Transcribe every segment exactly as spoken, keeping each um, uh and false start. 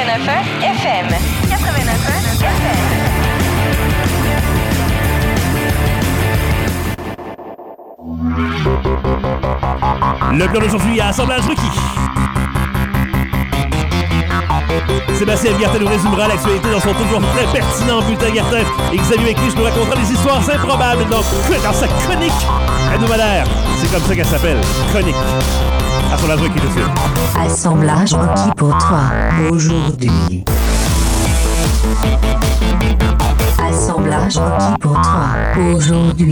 quatre-vingt-neuf F M. quatre-vingt-neuf F M. Le plan d'aujourd'hui à Assemblage Requis. Sébastien Gartin nous résumera l'actualité dans son toujours très pertinent bulletin Gartin. Et Xavier Méclich nous racontera des histoires improbables dans, dans sa chronique hebdomadaire. C'est comme ça qu'elle s'appelle, chronique. Assemblage Requis tout de suite. Assemblage requis pour toi aujourd'hui. Assemblage requis pour toi aujourd'hui.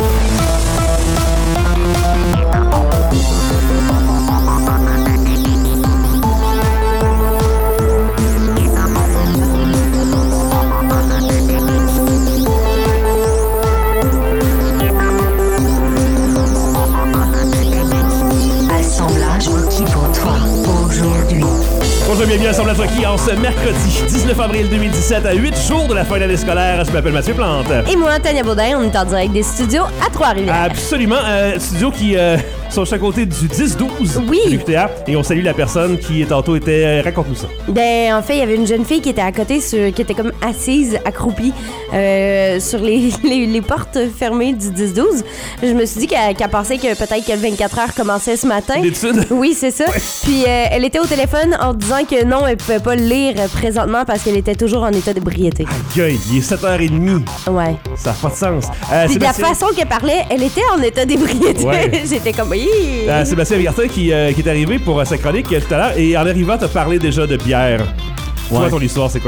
Bonjour, bienvenue à Assemblage Requis en ce mercredi dix-neuf avril deux mille dix-sept, à huit jours de la fin de l'année scolaire. Je m'appelle Mathieu Plante. Et moi, Tania Baudin, on est en direct des studios à Trois-Rivières. Absolument, euh, studios qui euh, sont de chaque côté du dix douze oui. de l'U Q T A. Et on salue la personne qui tantôt était... Euh, raconte-nous ça. Ben, en fait, il y avait une jeune fille qui était à côté, sur, qui était comme assise, accroupie, euh, sur les, les, les portes fermées du dix douze. Je me suis dit qu'elle, qu'elle pensait que peut-être que le vingt-quatre heures commençait ce matin. D'études? Oui, c'est ça. Ouais. Puis euh, elle était au téléphone en disant que non, elle pouvait pas le lire présentement parce qu'elle était toujours en état d'ébriété. Aïe, il est sept heures trente. Ouais. Ça n'a pas de sens. Euh, Puis Sébastien... de la façon qu'elle parlait, elle était en état d'ébriété. Ouais. J'étais comme... Euh, Sébastien Gartin qui, euh, qui est arrivé pour euh, sa chronique euh, tout à l'heure et en arrivant t'as parlé déjà de bière. Ouais. Toi, ton histoire, c'est quoi?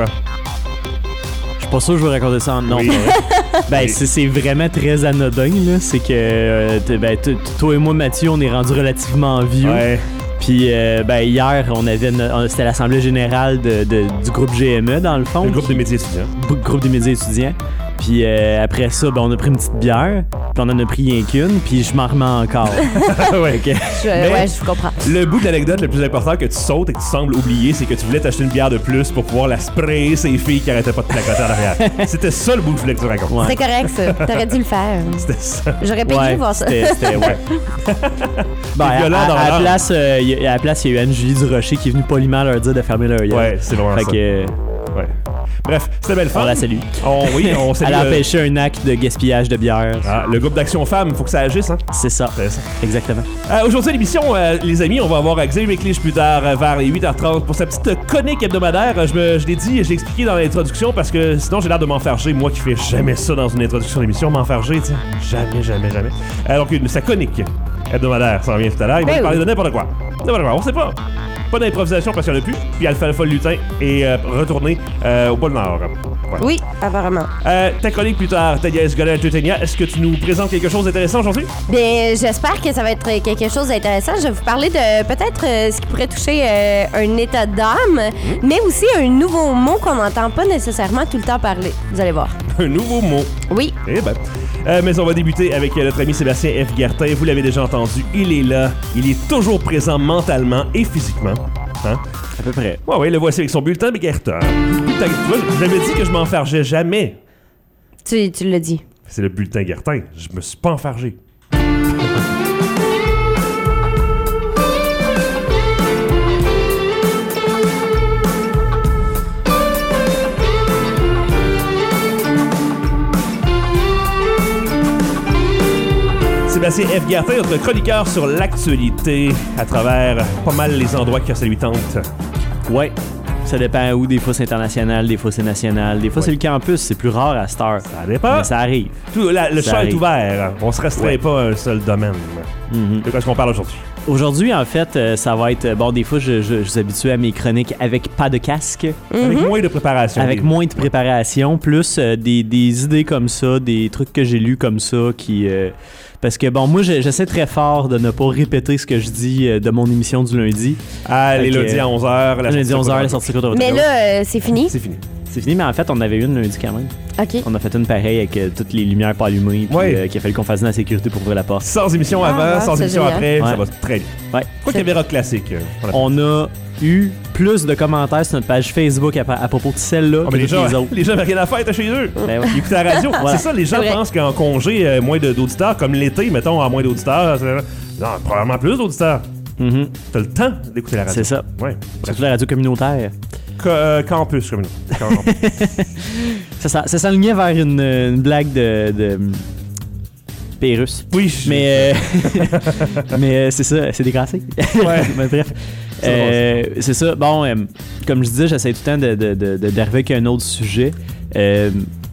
Je suis pas sûr que je vais raconter ça en nom. Oui. Ben, oui. c'est, c'est vraiment très anodin, là. C'est que, euh, ben, t- toi et moi, Mathieu, on est rendus relativement vieux. Ouais. Puis, euh, ben, hier, on avait une, c'était l'assemblée générale de, de, du groupe G M E, dans le fond. Le groupe des médias étudiants. Le groupe des médias étudiants. Puis euh, après ça, ben, on a pris une petite bière, puis on en a pris rien qu'une, puis je m'en remets encore. Ouais, ok. Je, ouais, je comprends. Le bout de l'anecdote le plus important que tu sautes et que tu sembles oublier, c'est que tu voulais t'acheter une bière de plus pour pouvoir la sprayer ces filles qui arrêtaient pas de placoter en arrière. C'était ça le bout que je voulais que tu racontes. Ouais. C'était correct, ça. T'aurais dû le faire. C'était ça. J'aurais payé Ouais, voir ça. c'était, c'était, ouais. Ben, à, violent à, dans à, l'heure. la place, euh, y a, à la place, il y a eu Anne-Julie Durocher qui est venue poliment leur dire de fermer leur gueule. Ouais, c'est vraiment fait ça. que, Ouais. Bref, c'était belle fun. on la salue. On, oui, on salue. Elle a le... empêché un acte de gaspillage de bière. Ah, le groupe d'Action Femmes, faut que ça agisse, hein? C'est ça. C'est ça. Exactement. Euh, aujourd'hui à l'émission, euh, les amis, on va avoir Xavier Méclich plus tard euh, vers les huit heures trente pour sa petite chronique hebdomadaire. Euh, je, me, je l'ai dit, je l'ai expliqué dans l'introduction parce que sinon j'ai l'air de m'enfarger. Moi qui fais jamais ça dans une introduction d'émission, m'enfarger, tiens. Jamais, jamais, jamais. Euh, donc, une, sa chronique hebdomadaire, ça en vient tout à l'heure. Il va Ben nous parler oui. de n'importe quoi. N'importe quoi, on sait pas. Pas d'improvisation parce qu'il n'y en a plus. Puis Alpha Alpha le lutin est euh, retourné euh, au pôle Nord. Voilà. Oui, apparemment. Euh, ta chronique plus tard, Tania Esgola-Tania, est-ce que tu nous présentes quelque chose d'intéressant aujourd'hui? Bien, j'espère que ça va être quelque chose d'intéressant. Je vais vous parler de peut-être euh, ce qui pourrait toucher euh, un état d'âme, mmh. mais aussi un nouveau mot qu'on n'entend pas nécessairement tout le temps parler. Vous allez voir. Un nouveau mot. Oui. Eh ben. Euh, mais on va débuter avec euh, notre ami Sébastien F. Gartin. Vous l'avez déjà entendu, il est là. Il est toujours présent mentalement et physiquement. Hein? À peu près. Ouais, ouais, le voici avec son bulletin Gartin. Tu vois, j'avais dit que je m'enfargeais jamais. Tu, tu l'as dit. C'est le bulletin Gartin. Je me suis pas enfargé. Sébastien F. Gartin, notre chroniqueur sur l'actualité à travers pas mal les endroits que ça lui tente. Ouais. Ça dépend où. Des fois, c'est international, des fois, c'est national. Des fois, ouais. c'est le campus. C'est plus rare à cette heure. Ça dépend. Mais ça arrive. Tout, la, le ça champ arrive. est ouvert. On se restreint ouais. pas à un seul domaine. Mm-hmm. De quoi est-ce qu'on parle aujourd'hui? Aujourd'hui, en fait, euh, ça va être... Bon, des fois, je, je, je suis habitué à mes chroniques avec pas de casque. Mm-hmm. Avec moins de préparation. Avec moins de préparation, plus euh, des, des idées comme ça, des trucs que j'ai lus comme ça qui... Euh, parce que, bon, moi, je, j'essaie très fort de ne pas répéter ce que je dis euh, de mon émission du lundi. Ah, les Fait que, lundis à onze heures. La lundi à onze heures, la sortie contre Mais là, euh, c'est fini. C'est fini. C'est fini, mais en fait, on avait une lundi quand même. OK. On a fait une pareille avec euh, toutes les lumières pas allumées, puis Ouais. euh, qu'il a fallu qu'on fasse de la sécurité pour ouvrir la porte. Sans émission Ah, avant, ouais, sans c'est émission génial. après, Ouais. ça va très bien. Ouais. Quoi qu'il y avait rock classique. euh, On a eu plus de commentaires sur notre page Facebook à, à propos de celle-là Oh, que mais les, toutes gens, les autres. les gens n'avaient rien à faire, t'es chez eux. Ben ouais. Ils écoutent la radio. Voilà. C'est ça, les gens C'est vrai. pensent qu'en congé, euh, moins de, d'auditeurs, comme l'été, mettons, en moins d'auditeurs. c'est- Non, probablement plus d'auditeurs. Mhm. T'as le temps d'écouter la radio. C'est ça. Ouais. Surtout la radio communautaire. ca- euh, campus communaux. Campus. Ça, ça, ça s'enlignait vers une, une blague de, de Pérus. Oui, je- Mais, euh, mais euh, c'est ça, c'est déclassé. Ouais. Mais bref. C'est Euh, c'est ça. Bon, euh, comme je disais, j'essaie tout le temps de, de, de, de- d'arriver avec un autre sujet. Euh,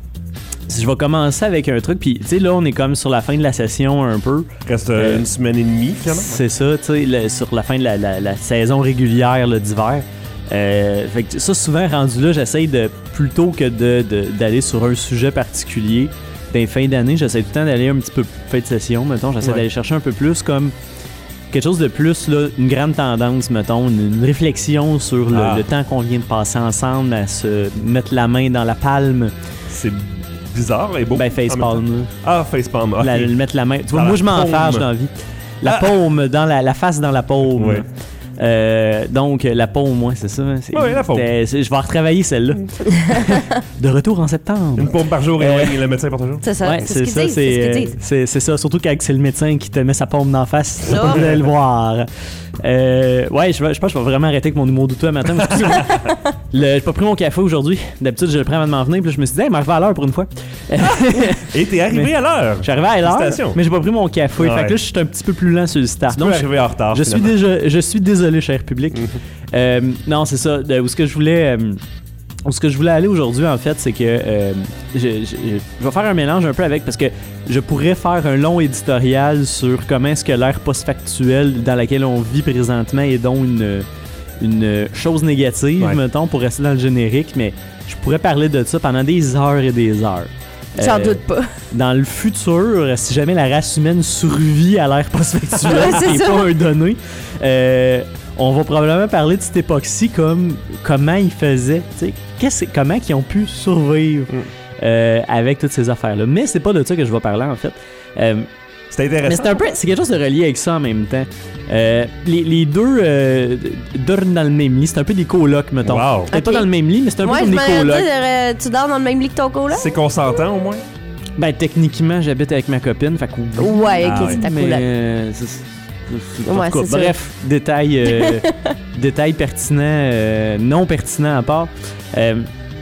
je vais commencer avec un truc, puis tu sais, là, on est comme sur la fin de la session un peu. Reste euh, Euh, une semaine et demie, finalement. C'est ça, tu sais, le- sur la fin de la, la- la saison régulière là, d'hiver. Euh, fait que ça, souvent, rendu là, j'essaie de, plutôt que de, de- d'aller sur un sujet particulier, d'un fin d'année, j'essaie tout le temps d'aller un petit peu fin de session, mettons, j'essaie Ouais. d'aller chercher un peu plus comme quelque chose de plus, là, une grande tendance, mettons, une, une réflexion sur le, Ah. le temps qu'on vient de passer ensemble, à se mettre la main dans la palme. C'est bizarre et beau. Ben, en même facepalm, temps. là. Ah, facepalm. ok. La- le mettre la main. Tu vois, Dans moi, la je m'en paume. fâche dans la vie. La Ah. paume, dans la, la face dans la paume. Ouais. Euh, donc, la paume, moi, c'est ça. C'est, Ouais, la paume. c'était- c'est- je vais retravailler celle-là. De retour en septembre. Une paume par jour et Euh, ouais, le médecin pour toujours. C'est ça. Ouais, c'est ce qu'ils ça, disent. C'est ce qu'ils euh, disent. c'est, c'est ça. Surtout quand c'est le médecin qui te met sa paume d'en face. Oh. Vous allez le voir. Euh, ouais, je, vais- je pense que je vais vraiment arrêter avec mon humour douteux à matin. Excusez-moi. Le- J'ai pas pris mon café aujourd'hui. D'habitude, je le prends avant de m'en venir. Puis là, je me suis dit, hey, m'arrive à l'heure pour une fois. Et t'es arrivé Mais- à l'heure. Je suis arrivé à l'heure, Félicitations. mais j'ai pas pris mon café. Ouais. Fait que là, je suis un petit peu plus lent sur le start. Tu peux Donc, je- arriver en retard. Je suis, finalement. déjà, je suis désolé, cher public. Euh, non, c'est ça. De- où ce que je voulais, euh, où ce que je voulais aller aujourd'hui, en fait, c'est que euh, je, je- je vais faire un mélange un peu avec, parce que je pourrais faire un long éditorial sur comment est-ce que l'ère post-factuelle dans laquelle on vit présentement est donc une, une chose négative, Ouais. mettons, pour rester dans le générique, mais je pourrais parler de ça pendant des heures et des heures. J'en Euh, doute pas. Dans le futur, si jamais la race humaine survit à l'ère post-factuelle, C'est qui n'est ça. pas un donné, euh, on va probablement parler de cette époque-ci comme comment ils faisaient, tu sais, qu'est-ce- comment ils ont pu survivre Mm. euh, avec toutes ces affaires-là. Mais c'est pas de ça que je vais parler en fait. Euh, C'est mais intéressant. c'est un peu, c'est quelque chose de relié avec ça en même temps. Euh, les, les deux euh, dorment dans le même lit, c'est un peu des colocs, mettons. Wow. Peut-être Ok. pas dans le même lit, mais c'est un Moi, peu je comme des m'en colocs. dire, euh, tu dors dans le même lit que ton coloc? C'est consentant au moins. Ben techniquement, j'habite avec ma copine, fait que oui. Ouais, ok, Ah c'est ouais. ta Mais, coloc. euh, c'est- c'est- c'est- en Ouais, tout cas, c'est ça. bref, détail, euh, détail pertinent, euh, non pertinent à part. Euh,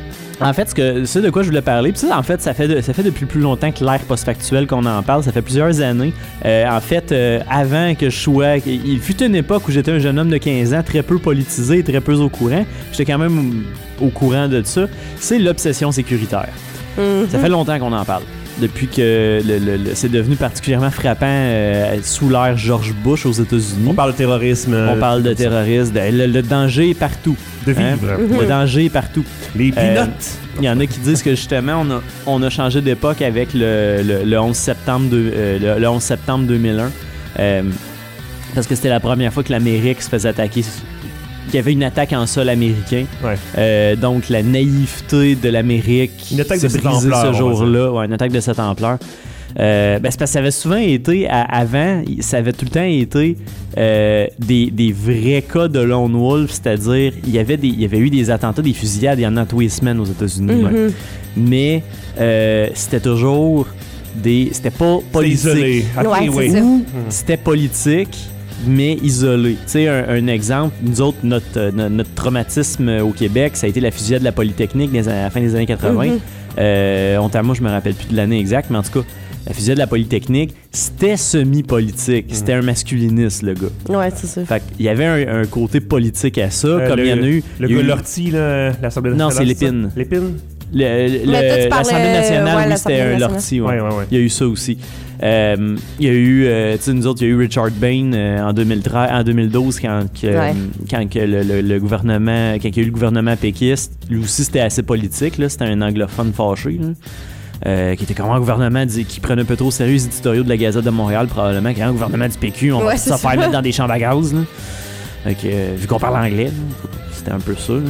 en fait, ce que c'est de quoi je voulais parler, puis ça, en fait, ça fait, de- ça fait depuis plus longtemps que l'ère post-factuelle qu'on en parle, ça fait plusieurs années. Euh, en fait, euh, avant que je sois... Il fut une époque où j'étais un jeune homme de quinze ans, très peu politisé et très peu au courant. J'étais quand même au courant de ça. C'est l'obsession sécuritaire. Mhm. Ça fait longtemps qu'on en parle. Depuis que le- le- le- c'est devenu particulièrement frappant euh, sous l'ère George Bush aux États-Unis. On parle de terrorisme. On euh, parle de comme ça. terrorisme. de- le, le danger est partout. De Hein? vivre. Le danger est partout. Les Euh, pinottes. Il y en a qui disent que justement, on a, on a changé d'époque avec le, le, le onze septembre de- euh, le, le onze septembre deux mille un. Euh, parce que c'était la première fois que l'Amérique se faisait attaquer, qu'il y avait une attaque en sol américain. Ouais. Euh, donc, la naïveté de l'Amérique Une attaque s'est de cette brisée ampleur, on ce va jour-là. Ouais, une attaque de cette ampleur. Euh, ben, c'est parce que ça avait souvent été, à- avant, ça avait tout le temps été euh, des, des vrais cas de lone wolf, c'est-à-dire, il y avait des, il y avait eu des attentats, des fusillades, il y en a tous les semaines aux États-Unis. Mhm. ouais. Mais euh, c'était toujours des. C'était pas C'est politique. isolé. Ok, Ouais, c'est oui. ça. Ou c'était politique, mais isolé. Tu sais, un, un exemple, nous autres, notre, euh, no- notre traumatisme au Québec, ça a été la fusillade de la Polytechnique des, à la fin des années quatre-vingts. Mhm. Euh, Ontario, je me rappelle plus de l'année exacte, mais en tout cas, la fusillade de la Polytechnique, c'était semi-politique. C'était un masculiniste, le gars. Ouais, c'est ça. Fait qu'il y avait un, un côté politique à ça, Euh, comme le- il y en a eu. Le il y a gars eu- Lortie, là, l'Assemblée Non, nationale. c'est ça? l'épine. L'épine? Le- le- Mais toi, tu parlais, L'Assemblée nationale, ouais, oui, c'était l'Assemblée un nationale. lortie. Ouais. Ouais, ouais, ouais. Il y a eu ça aussi. Euh, il y a eu, euh, tu sais, nous autres, il y a eu Richard Bain euh, en, deux mille treize, en deux mille douze quand, que, Ouais. quand que le, le- le gouvernement, quand il y a eu le gouvernement péquiste. Lui aussi, c'était assez politique. Là, c'était un anglophone fâché. Là. Euh, qui était comme un gouvernement dit- qui prenait un peu trop au sérieux les éditoriaux de la Gazette de Montréal, probablement, quand un gouvernement du P Q, on va Ouais, tout c'est ça ça. faire mettre dans des chambres à gaz. Là. Fait que, euh, vu qu'on parle anglais, là, c'était un peu ça. Là.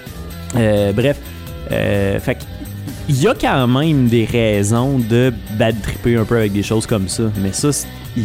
Euh, bref, euh, fait que il y a quand même des raisons de bad tripper un peu avec des choses comme ça. Mais ça, c'est- il,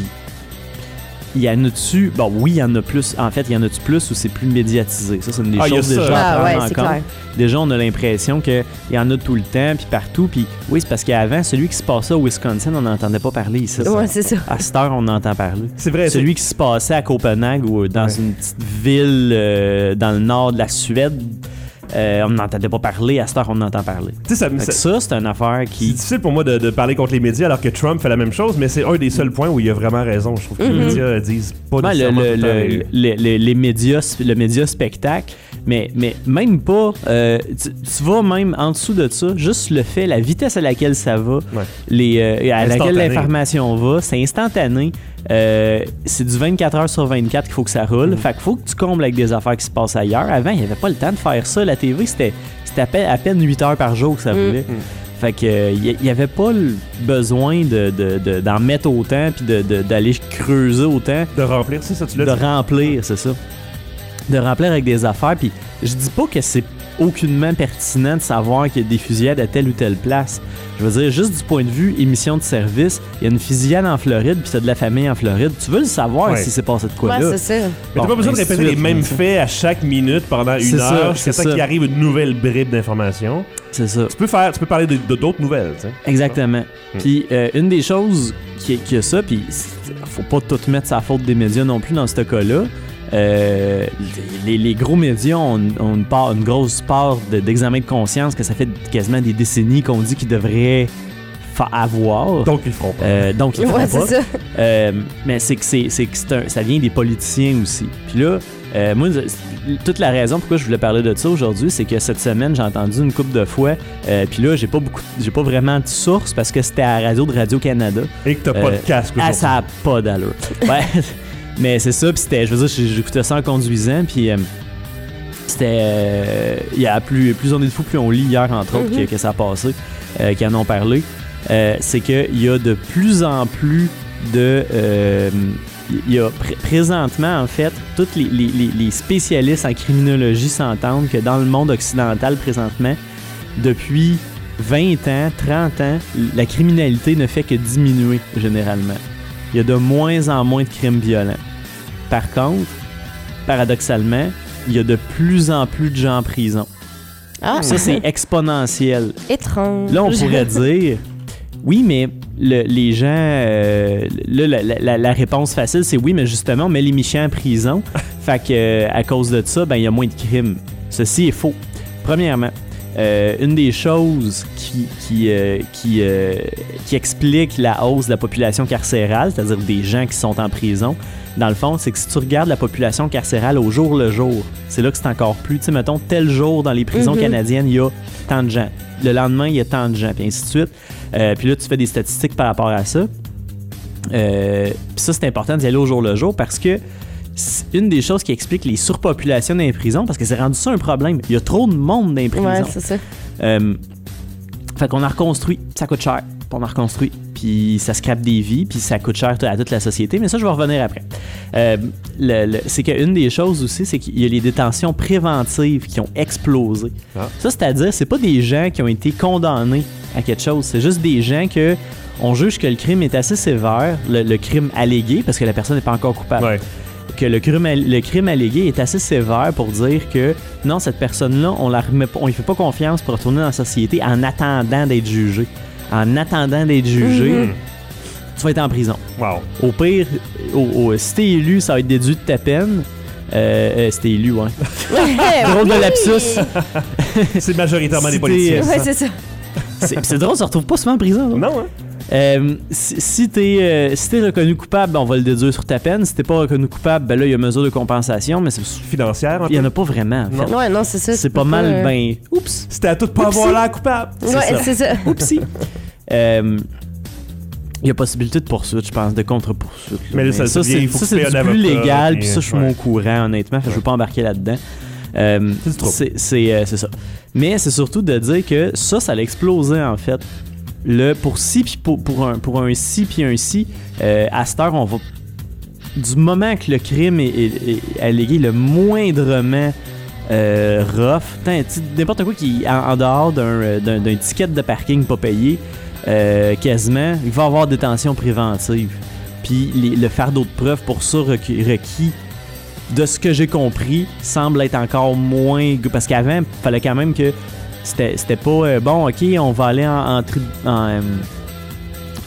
il y en a-tu... Bon, oui, il y en a plus. En fait, il y en a-tu plus ou c'est plus médiatisé? Ça, c'est une des Ah, il y a choses ça. déjà à Ah prendre ouais, en c'est compte. clair. Déjà, on a l'impression qu'il y en a tout le temps, puis partout. Puis oui, c'est parce qu'avant, celui qui se passait au Wisconsin, on n'entendait pas parler ici. Ouais, c'est ça. À cette heure, on entend parler. C'est vrai. Celui qui se passait à Copenhague ou dans Ouais. une petite ville euh, dans le nord de la Suède, Euh, on n'entendait pas parler. À cette heure, on entend parler. Tu sais, ça, Fait que ça, ça, c'est une affaire c'est qui... difficile pour moi de, de parler contre les médias alors que Trump fait la même chose, mais c'est un des seuls points où il a vraiment raison. Je trouve que Mm-hmm. les médias disent pas Ouais, le, nécessairement le, tout le temps le, les- le- le- les médias, le média spectacle, mais, mais même pas, euh, tu, tu vas même en dessous de ça, juste le fait, la vitesse à laquelle ça va, Ouais. les, euh, à laquelle Instantané. l'information va, c'est instantané. Euh, c'est du vingt-quatre heures sur vingt-quatre qu'il faut que ça roule. Fait qu'il faut que tu combles avec des affaires qui se passent ailleurs. Avant, il n'y avait pas le temps de faire ça. La T V, c'était, c'était à peine, à peine huit heures par jour que ça roulait. Fait que euh, il n'y avait pas le besoin de, de, de- d'en mettre autant puis de, de- d'aller creuser autant. de remplir, c'est ça, tu l'as De dit? remplir, c'est ça. De remplir avec des affaires. Puis je dis pas que c'est aucunement pertinent de savoir qu'il y a des fusillades à telle ou telle place. Je veux dire, juste du point de vue émission de service, il y a une fusillade en Floride puis t'as de la famille en Floride. Tu veux le savoir Ouais. si c'est passé de quoi Ouais, là. c'est ça. Mais t'as Bon, pas besoin de ainsi de répéter les suite, mêmes ça. faits à chaque minute pendant une C'est ça, heure jusqu'à c'est temps ça. qu'il arrive une nouvelle bribe d'information. C'est ça. Tu peux faire, tu peux parler de, de d'autres nouvelles, tu sais. Exactement. Puis euh, une des choses qui, qui a ça, puis c'est- faut pas tout mettre sa faute des médias non plus dans ce cas-là. Euh, les, les gros médias ont, ont une, part, une grosse part de- d'examen de conscience que ça fait quasiment des décennies qu'on dit qu'ils devraient fa- avoir. Donc ils le feront pas. Euh, donc ils le Ouais, feront c'est pas. ça. Euh, mais c'est que, c'est, c'est que c'est un- ça vient des politiciens aussi. Puis là, euh, moi, c'est- toute la raison pourquoi je voulais parler de ça aujourd'hui, c'est que cette semaine, j'ai entendu une couple de fois. Euh, puis là, j'ai pas beaucoup, j'ai pas vraiment de sources parce que c'était à la radio de Radio-Canada. Et que t'as pas euh, de casque Ah, aujourd'hui. ça a pas d'allure. Ouais. Mais c'est ça, puis c'était, je veux dire, j'ai- j'écoutais ça en conduisant, puis euh, c'était, euh, il y a plus, plus on est de fous, plus on lit hier, entre autres, que, que ça a passé, euh, qui en ont parlé. Euh, c'est qu'il y a de plus en plus de... euh, il y a pr- présentement, en fait, tous les, les- les- les spécialistes en criminologie s'entendent que dans le monde occidental, présentement, depuis vingt ans, trente ans, la criminalité ne fait que diminuer, généralement. Il y a de moins en moins de crimes violents. Par contre, paradoxalement, il y a de plus en plus de gens en prison. Ah, Ça, c'est exponentiel. étrange. Là, on pourrait dire, oui, mais le- les gens, euh, là, la, la- la réponse facile, c'est oui, mais justement, on met les méchants en prison. Fait que, euh, à cause de ça, ben, il y a moins de crimes. Ceci est faux. Premièrement, euh, une des choses qui, qui, euh, qui, euh, qui explique la hausse de la population carcérale, c'est-à-dire des gens qui sont en prison, dans le fond, c'est que si tu regardes la population carcérale au jour le jour, c'est là que c'est encore plus. Tu sais, mettons, tel jour dans les prisons Mhm. canadiennes, il y a tant de gens. Le lendemain, il y a tant de gens, puis ainsi de suite. Euh, puis là, tu fais des statistiques par rapport à ça. Euh, puis ça, c'est important d'y aller au jour le jour parce que c'est une des choses qui explique les surpopulations dans les prisons, parce que c'est rendu ça un problème. Il y a trop de monde dans les prisons. Ouais, c'est ça. Euh, fait qu'on a reconstruit, ça coûte cher. On a reconstruit, puis ça scrape des vies, puis ça coûte cher à toute la société, mais ça, je vais revenir après. Euh, le- le- c'est qu'une des choses aussi, c'est qu'il y a les détentions préventives qui ont explosé. Ah. Ça, c'est-à-dire, c'est pas des gens qui ont été condamnés à quelque chose, c'est juste des gens que on juge que le crime est assez sévère, le, le crime allégué, parce que la personne n'est pas encore coupable. Ouais. Que le crime, le crime allégué est assez sévère pour dire que non, cette personne-là, on la remet pas, on lui fait pas confiance pour retourner dans la société en attendant d'être jugé. En attendant d'être jugé, Mhm. tu vas être en prison. Wow. Au pire, au, au- si t'es élu, ça va être déduit de ta peine. Euh, euh, si t'es élu, ouais. Drôle de lapsus. C'est majoritairement Si des t'es- politiciens. Ouais, c'est ça. C'est, c'est drôle, ça se retrouve pas souvent en prison. hein. Non, hein? Euh, si, si t'es euh, si t'es reconnu coupable, ben, on va le déduire sur ta peine. Si t'es pas reconnu coupable, ben là, il y a mesure de compensation, mais c'est- Financière, un il y en peu. a pas vraiment. En fait. Ouais, non, c'est ça. C'est tu pas peux mal, euh, ben. Oups! C'était à tout pas Oupsie. avoir l'air coupable. C'est Ouais, ça. c'est ça. Oupsie! Euh, Il y a possibilité de poursuite, je pense, de contre-poursuite. là. Mais là, ça, ça, c'est, il faut ça, que c'est tu du payes un plus avocat, légal, puis, puis ça, je suis ouais. moins au courant, honnêtement, fait que je veux pas embarquer là-dedans. Euh, C'est du trouble. c'est, c'est, euh, c'est ça. Mais c'est surtout de dire que ça, ça a explosé, en fait. Le pour ci, puis pour, pour, un, pour un ci, puis un ci, euh, à cette heure, on va... Du moment que le crime est, est- est allégué le moindrement euh, rough, tant- tu- n'importe quoi qui est en, en dehors d'un, euh, d'un, d'un ticket de parking pas payé, euh, quasiment, il va y avoir détention préventive. Puis les- le fardeau de preuve pour ça requ- requis, de ce que j'ai compris, semble être encore moins... Parce qu'avant, il fallait quand même que c'était, c'était pas... euh, bon, OK, on va aller en, en, tri- en, euh,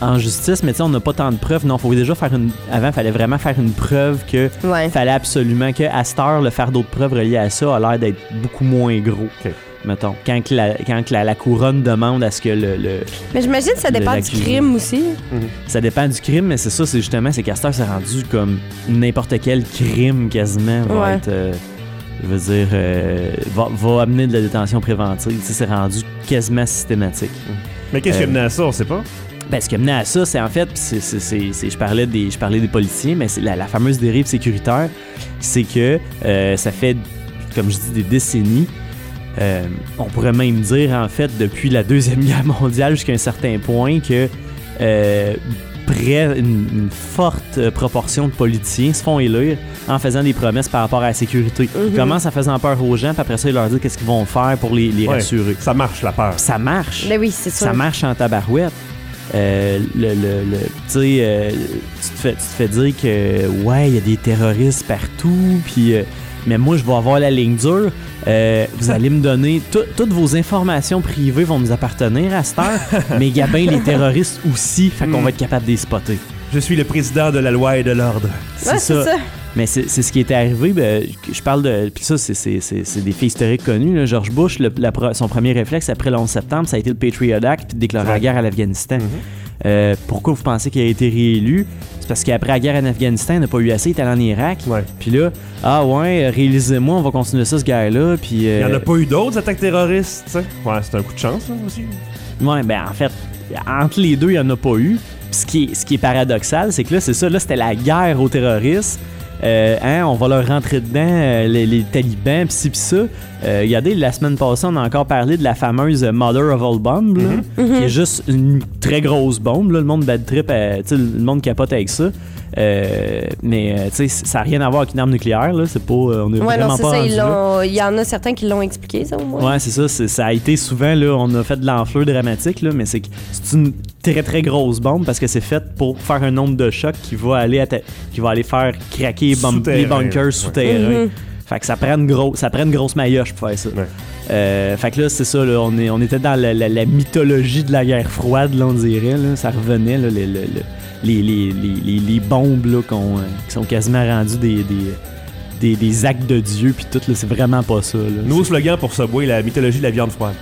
en justice, mais tu sais, on n'a pas tant de preuves. Non, il faut déjà faire une. Avant, il fallait vraiment faire une preuve que. Ouais. Fallait absolument que, à cette heure, le faire d'autres preuves reliées à ça a l'air d'être beaucoup moins gros. OK. Mettons, quand que la, quand que la, la couronne demande à ce que le. le Mais j'imagine que ça Le dépend du l'accusé. crime aussi. ça dépend du crime, mais c'est ça, c'est justement, c'est qu'à cette heure, c'est rendu comme n'importe quel crime quasiment va Ouais. être. Euh, je veux dire, euh, va, va amener de la détention préventive. Tu sais, c'est rendu quasiment systématique. Mais qu'est-ce qui a Euh, mené à ça? On sait pas. Ben, ce qui a mené à ça, c'est en fait, pis c'est, c'est, c'est, c'est- je, parlais des, je parlais des policiers, mais c'est la, la fameuse dérive sécuritaire, c'est que euh, ça fait, comme je dis, des décennies. Euh, on pourrait même dire, en fait, depuis la Deuxième Guerre mondiale jusqu'à un certain point, que euh, près une, une forte euh, proportion de politiciens se font élire en faisant des promesses par rapport à la sécurité. Ils commencent en faisant peur aux gens, puis après ça, ils leur disent qu'est-ce qu'ils vont faire pour les, les Ouais. rassurer. Ça marche, la peur. Ça marche. Ben oui, c'est sûr. Ça marche en tabarouette. Euh, le, le, le- tu sais, euh, tu te fais, tu te fais dire que, ouais, il y a des terroristes partout, puis, euh, mais moi, je vais avoir la ligne dure. Euh, vous allez me donner, tout- toutes vos informations privées vont nous appartenir à cette heure, mais Gabin, les terroristes aussi, fait qu'on Mm. va être capable de les spotter. Je suis le président de la loi et de l'ordre. Ouais, c'est ça. Mais c'est c'est ce qui était arrivé. Ben, je parle de. Puis ça, c'est- c'est c'est- c'est des faits historiques connus. Là. George Bush, le- la pro- son premier réflexe après le onze septembre, ça a été le Patriot Act puis de déclarer la Ouais. guerre à l'Afghanistan. Mm-hmm. Euh, pourquoi vous pensez qu'il a été réélu? C'est parce qu'après la guerre en Afghanistan, il n'a pas eu assez, il est allé en Irak. Ouais. Puis là, ah ouais, réalisez-moi, on va continuer ça, ce gars-là. Puis. Il n'y euh, en a pas eu d'autres attaques terroristes, tu sais. Ouais, c'est un coup de chance, là, aussi. Ouais, ben en fait, entre les deux, il n'y en a pas eu. Puis ce qui est, ce qui est paradoxal, c'est que là, c'est ça, là, c'était la guerre aux terroristes. Euh, hein, on va leur rentrer dedans, euh, les, les talibans, pis ci pis ça. Euh, regardez, la semaine passée, on a encore parlé de la fameuse Mother of All Bombs, là, qui est juste une très grosse bombe. Là, le monde bad trip, euh, tu sais, le monde capote avec ça. Euh, mais euh, tu sais, ça n'a rien à voir avec une arme nucléaire. Là, c'est pas, euh, on est Ouais, vraiment non, c'est pas ça. rendu ils là. l'ont- Il y en a certains qui l'ont expliqué, ça, au moins. Ouais, c'est ça. c'est- ça a été souvent, là, on a fait de l'enflure dramatique, là, mais c'est que c'est une très très grosse bombe parce que c'est fait pour faire un nombre de chocs qui va aller, atta- qui va aller faire craquer les, bum- Souterrain, les bunkers ouais. souterrains. Mhm. Fait que ça prend une, gros, ça prend une grosse maillotche pour faire ça. Ouais. Euh, fait que là, c'est ça, là, on, est, on était dans la, la- la mythologie de la guerre froide, là, on dirait. Là, ça revenait, là, les, les, les, les, les, les- les bombes là, qu'on, euh, qui sont quasiment rendues des, des, des, des actes de Dieu, puis tout, là, c'est vraiment pas ça. Là. Nouveau slogan pour Subway, la mythologie de la viande froide.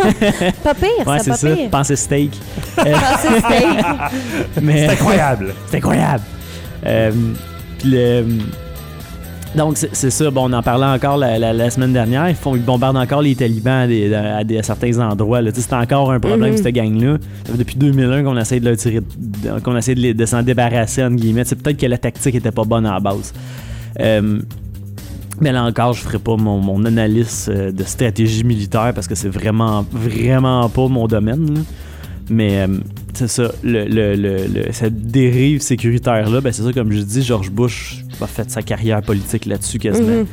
Pas pire, Ouais, ça, c'est pas ça. pire. Pensez steak. Euh, Pensez steak. mais... C'est incroyable. C'est incroyable. Euh, puis le- Donc, c'est c'est ça. Bon, on en parlait encore la, la- la semaine dernière. Ils, font, ils bombardent encore les talibans à, des- à des- à certains endroits. là. Tu sais, c'est encore un problème, Mhm. cette gang-là. Ça fait depuis deux mille un qu'on essaie de, leur tirer, de- qu'on essaie de, les- de s'en débarrasser, entre guillemets. C'est peut-être que la tactique était pas bonne à la base. Euh, mais là encore, je ferai pas mon, mon analyse euh, de stratégie militaire parce que c'est vraiment, vraiment pas mon domaine. là. Mais euh, c'est ça, le, le, le, le- cette dérive sécuritaire-là, ben c'est ça, comme je dis, George Bush a fait sa carrière politique là-dessus quasiment. Mhm.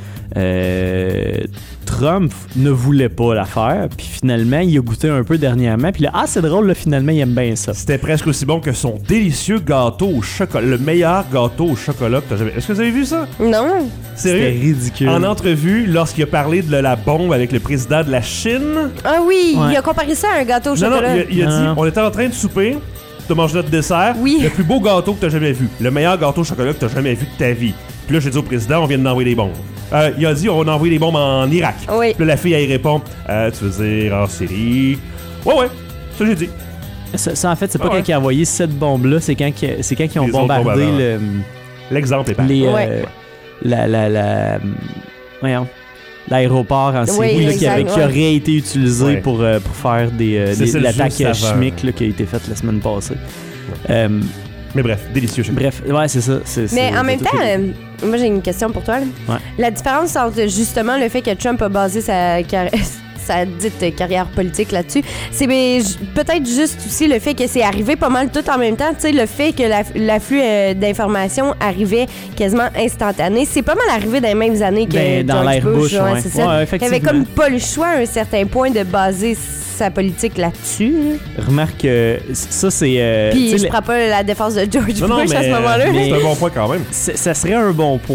Euh, Trump ne voulait pas la faire, puis finalement, il a goûté un peu dernièrement, puis là, ah, c'est drôle, là, finalement, il aime bien ça. C'était presque aussi bon que son délicieux gâteau au chocolat. Le meilleur gâteau au chocolat que t'as jamais... Est-ce que vous avez vu ça? Non. C'était Sérieux? ridicule. En entrevue, lorsqu'il a parlé de la bombe avec le président de la Chine... Ah oui, Ouais. il a comparé ça à un gâteau au Non, non, chocolat. il a, il a dit, Non. on était en train de souper, t'as mangé notre dessert, Oui. le plus beau gâteau que t'as jamais vu, le meilleur gâteau au chocolat que t'as jamais vu de ta vie. Puis là, j'ai dit au président, on vient d'envoyer des bombes. Euh, il a dit, on va envoyer des bombes en Irak. Oui. Puis là, la fille, elle y répond, euh, tu veux dire en Syrie? Ouais, ouais, ça j'ai dit. Ça, ça, en fait, c'est pas Ah ouais. quand ils ont envoyé cette bombe-là, c'est quand, que- c'est quand ils ont Les autres bombardé bombardeurs. le, L'exemple est parfait. les, euh, Ouais. la, la, la, voyons, l'aéroport en Syrie Oui, là, qui, avait- exact, qui ouais. aurait été utilisé Ouais. pour, euh, pour faire des, euh, C'est des- ça, le l'attaque juste avant. chimique là, qui a été faite la semaine passée. Euh, Mais bref, délicieux. chocolat. bref, ouais, c'est ça. c'est- Mais c'est- en même c'est temps, tout est- euh, moi j'ai une question pour toi. là. Ouais. La différence entre justement le fait que Trump a basé sa, car- sa dite carrière politique là-dessus, c'est ben, j- peut-être juste aussi le fait que c'est arrivé pas mal tout en même temps. Tu sais, le fait que la- l'afflux euh, d'informations arrivait quasiment instantané, c'est pas mal arrivé dans les mêmes années que Ben, dans George l'ère Bush. Bush, ouais, ouais. c'est ça. Ouais, Il avait effectivement. comme pas le choix à un certain point de baser sa politique là-dessus. là. Remarque que ça, c'est. euh, tu Puis sais, je le- prends pas la défense de George Non, non, Bush à ce mais moment-là. mais- c'est un bon point quand même. c'est- ça serait un bon point,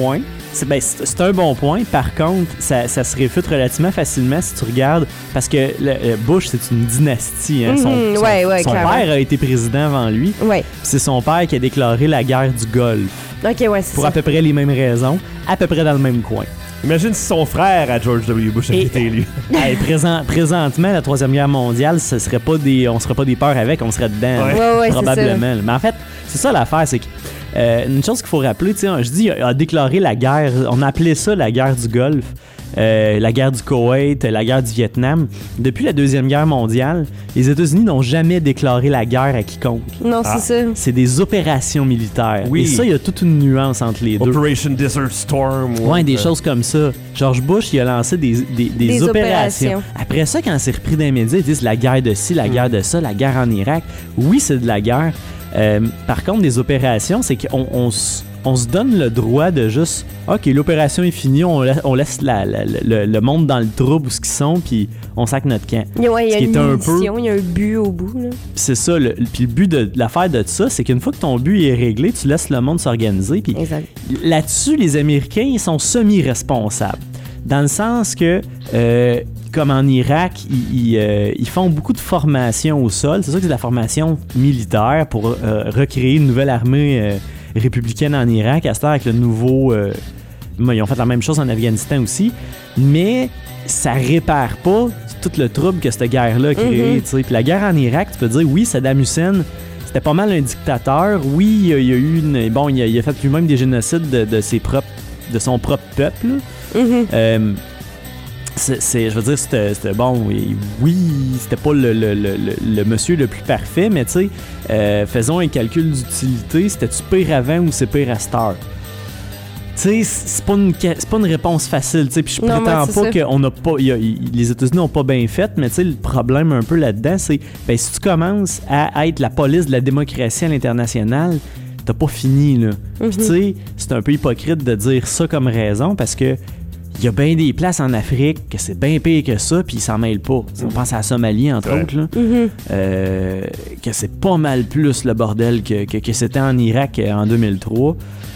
C'est, ben, c'est, c'est un bon point. Par contre, ça, ça se réfute relativement facilement si tu regardes, parce que le, le Bush, c'est une dynastie. Hein. Son, Mm-hmm, son, ouais, ouais, son clairement. père a été président avant lui. Ouais. C'est son père qui a déclaré la guerre du Golfe. OK, ouais, c'est Pour ça. à peu près les mêmes raisons, à peu près dans le même coin. Imagine si son frère à George W. Bush avait Et- été élu. Hey, présent, présentement, la Troisième Guerre mondiale, ce serait pas des, on serait pas des peurs avec, on serait dedans. Ouais. Ouais, ouais, c'est probablement. Mais en fait, c'est ça l'affaire, c'est que euh, une chose qu'il faut rappeler, tu sais, je dis, il a déclaré la guerre, on appelait ça la guerre du Golfe, euh, la guerre du Koweït, la guerre du Vietnam. Depuis la Deuxième Guerre mondiale, les États-Unis n'ont jamais déclaré la guerre à quiconque. Non, Ah. c'est ça. C'est des opérations militaires. Oui. Et ça, il y a toute une nuance entre les deux. Operation Desert Storm. ou- Ouais, des euh, choses comme ça. George Bush, il a lancé des, des, des Des opérations. opérations. Après ça, quand c'est repris dans les médias, ils disent la guerre de ci, la guerre de ça, la guerre en Irak. Oui, c'est de la guerre. Euh, par contre, des opérations, c'est qu'on on, s- on se donne le droit de juste, OK, l'opération est finie, on laisse, on laisse la- la- le, le monde dans le trouble où ce qu'ils sont, puis on sac notre camp. Il y a, ouais, il y Ce a qui une est un peu- mission, il y a un but au bout. Là. Puis c'est ça, le, puis le but de, de l'affaire de ça, c'est qu'une fois que ton but est réglé, tu laisses le monde s'organiser, puis Exact. là-dessus, les Américains, ils sont semi-responsables. Dans le sens que, euh, comme en Irak, ils, ils, euh, ils font beaucoup de formation au sol. C'est sûr que c'est de la formation militaire pour euh, recréer une nouvelle armée euh, républicaine en Irak, à ce temps avec le nouveau... euh, ils ont fait la même chose en Afghanistan aussi. Mais ça répare pas tout le trouble que cette guerre-là a créé. Mhm. tu sais. Puis la guerre en Irak, tu peux dire, oui, Saddam Hussein... C'était pas mal un dictateur. Oui, il y a, il y a eu une. Bon, il a, il a fait lui-même des génocides de, de ses propres, de son propre peuple. là. Mhm. Euh, c'est, c'est- je veux dire, c'était, c'était bon. Oui, oui, c'était pas le, le, le, le- le monsieur le plus parfait, mais tu sais, euh, faisons un calcul d'utilité. C'était-tu pire avant ou c'est pire à cette heure? Tu sais, c'est pas une, ca- c'est pas une réponse facile, tu sais, puis je Non, prétends ouais, c'est pas ça. qu'on n'a pas, il y a- il- les États-Unis n'ont pas bien fait, mais tu sais, le problème un peu là-dedans, c'est, ben, si tu commences à être la police de la démocratie à l'international, t'as pas fini, là. Puis tu sais, c'est un peu hypocrite de dire ça comme raison, parce que il y a bien des places en Afrique que c'est bien pire que ça, puis ils s'en mêlent pas. T'sais, on pense à la Somalie, entre Ouais. autres, là, Mhm. euh, que c'est pas mal plus le bordel que, que, que c'était en Irak euh, en deux mille trois.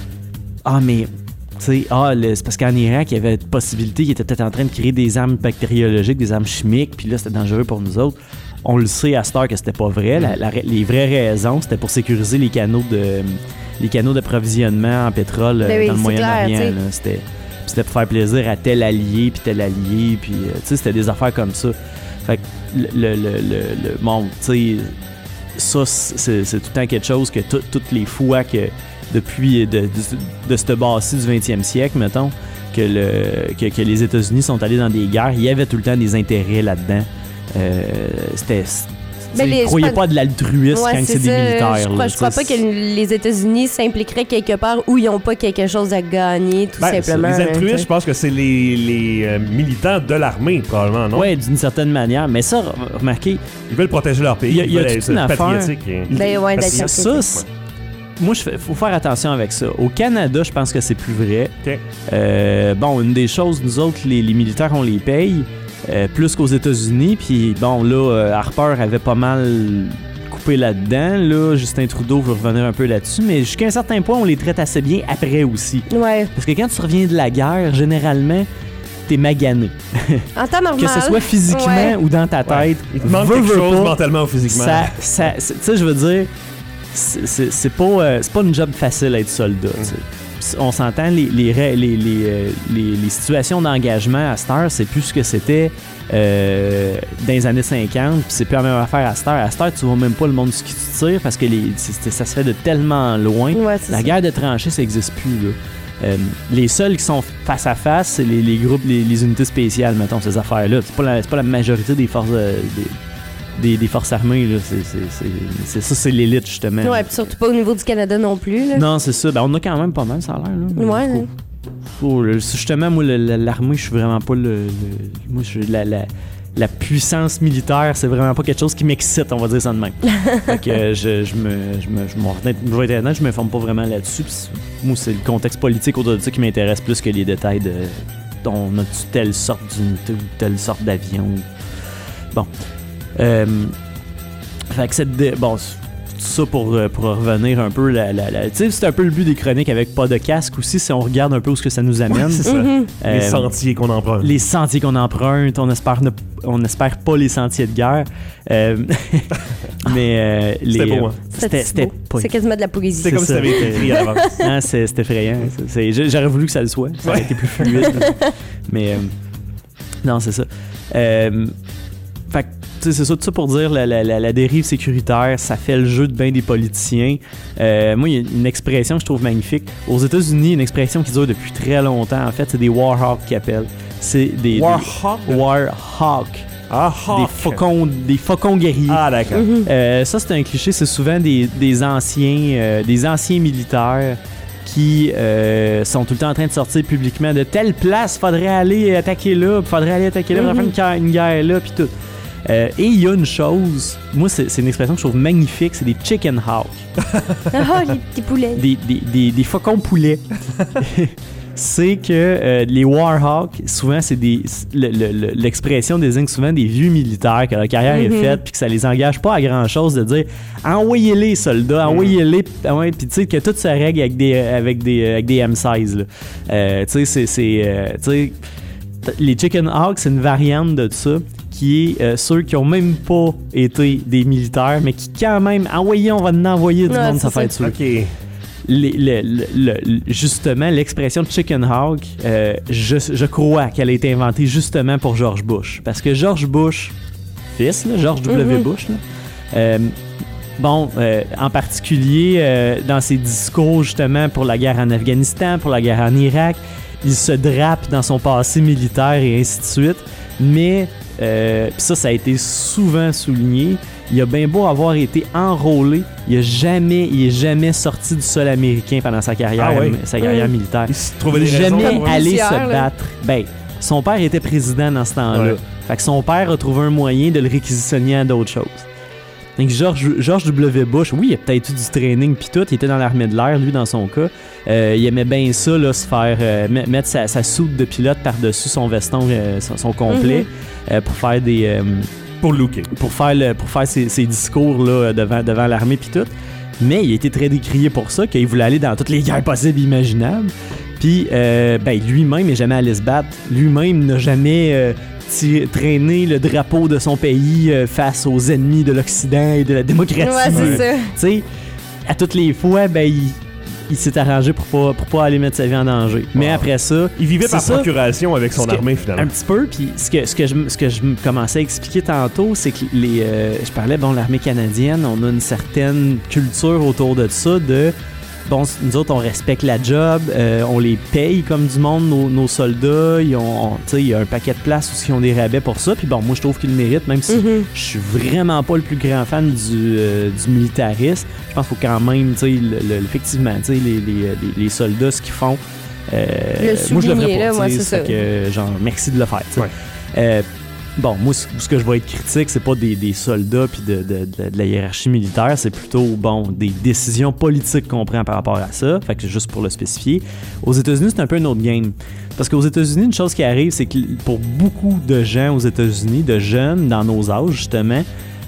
Ah, mais, tu sais, ah, le- c'est parce qu'en Irak, il y avait une possibilité qu'ils étaient peut-être en train de créer des armes bactériologiques, des armes chimiques, puis là, c'était dangereux pour nous autres. On le sait à cette heure que c'était pas vrai. La- la- les vraies raisons, c'était pour sécuriser les canaux de les canaux d'approvisionnement en pétrole euh, Ben oui, dans le c'est Moyen-Orient. clair, tu sais. là. C'était, puis c'était pour faire plaisir à tel allié, puis tel allié, puis euh, tu sais, c'était des affaires comme ça. Fait que le, le, le, le- le- bon, tu sais, ça, c'est, c'est tout le temps quelque chose que tout- toutes les fois que, depuis, de, de, de cette base-ci du vingtième siècle, mettons, que, le, que, que les États-Unis sont allés dans des guerres, il y avait tout le temps des intérêts là-dedans. Euh, c'était... Ben, Tu les- croyais je pas de l'altruisme Ouais, quand c'est, c'est des ça. militaires. Je là, crois, je crois tu sais. pas que les États-Unis s'impliqueraient quelque part où ils n'ont pas quelque chose à gagner, tout Ben, simplement. Les hein, altruistes, tu je pense que c'est les, les euh, militants de l'armée, probablement, non? Ouais, d'une certaine manière. Mais ça, re- remarquez, Ils veulent protéger leur pays. Il y a- il y a ils veulent toute être une affaire- patriotiques. et- sais. Ben ouais, Parce que d'accord. ça, c'est- moi, il faut faire attention avec ça. Au Canada, je pense que c'est plus vrai. Ok. Euh, bon, une des choses, nous autres, les, les militaires, on les paye euh, plus qu'aux États-Unis. Puis bon, là, euh, Harper avait pas mal coupé là-dedans. Là, Justin Trudeau veut revenir un peu là-dessus. Mais jusqu'à un certain point, on les traite assez bien après aussi. Ouais. Parce que quand tu reviens de la guerre, généralement, t'es magané. En temps normal. Que ce soit physiquement Ouais. ou dans ta tête. Ouais. Il te manque veux, quelque veux chose pas, mentalement ou physiquement. Ça, ça, c'est- tu sais, je veux dire, c'est, c'est- c'est pas, euh, c'est pas une job facile être soldat. tu sais. Puis on s'entend, les, les, ra- les, les, euh, les- les situations d'engagement à cette heure, c'est plus ce que c'était euh, dans les années cinquante, puis c'est plus la même affaire à cette heure. À cette heure, tu vois même pas le monde sur qui tu tires parce que les, c'est- ça se fait de tellement loin. Ouais, c'est La ça. guerre de tranchées, ça n'existe plus. Là. Euh, les seuls qui sont face à face, c'est les, les groupes, les, les unités spéciales, mettons, ces affaires-là. C'est pas la, c'est pas la majorité des forces, euh, des, des, des forces armées. Là. C'est, c'est, c'est, c'est, ça, c'est l'élite, justement. Ouais, puis surtout pas au niveau du Canada non plus. Là. Non, c'est ça. Ben, on en a quand même pas mal, ça a l'air. Là. Mais Ouais, faut- ouais. faut- le- justement, moi, le- le- l'armée, je suis vraiment pas le. le- moi, je suis la, la, la puissance militaire, c'est vraiment pas quelque chose qui m'excite, on va dire ça de même. Fait que euh, je, je me. Je me. Je, m'en- je vais être honnête, je m'informe pas vraiment là-dessus. Pis c'est- moi, c'est le contexte politique autour de ça qui m'intéresse plus que les détails de. On a-tu telle sorte d'unité ou telle sorte d'avion. Bon. Euh, fait que cette. dé- Bon, tout ça pour, euh, pour revenir un peu. La, la, la, tu sais, c'est un peu le but des chroniques avec pas de casque aussi, si on regarde un peu où ce que ça nous amène. Ouais, c'est ça. Mm-hmm. Euh, Les sentiers qu'on emprunte. Les sentiers qu'on emprunte, on espère, ne, on espère pas les sentiers de guerre. Euh, mais euh, les, C'était beau, hein? C'était, c'était pas. C'est quasiment de la poésie. C'est comme si ça. ça avait été écrit à l'avance. Ah, c'est, c'est effrayant. C'est, c'est, j'ai- j'aurais voulu que ça le soit. Ça aurait été plus fluide. Mais euh, non, c'est ça. Euh, fait que, tu sais, c'est ça, tout ça pour dire la, la, la, la dérive sécuritaire, ça fait le jeu de bien des politiciens. Euh, moi, il y a une expression que je trouve magnifique. Aux États-Unis, une expression qui dure depuis très longtemps. En fait, c'est des Warhawks qu'ils appellent. C'est des Warhawk? des Warhawks. Ah, Des hawk. faucons, des faucons guerriers. Ah, d'accord. Euh, ça, c'est un cliché. C'est souvent des, des anciens, euh, des anciens militaires qui euh, sont tout le temps en train de sortir publiquement de telle place, faudrait aller attaquer là, puis faudrait aller attaquer là, faudrait faire une guerre, une guerre là, puis tout. Euh, et il y a une chose, moi, c'est, c'est une expression que je trouve magnifique, c'est des chicken hawks, Ah, les petits poulets. des, des, des, des faucons poulets. C'est que euh, les Warhawks, souvent, c'est des. Le, le, le, l'expression désigne souvent des vieux militaires que leur carrière Mm-hmm. est faite, puis que ça les engage pas à grand chose de dire envoyez-les, soldats, envoyez-les, ah ouais, puis tu sais, que tout se règle avec des, avec des, avec des M seize. Là. Euh, tu sais, c'est. c'est euh, tu sais, les Chicken Hawks, c'est une variante de ça qui est euh, ceux qui ont même pas été des militaires, mais qui, quand même, envoyez, on va en envoyer du Ouais, monde, ça c'est fait être sûr. OK. Les- le- le- le- justement, l'expression chicken hawk, euh, je, je crois qu'elle a été inventée justement pour George Bush. Parce que George Bush, fils, là, George W. Mhm. Bush, là, euh, bon, euh, en particulier euh, dans ses discours justement pour la guerre en Afghanistan, pour la guerre en Irak, il se drape dans son passé militaire et ainsi de suite. Mais, euh, pis ça, ça a été souvent souligné. Il a bien beau avoir été enrôlé, il a jamais, il est jamais sorti du sol américain pendant sa carrière, Ah ouais? sa carrière Mm. militaire. Il se trouvait Il des est raisons. jamais pour- allé Policière, se là. battre. Ben, son père était président dans ce temps-là. Ouais. Fait que son père a trouvé un moyen de le réquisitionner à d'autres choses. Donc George, George W. Bush, oui, il a peut-être eu du training pis tout, il était dans l'armée de l'air, lui, dans son cas. Euh, il aimait bien ça, là, se faire euh, met- mettre sa, sa soude de pilote par-dessus son veston, euh, son, son complet, euh, pour faire des... euh, Pour looker. pour faire, le, pour faire ses, ses discours là, devant, devant l'armée puis tout. Mais il a été très décrié pour ça, qu'il voulait aller dans toutes les guerres possibles et imaginables. Puis, euh, ben, lui-même n'est jamais allé se battre. Lui-même n'a jamais euh, ti- traîné le drapeau de son pays euh, face aux ennemis de l'Occident et de la démocratie. Ouais, c'est ça. Tu sais, à toutes les fois, ben, il, il s'est arrangé pour pas, pour pas aller mettre sa vie en danger. Mais Wow. après ça... Il vivait c'est par ça. procuration avec son Ce que- armée, finalement. Un petit peu, puis ce que, ce que je, ce que je me commençais à expliquer tantôt, c'est que les, euh, je parlais, bon, l'armée canadienne, on a une certaine culture autour de ça, de, bon, nous autres, on respecte la job, euh, on les paye comme du monde, nos, nos soldats, ils ont, on- tu sais, il y a un paquet de places où ils ont des rabais pour ça, puis bon, moi, je trouve qu'ils le méritent, même si Mhm. je suis vraiment pas le plus grand fan du, euh, du militarisme. Je pense qu'il faut quand même, tu sais, le- le- effectivement, tu sais, les, les, les, les soldats, ce qu'ils font, euh, Le moi, je le souligner, ferais pas, là, tu moi, sais, c'est ça. fait que, genre, merci de le faire, tu sais. Ouais. Euh, bon, moi, ce ce que je vais être critique, c'est pas des, des soldats puis de, de, de- de la hiérarchie militaire, c'est plutôt, bon, des décisions politiques qu'on prend par rapport à ça. Fait que juste pour le spécifier. Aux États-Unis, c'est un peu un autre game. Parce qu'aux États-Unis, une chose qui arrive, c'est que pour beaucoup de gens aux États-Unis, de jeunes dans nos âges, justement,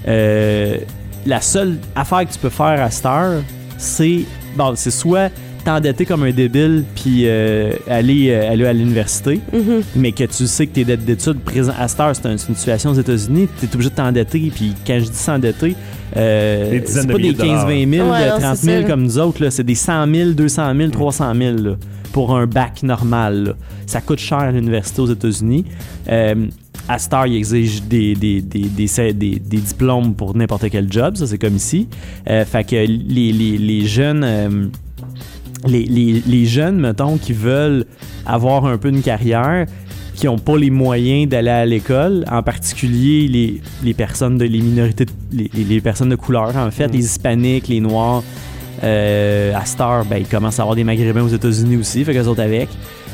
euh, la seule affaire que tu peux faire à cette heure, c'est, bon, c'est soit t'endetter comme un débile puis euh, aller, euh, aller à l'université, Mhm. mais que tu sais que tes dettes d'études présent à cette heure, c'est, un- c'est une situation aux États-Unis, tu es obligé de t'endetter, puis quand je dis s'endetter, euh, Des dizaines c'est de pas des milliers de dollars. quinze vingt mille, Ouais, non, trente c'est mille ça. comme nous autres, là, c'est des cent mille, deux cent mille, trois cent mille là, pour un bac normal. Là. Ça coûte cher à l'université aux États-Unis. Euh, à cette heure, ils exigent des, des, des, des, des, des diplômes pour n'importe quel job, ça c'est comme ici. Euh, fait que les, les, les jeunes... euh, Les, les, les jeunes, mettons, qui veulent avoir un peu une carrière, qui n'ont pas les moyens d'aller à l'école, en particulier les, les personnes de les minorités, de- les, les personnes de couleur, en fait, Mm. les hispaniques, les noirs. Euh, à cette heure, ben, ils commencent à avoir des maghrébins aux États-Unis aussi, fait qu'eux autres avec.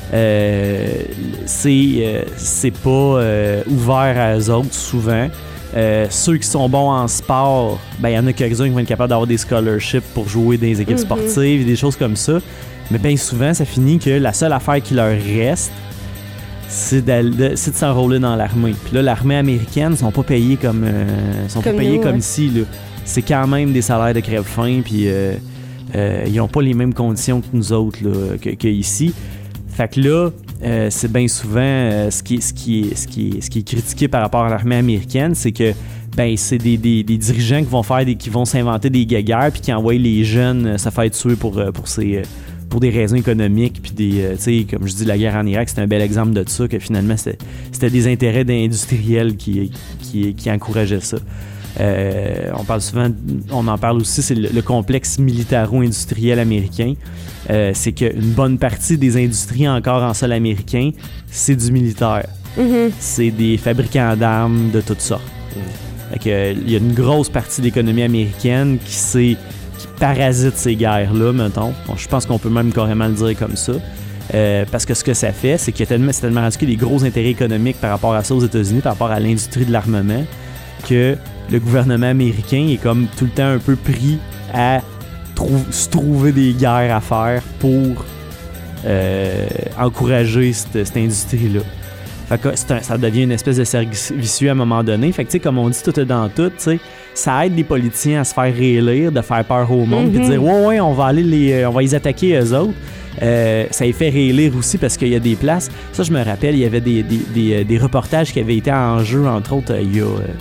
Euh, c'est, euh, c'est pas euh, ouvert à eux autres souvent. Euh, ceux qui sont bons en sport, ben il y en a quelques-uns qui vont être capables d'avoir des scholarships pour jouer dans des équipes Mhm. sportives et des choses comme ça. Mais bien souvent, ça finit que la seule affaire qui leur reste, c'est, d'aller- de, c'est de s'enrôler dans l'armée. Puis là, l'armée américaine, ils sont pas payés comme, euh, sont Comme pas payés nous, comme ouais. ici. Là. c'est quand même des salaires de crève-faim, puis euh, euh, ils n'ont pas les mêmes conditions que nous autres, là, que, que ici. Fait que là, euh, c'est bien souvent euh, ce, qui, ce, qui est, ce, qui est, ce qui est critiqué par rapport à l'armée américaine, c'est que ben, c'est des, des, des dirigeants qui vont faire des, qui vont s'inventer des guéguerres puis qui envoient les jeunes euh, se faire tuer pour, euh, pour, ces, euh, pour des raisons économiques. Puis des, euh, tu sais, comme je dis, la guerre en Irak, c'est un bel exemple de ça, que finalement, c'était, c'était des intérêts d'industriels qui, qui, qui encourageaient ça. Euh, on parle souvent, on en parle aussi, c'est le, le complexe militaro-industriel américain. Euh, c'est qu'une bonne partie des industries encore en sol américain, c'est du militaire. Mm-hmm. C'est des fabricants d'armes de toutes sortes. Fait que, euh, il y a une grosse partie de l'économie américaine qui, s'est, qui parasite ces guerres-là, mettons. Bon, je pense qu'on peut même carrément le dire comme ça. Euh, parce que ce que ça fait, c'est qu'il y a tellement, c'est tellement rendu qu'il y a des gros intérêts économiques par rapport à ça aux États-Unis, par rapport à l'industrie de l'armement, que le gouvernement américain est comme tout le temps un peu pris à trou- se trouver des guerres à faire pour euh, encourager cette, cette industrie-là. Fait que c'est un, ça devient une espèce de cercle vicieux à un moment donné. Fait que tu sais, comme on dit, tout est dans tout, tu sais, ça aide les politiciens à se faire réélire, de faire peur au monde, puis Mm-hmm. de dire ouais ouais, on va aller les, on va les attaquer eux autres. Euh, ça les fait réélire aussi parce qu'il y a des places. Ça, je me rappelle, il y avait des, des, des, des reportages qui avaient été en jeu, entre autres, il y a euh,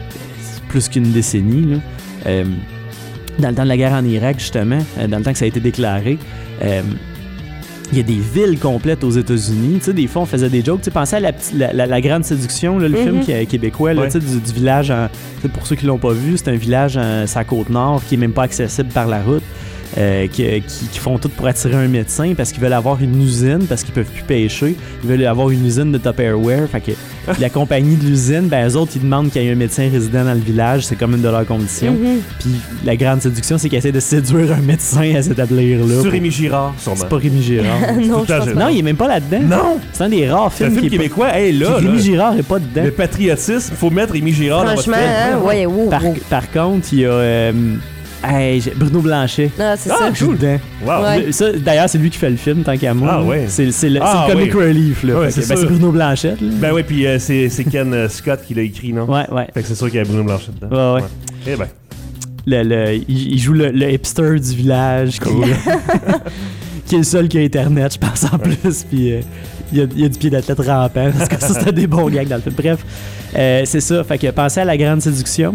plus qu'une décennie, là. Euh, dans le temps de la guerre en Irak, justement, euh, dans le temps que ça a été déclaré. Euh, Il y a des villes complètes aux États-Unis. Tu sais, des fois, on faisait des jokes. Tu sais, pensez à la, la, la, la Grande Séduction, là, le Mm-hmm. film qui est québécois, là, Ouais. tu sais, du, du village. En, tu sais, pour ceux qui l'ont pas vu, c'est un village en sa côte nord qui est même pas accessible par la route. Euh, qui, qui, qui font tout pour attirer un médecin parce qu'ils veulent avoir une usine, parce qu'ils peuvent plus pêcher. Ils veulent avoir une usine de Tupperware. Fait que la compagnie de l'usine, ben, eux autres, ils demandent qu'il y ait un médecin résident dans le village. C'est comme une de leurs conditions. Mm-hmm. Puis la grande séduction, c'est qu'ils essaient de séduire un médecin à s'établir là. Sur pour- Rémi Girard, sûrement. C'est pas Rémi Girard. non, je pense Tout à- pas. Non, il est même pas là-dedans. Non! C'est un des rares C'est un films, film qui est québécois. Hey, pas... là, qui- là, Rémi Girard est pas dedans. le patriotisme, faut mettre Rémi Girard dans votre Franchement, film. hein, ouais, wow, Par, wow. par contre, il y a euh, hey, j'ai- Bruno Blanchet. Ah, c'est Ah, ça. qui joue dedans. Wow. Ouais. Le- ça, d'ailleurs, c'est lui qui fait le film, tant qu'à moi. Ah là. ouais. C'est, c'est le, Ah c'est le comic ouais. relief. Là. Ouais, Fait que, c'est ben, ça. c'est Bruno Blanchet. Là. Ben oui, puis euh, c'est, c'est Ken euh, Scott qui l'a écrit, non? Ouais, ouais. Fait que c'est sûr qu'il y a Bruno Blanchet dedans. Ouais, ouais. Eh ben. Le, le- il, il joue le, le hipster du village. Qui, qui est le seul qui a Internet, je pense, en plus. Puis euh, il, y a, il y a du pied d'athlète rampant. Parce que ça, c'était des bons gags dans le film. Bref, euh, c'est ça. Fait que pensez à La Grande Séduction.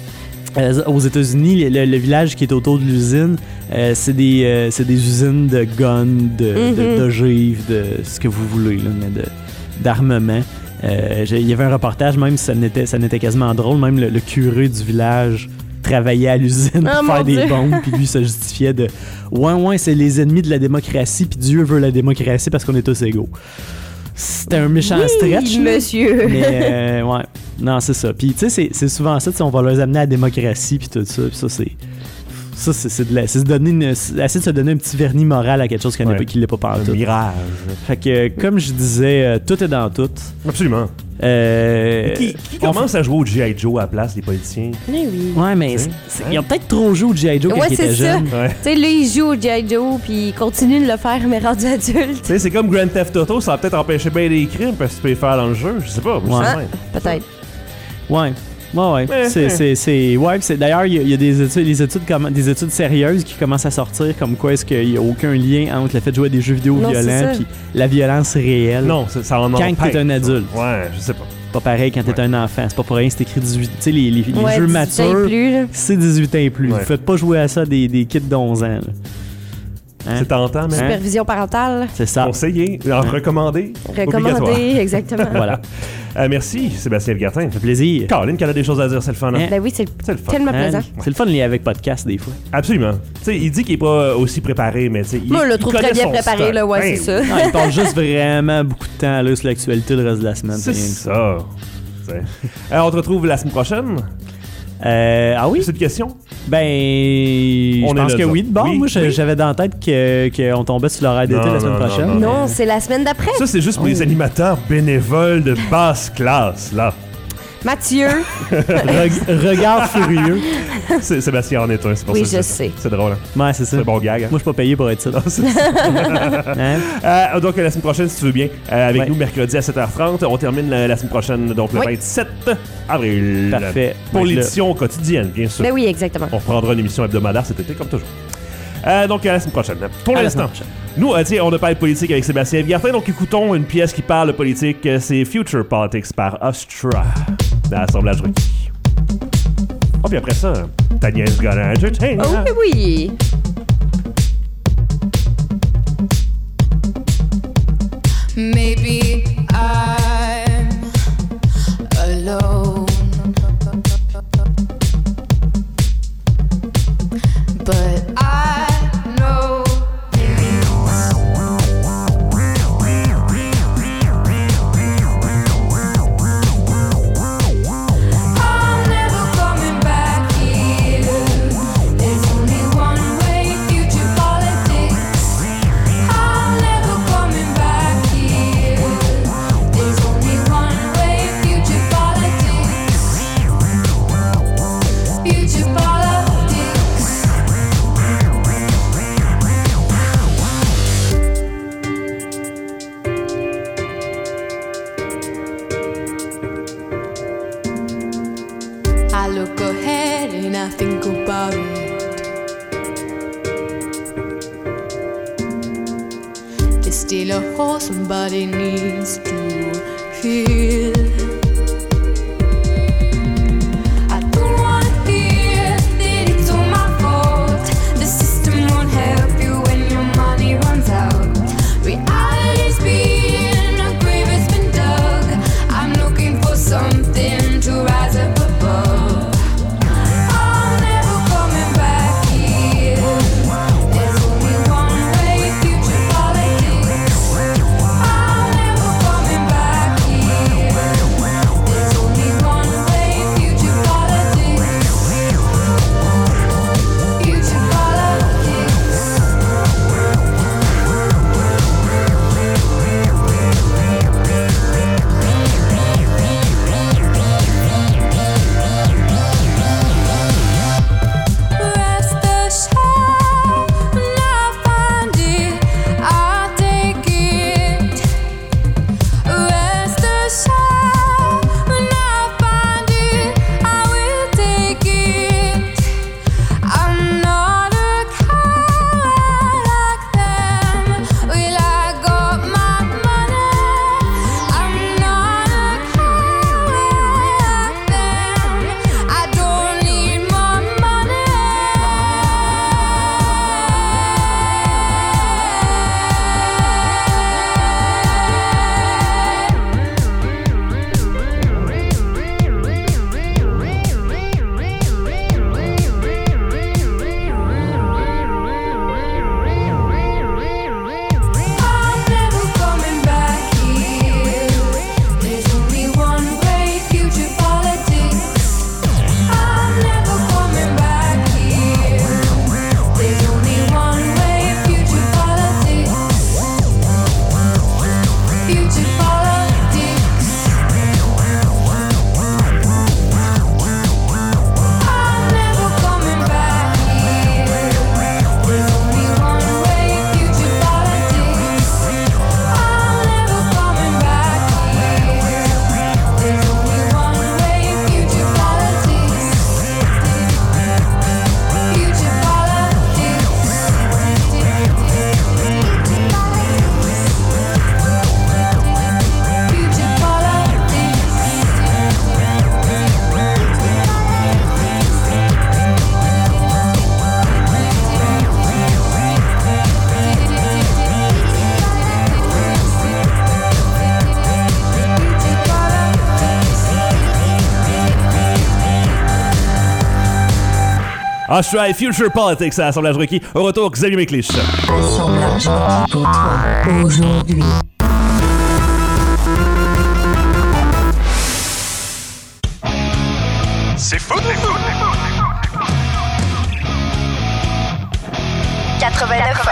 Euh, aux États-Unis, le, le village qui est autour de l'usine, euh, c'est, des, euh, c'est des usines de guns, de, Mm-hmm. de, d'ogives, de ce que vous voulez, là, mais de, d'armement. Euh, j'ai- il y avait un reportage, même si ça n'était, ça n'était quasiment drôle, même le, le curé du village travaillait à l'usine Ah, pour mon faire des Dieu. bombes, puis lui se justifiait de « Ouais, ouais, c'est les ennemis de la démocratie, puis Dieu veut la démocratie parce qu'on est tous égaux. » C'était un méchant Oui, stretch, là. monsieur. Mais euh, ouais, non, c'est ça. Puis tu sais, c'est, c'est souvent ça, tu sais, on va les amener à la démocratie puis tout ça. Puis ça, c'est. Ça, c'est, c'est, de la, c'est se donner une, c'est essayer de se donner un petit vernis moral à quelque chose qui Ouais. n'est pas, qui l'est pas Un pantoute. mirage. Fait que, euh, comme je disais, euh, tout est dans tout. Absolument. Euh, qui qui on commence à jouer au G I. Joe à la place, les politiciens? Mais oui. Ouais, mais Hein? c'est- c'est- ils ont peut-être trop joué au G I. Joe quand Ouais, ils étaient c'est ça. jeunes. Ouais. Tu sais, là, il joue au G I. Joe, puis il continue de le faire, mais rendu adulte. Tu sais, c'est comme Grand Theft Auto, ça va peut-être empêcher bien des crimes parce que tu peux les faire dans le jeu. Je sais pas. moi, Ouais. c'est Ah, même. peut-être. Ouais. Ouais, ouais. Ouais, c'est, ouais. c'est, c'est, ouais, puis c'est, d'ailleurs, il y, a- il y a des études, des, études comme, des études sérieuses qui commencent à sortir, comme quoi est-ce qu'il n'y a aucun lien entre le fait de jouer à des jeux vidéo Non, c'est violents ça. puis la violence réelle. Non, ça, ça en Quand empêche, t'es un ça. adulte. Ouais, je sais pas. Pas pareil quand t'es Ouais. un enfant. C'est pas pour rien, c'est écrit dix-huit. Tu sais, les, les, les Ouais, jeux dix-huit ans et matures, plus, là. c'est dix-huit ans et plus. Ouais. Faites pas jouer à ça des, des kids d'onze ans. là. Hein? C'est tentant, mais. Hein? Supervision parentale. C'est ça. Conseillé, en recommandé. Obligatoire. Recommandé, exactement. Voilà. Euh, merci, Sébastien Elgartin. Ça fait plaisir. Caroline, qu'elle a des choses à dire, c'est le fun. hein? Hein? Ben oui, c'est C'est le fun. tellement Hein? plaisant. C'est le fun de lier avec podcast des fois. Absolument. Tu sais, il dit qu'il est pas aussi préparé, mais tu sais. il- Moi, je le il trouve connaît très bien son préparé, stock. là, ouais, Ben, c'est ça. Non, il passe juste vraiment beaucoup de temps là, sur l'actualité le reste de la semaine. C'est rien que ça. Tu sais. Alors, on te retrouve la semaine prochaine. Euh, ah oui? C'est une question? Ben, je On est pense là, que ça. oui. Bon, Oui, moi, je- oui. j'avais dans la tête que- qu'on tombait sur l'horaire d'été Non, la semaine non, non, prochaine. non, Non, c'est la semaine d'après. Ça, c'est juste pour Oh. les animateurs bénévoles de basse classe, là. Mathieu. Re- regard furieux. C'est Sébastien en est un, c'est pour Oui, ça. je c'est- sais. C'est drôle. Hein? Ouais, c'est ça. C'est un bon gag. Hein? Moi, je suis pas payé pour être ça. C'est ça. Hein? Euh, donc, la semaine prochaine, si tu veux bien, euh, avec Ouais. nous, mercredi à sept heures trente. On termine la, la semaine prochaine, donc le Oui. vingt-sept avril. Parfait. Pour Donc, l'édition quotidienne, bien sûr. Ben oui, exactement. On reprendra une émission hebdomadaire cet été, comme toujours. Euh, donc, à la semaine prochaine. Pour À la l'instant, semaine prochaine. nous, euh, tiens, on a parlé de politique avec Sébastien Vigartin, donc écoutons une pièce qui parle de politique. euh, C'est Future Politics par Astra, dans l'assemblage requis. Oh, puis après ça, ta nièce gonna entertain. Oh hein? oui, oui. Maybe I'm alone, but I know I'm never coming back here. There's only one way, future politics. I'm never coming back here. There's only one way, future politics. Future politics. I look ahead and I think about it. There's still a hole somebody needs to fill. I don't wanna hear that it's all my fault. The system won't help you when your money runs out. Reality's been a grave has been dug. I'm looking for something to rise up above. I'm never coming back here. There's only one way, future politics. I'm never coming back here. There's only one way, future politics. Future politics. Rest assured, when I find it, I'll take it. Rest assured, when I find it, I will take it. I'm not a coward like them. Will I got my money? I'm not a coward like them. I don't need more money. I'm never coming back here. There's only one way, future politics. I'm never coming back here. There's only one way, future politics. Future politics. I'm never coming back here. There's only one way, future politics. I'm never coming back here. There's only one way, future politics. Future politics. Future Astra et Future Politics à l'assemblage requis. Au retour, Xavier Méclich. Assemblage requis pour toi aujourd'hui. C'est fou, c'est fou, c'est fou. quatre-vingt-neuf.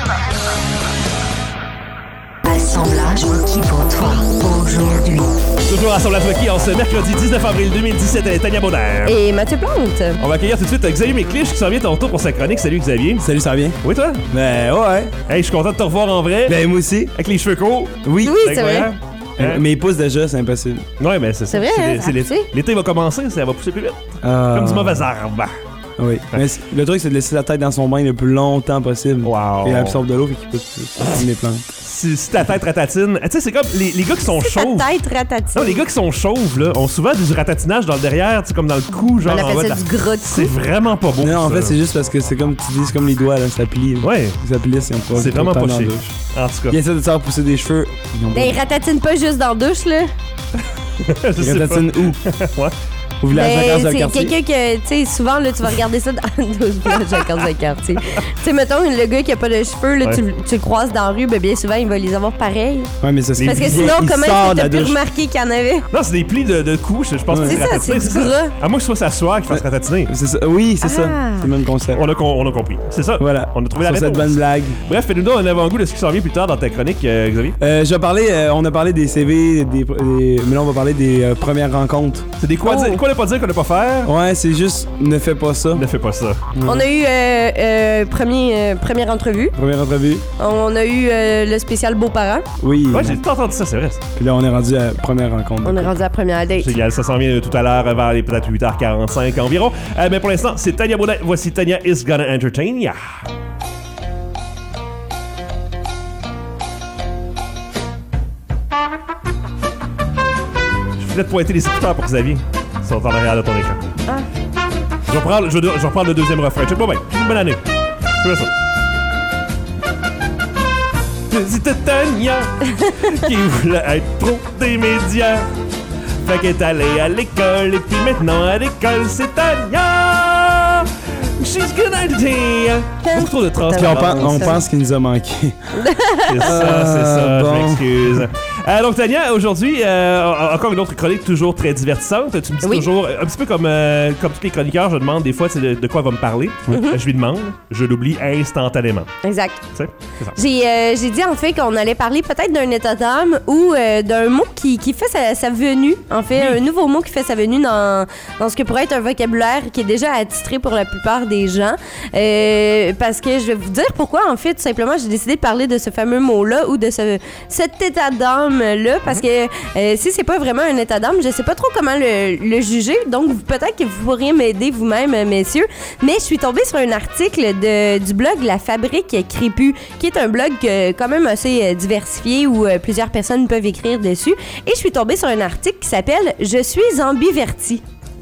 Assemblage requis pour toi aujourd'hui. Toujours Toujours ensemble à Flocky en ce mercredi dix-neuf avril deux mille dix-sept avec Tania Baudin. Et Mathieu Plante. On va accueillir tout de suite Xavier Méclich qui s'en vient tantôt pour sa chronique. Salut Xavier. Salut, ça va bien? Oui, toi? Ben ouais. Hey, je suis content de te revoir en vrai. Ben moi aussi. Avec les cheveux courts. Oui. Oui, c'est vrai. incroyable. Hein? Mais ils poussent déjà, c'est impossible. Ouais, mais c'est ça. C'est vrai, hein, c'est l'été. tu sais. L'été va commencer, ça va pousser plus vite. Ah. Comme du mauvais arbre. Oui. Mais c- le truc, c'est de laisser la tête dans son bain le plus longtemps possible. Wow. Et elle absorbe de l'eau et qu'il peut se les plantes. Si, si ta tête ratatine. Tu sais, c'est comme les, les gars qui sont Ta chauves. tête ratatine. Non, les gars qui sont chauves, là, ont souvent du ratatinage dans le derrière, tu sais, comme dans le cou, genre. On en bas appelle de ça la- du gras de C'est cou. vraiment pas beau. Non, en ça. fait, c'est juste parce que c'est comme tu dis, c'est comme les doigts, là, ça plie. là. Ouais. Ça plie, si on peut C'est vraiment pas dans la chic. douche. En tout cas. Ils essaient de se faire pousser des cheveux. Ils ont pas. Ben, il ratatine pas juste dans la douche, là. Je sais Ils pas. ratatinent où? Ouais. Au village Ben, vacances de c'est quartier. quelqu'un que, tu sais, souvent, là, tu vas regarder ça dans le village vacances de quartier. Tu sais, mettons, le gars qui a pas de cheveux, là, Ouais. tu, tu le croises dans la rue, ben, bien souvent, il va les avoir pareil. Ouais, mais ça, c'est Parce que il- sinon, il comment sort est-ce de que la t'as pu douche. remarquer qu'il y en avait? Non, c'est des plis de, de cou, je je pense que Ouais. c'est C'est ça, ratatiner, c'est du gras. À moins que ce soit sa soie qui fasse ratatiner. C'est ça. Oui, c'est ça. Ah. C'est le même concept. On a, com- on a compris. C'est ça. Voilà. On a trouvé la Sur cette réponse. bonne blague. Bref, fais-nous donc un avant-goût de ce qui s'en vient plus tard dans ta chronique, euh, Xavier. Euh, je vais parler, euh, on a parlé des C V, des, des- mais là on va parler des euh, premières rencontres. C'est des quoi, Oh. dire, quoi ne pas dire qu'on ne pas faire? Ouais, c'est juste, ne fais pas ça. Ne fais pas ça. On a eu euh, euh, premier, euh, première entrevue. Première entrevue. On a eu euh, le spécial beaux-parents. Oui. Ouais, j'ai tout entendu ça, c'est vrai. ça. Puis là on est rendu à première rencontre. On est rendu à la première date. Génial, ça s'en vient euh, tout à l'heure vers les peut-être huit heures quarante-cinq environ. Euh, mais pour l'instant, c'est Tania Baudin. Voici Tania is gonna entertain ya. Je voulais te pointer les écouteurs pour Xavier. Ils sont en arrière de ton écran. Ah. Je vais prendre, je, vais- je vais reprendre le deuxième refrain. Check pas bien. Bonne année. Fais ça. Petite Tania qui voulait être pro des médias. Fait qu'elle est allée à l'école et puis maintenant à l'école c'est Tania. She's gonna entertain. Beaucoup trop de Puis on, transparence. pen- on pense qu'il nous a manqué. C'est ça, c'est ça, Ah, bon. je m'excuse. Euh, donc Tania, aujourd'hui, euh, encore une autre chronique toujours très divertissante. Tu me dis Oui. toujours, un petit peu comme, euh, comme tous les chroniqueurs, je demande des fois c'est de, de quoi elle va me parler. Euh, je lui demande, je l'oublie instantanément. Exact. Tu sais, c'est ça. J'ai euh, j'ai dit en fait qu'on allait parler peut-être d'un état d'âme ou euh, d'un mot qui, qui fait sa, sa venue. En fait, un nouveau mot qui fait sa venue dans, dans ce que pourrait être un vocabulaire qui est déjà attitré pour la plupart des gens. Euh, parce que je vais vous dire pourquoi, en fait, tout simplement, j'ai décidé de parler de ce fameux mot-là ou de ce, cet état d'âme-là. Parce que euh, si c'est pas vraiment un état d'âme, je sais pas trop comment le, le juger. Donc, vous- peut-être que vous pourriez m'aider vous-même, euh, messieurs. Mais je suis tombée sur un article de, du blog La Fabrique Crépue, qui est un blog euh, quand même assez euh, diversifié où euh, plusieurs personnes peuvent écrire dessus. Et je suis tombée sur un article qui s'appelle « Je suis ambiverti ».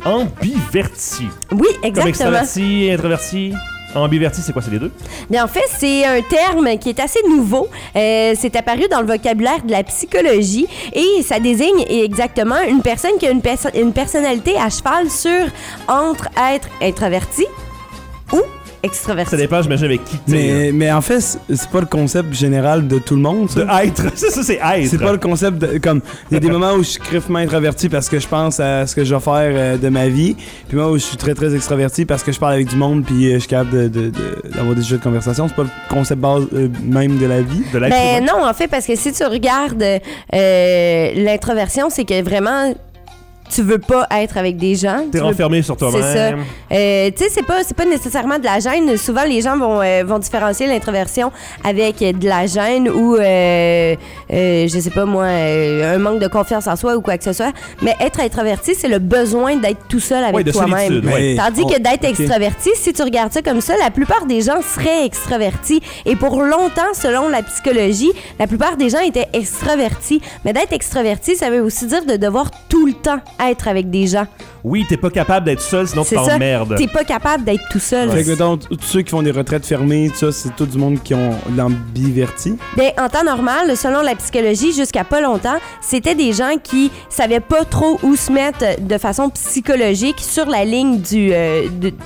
Ambiverti. Oui, Comme exactement. extraverti, introverti. Ambiverti, c'est quoi, c'est les deux? Mais en fait, c'est un terme qui est assez nouveau. Euh, c'est apparu dans le vocabulaire de la psychologie et ça désigne exactement une personne qui a une, perso- une personnalité à cheval sur entre être introverti ou extraverti. Ça dépend, j'imagine, avec qui tu Mais, mais en fait, c'est c'est pas le concept général de tout le monde, ça. De être. Ça, ça c'est être. C'est pas le concept de, comme il y a des moments où je suis crèvement introverti parce que je pense à ce que je vais faire euh, de ma vie, puis moi où je suis très très extraverti parce que je parle avec du monde puis euh, je suis capable de, de- de- d'avoir des jeux de conversation. C'est pas le concept base euh, même de la vie. De l'être Ben humain. non, en fait, parce que si tu regardes euh, l'introversion, c'est que vraiment tu veux pas être avec des gens. T'es Tu veux- renfermé sur C'est ça. toi-même. Euh, tu sais, c'est pas, c'est pas nécessairement de la gêne. Souvent, les gens vont, euh, vont différencier l'introversion avec euh, de la gêne ou, euh, euh, je sais pas moi, euh, un manque de confiance en soi ou quoi que ce soit. Mais être introverti, c'est le besoin d'être tout seul avec Ouais, de toi-même. solitude, ouais. Mais- Tandis oh, que d'être ok. extraverti, si tu regardes ça comme ça, la plupart des gens seraient extravertis. Et pour longtemps, selon la psychologie, la plupart des gens étaient extravertis. Mais d'être extraverti, ça veut aussi dire de devoir tout le temps être avec des gens. Oui, t'es pas capable d'être seul, sinon tu C'est ça. t'emmerdes. T'es pas capable d'être tout seul. Fait que mettons, t- tous ceux qui font des retraites fermées, tout ça, c'est tout du monde qui ont l'ambiverti. Ben, en temps normal, selon la psychologie, jusqu'à pas longtemps, c'était des gens qui savaient pas trop où se mettre de façon psychologique sur la ligne du, euh, de-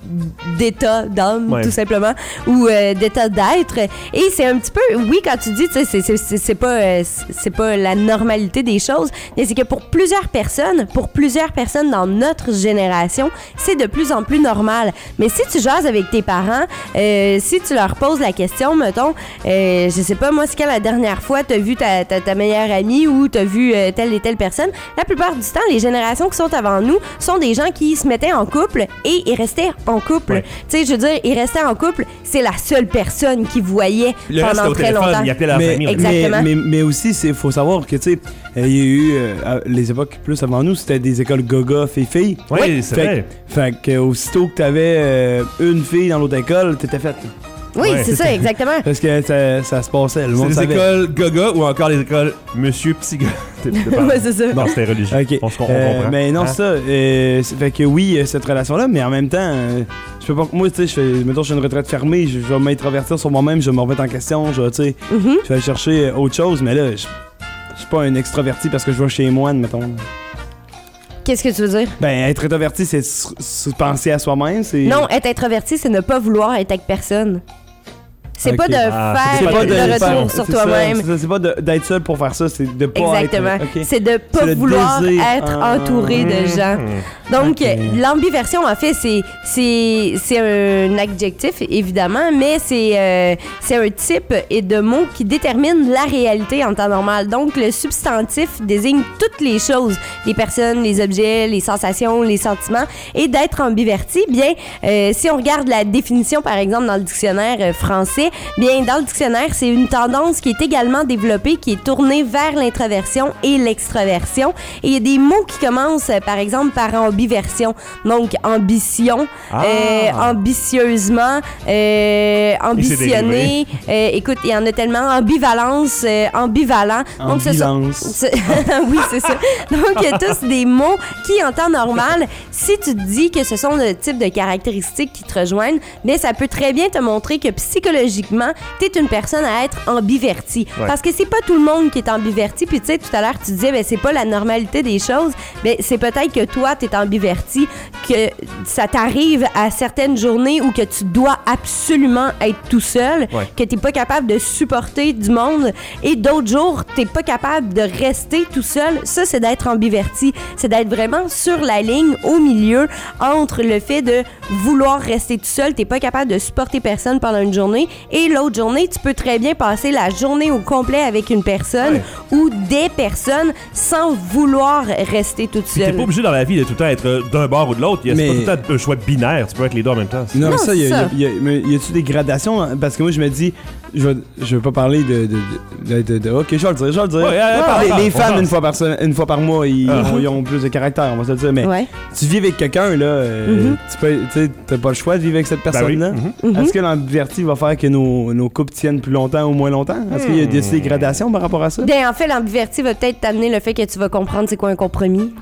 d'état d'âme, Ouais. tout simplement, ou euh, d'état d'être. Et c'est un petit peu, oui, quand tu dis, tu sais, c'est- c'est- c'est c'est pas, euh, c'est pas la normalité des choses, mais c'est que pour plusieurs personnes, pour plusieurs personnes dans notre génération, c'est de plus en plus normal. Mais si tu jases avec tes parents, euh, si tu leur poses la question, mettons, euh, je sais pas, moi, c'est quand la dernière fois t'as vu ta, ta, ta meilleure amie ou t'as vu euh, telle et telle personne, la plupart du temps, les générations qui sont avant nous sont des gens qui se mettaient en couple et ils restaient en couple. Ouais. Tu sais, je veux dire, ils restaient en couple, c'est la seule personne qu'ils voyaient Le reste, c'était pendant au très téléphone, longtemps. il appelait leur mais, famille. mais, Exactement. mais, mais aussi, il faut savoir que, tu sais, euh, il y a eu, euh, à- les époques plus avant nous, c'était des écoles gaga, filles-filles. Oui, c'est Fait, vrai. fait que aussitôt que t'avais euh, une fille dans l'autre école, t'étais faite. Oui, Ouais. c'est ça, exactement. Parce que ça, ça se passait, le C'est monde des savait. écoles gaga ou encore les écoles Monsieur Psyga. Ouais, c'est ça. Non, c'était religieux. Ok. On se on Euh, comprend. mais non, Hein? c'est ça. euh, c'est- fait que oui, euh, cette relation-là, mais en même temps, euh, je peux pas. Moi, tu sais, je fais. Mettons, je fais une retraite fermée, je, je vais m'introvertir sur moi-même, je vais me remettre en question, je vais, tu sais, Mhm. je vais aller chercher euh, autre chose, mais là, je je suis pas un extraverti parce que je vais chez moi, mettons. Qu'est-ce que tu veux dire? Ben, être introverti, c'est s- s- penser à soi-même, c'est. Non, être introverti, c'est ne pas vouloir être avec personne. C'est Ok. pas de Ah, faire c'est pas le de- retour c'est sur ça, toi-même. c'est ça, C'est pas de- d'être seul pour faire ça, c'est de pas Exactement. être. ok. C'est de pas C'est le vouloir désir. être Ah. entouré de gens. Donc, Ok. euh, l'ambiversion, en fait, c'est, c'est, c'est un adjectif, évidemment, mais c'est, euh, c'est un type et de mot qui détermine la réalité en temps normal. Donc, le substantif désigne toutes les choses, les personnes, les objets, les sensations, les sentiments. Et d'être ambiverti, bien, euh, si on regarde la définition, par exemple, dans le dictionnaire euh, français, bien, dans le dictionnaire, c'est une tendance qui est également développée, qui est tournée vers l'introversion et l'extraversion. Et il y a des mots qui commencent, euh, par exemple, par ambiversion. Donc, ambition, Ah. euh, ambitieusement, euh, ambitionné. Euh, écoute, il y en a tellement. Ambivalence, euh, ambivalent. Donc, ce sont- Ambulance. ce- oui, c'est ça. Donc, il y a tous des mots qui, en temps normal, si tu te dis que ce sont le type de caractéristiques qui te rejoignent, bien, ça peut très bien te montrer que psychologiquement, tu es une personne à être ambivertie. Ouais. Parce que c'est pas tout le monde qui est ambiverti. Puis, tu sais, tout à l'heure, tu disais, ben, c'est pas la normalité des choses. Ben, c'est peut-être que toi, tu es ambiverti, que ça t'arrive à certaines journées où que tu dois absolument être tout seul, Ouais. que t'es pas capable de supporter du monde, et d'autres jours, t'es pas capable de rester tout seul. Ça, c'est d'être ambiverti. C'est d'être vraiment sur la ligne, au milieu, entre le fait de vouloir rester tout seul, t'es pas capable de supporter personne pendant une journée, et l'autre journée, tu peux très bien passer la journée au complet avec une personne Ouais. ou des personnes sans vouloir rester toute Puis t'es seule. pas obligé dans la vie de tout le temps être euh, d'un bord ou de l'autre. Il y a- C'est Mais- pas tout le temps un choix binaire. Tu peux être les deux en même temps. Non, Non, mais ça, c'est y a, ça. y a- y a- mais y a-tu des gradations? hein? Parce que moi, je me dis, je veux, je veux pas parler de. de, de, de- de- de- ok, je vais le dire, je vais le dire. Ouais, ouais, ouais, les, parle, les parle, on femmes, parle. une fois, par semaine- une fois par mois, ils, Ah. ont, ils ont plus de caractère, on va se le dire. Mais Ouais. tu vis avec quelqu'un, là, euh, Mhm. tu peux, tu sais, t'as pas le choix de vivre avec cette Ben oui. personne-là. Mhm. Mhm. Est-ce que l'ambiverti va faire que nos, nos couples tiennent plus longtemps ou moins longtemps? Est-ce qu'il y a des, des gradations par rapport à ça? Ben, en fait, l'ambiverti va peut-être t'amener le fait que tu vas comprendre c'est quoi un compromis.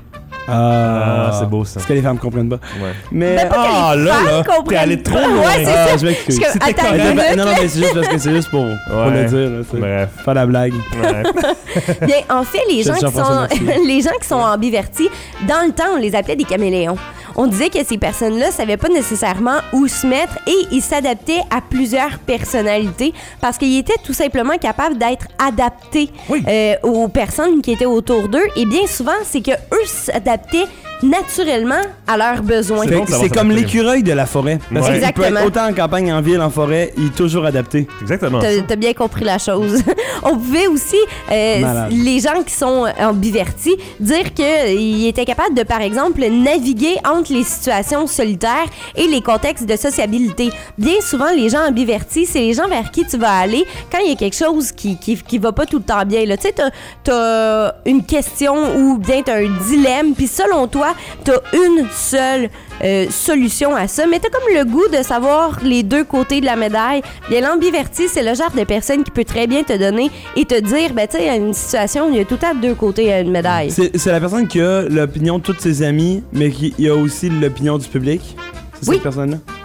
Ah, c'est beau ça. Parce que les femmes comprennent pas. Ouais. Mais. Ben, pas que Ah, les là, femmes là, comprennent t'es allé trop pas. loin. Ouais, c'est Ah, ça. je m'excuse. Je suis comme, C'était attends correct. une minute, Non, non, là. mais c'est juste parce que c'est juste pour, pour Ouais. le dire. Là, c'est- Bref. Faire la blague. Ouais. Bien, en fait, les Je gens, te qui Jean-François sont, Mercier. les gens qui sont ambivertis, dans le temps, on les appelait des caméléons. On disait que ces personnes-là savaient pas nécessairement où se mettre et ils s'adaptaient à plusieurs personnalités parce qu'ils étaient tout simplement capables d'être adaptés Oui. euh, aux personnes qui étaient autour d'eux. Et bien souvent, c'est que eux s'adaptaient naturellement à leurs besoins. C'est Fait bon que de savoir c'est ça comme marche. l'écureuil de la forêt. Parce Ouais. qu'il peut être Exactement. autant en campagne, en ville, en forêt, il est toujours adapté. Exactement. T'as t'as bien compris la chose. On pouvait aussi, euh, Malade. les gens qui sont ambivertis, dire qu'ils étaient capables de, par exemple, naviguer entre les situations solitaires et les contextes de sociabilité. Bien souvent, les gens ambivertis, c'est les gens vers qui tu vas aller quand il y a quelque chose qui, qui, qui va pas tout le temps bien. là. Tu sais, t'as, t'as une question ou bien t'as un dilemme, puis selon toi, t'as une seule euh, solution à ça, mais t'as comme le goût de savoir les deux côtés de la médaille. Bien, l'ambiverti, c'est le genre de personne qui peut très bien te donner et te dire, ben, tu sais, une situation, il y a tout le temps deux côtés à une médaille. C'est c'est la personne qui a l'opinion de tous ses amis, mais qui il a aussi l'opinion du public. C'est Oui. cette personne-là?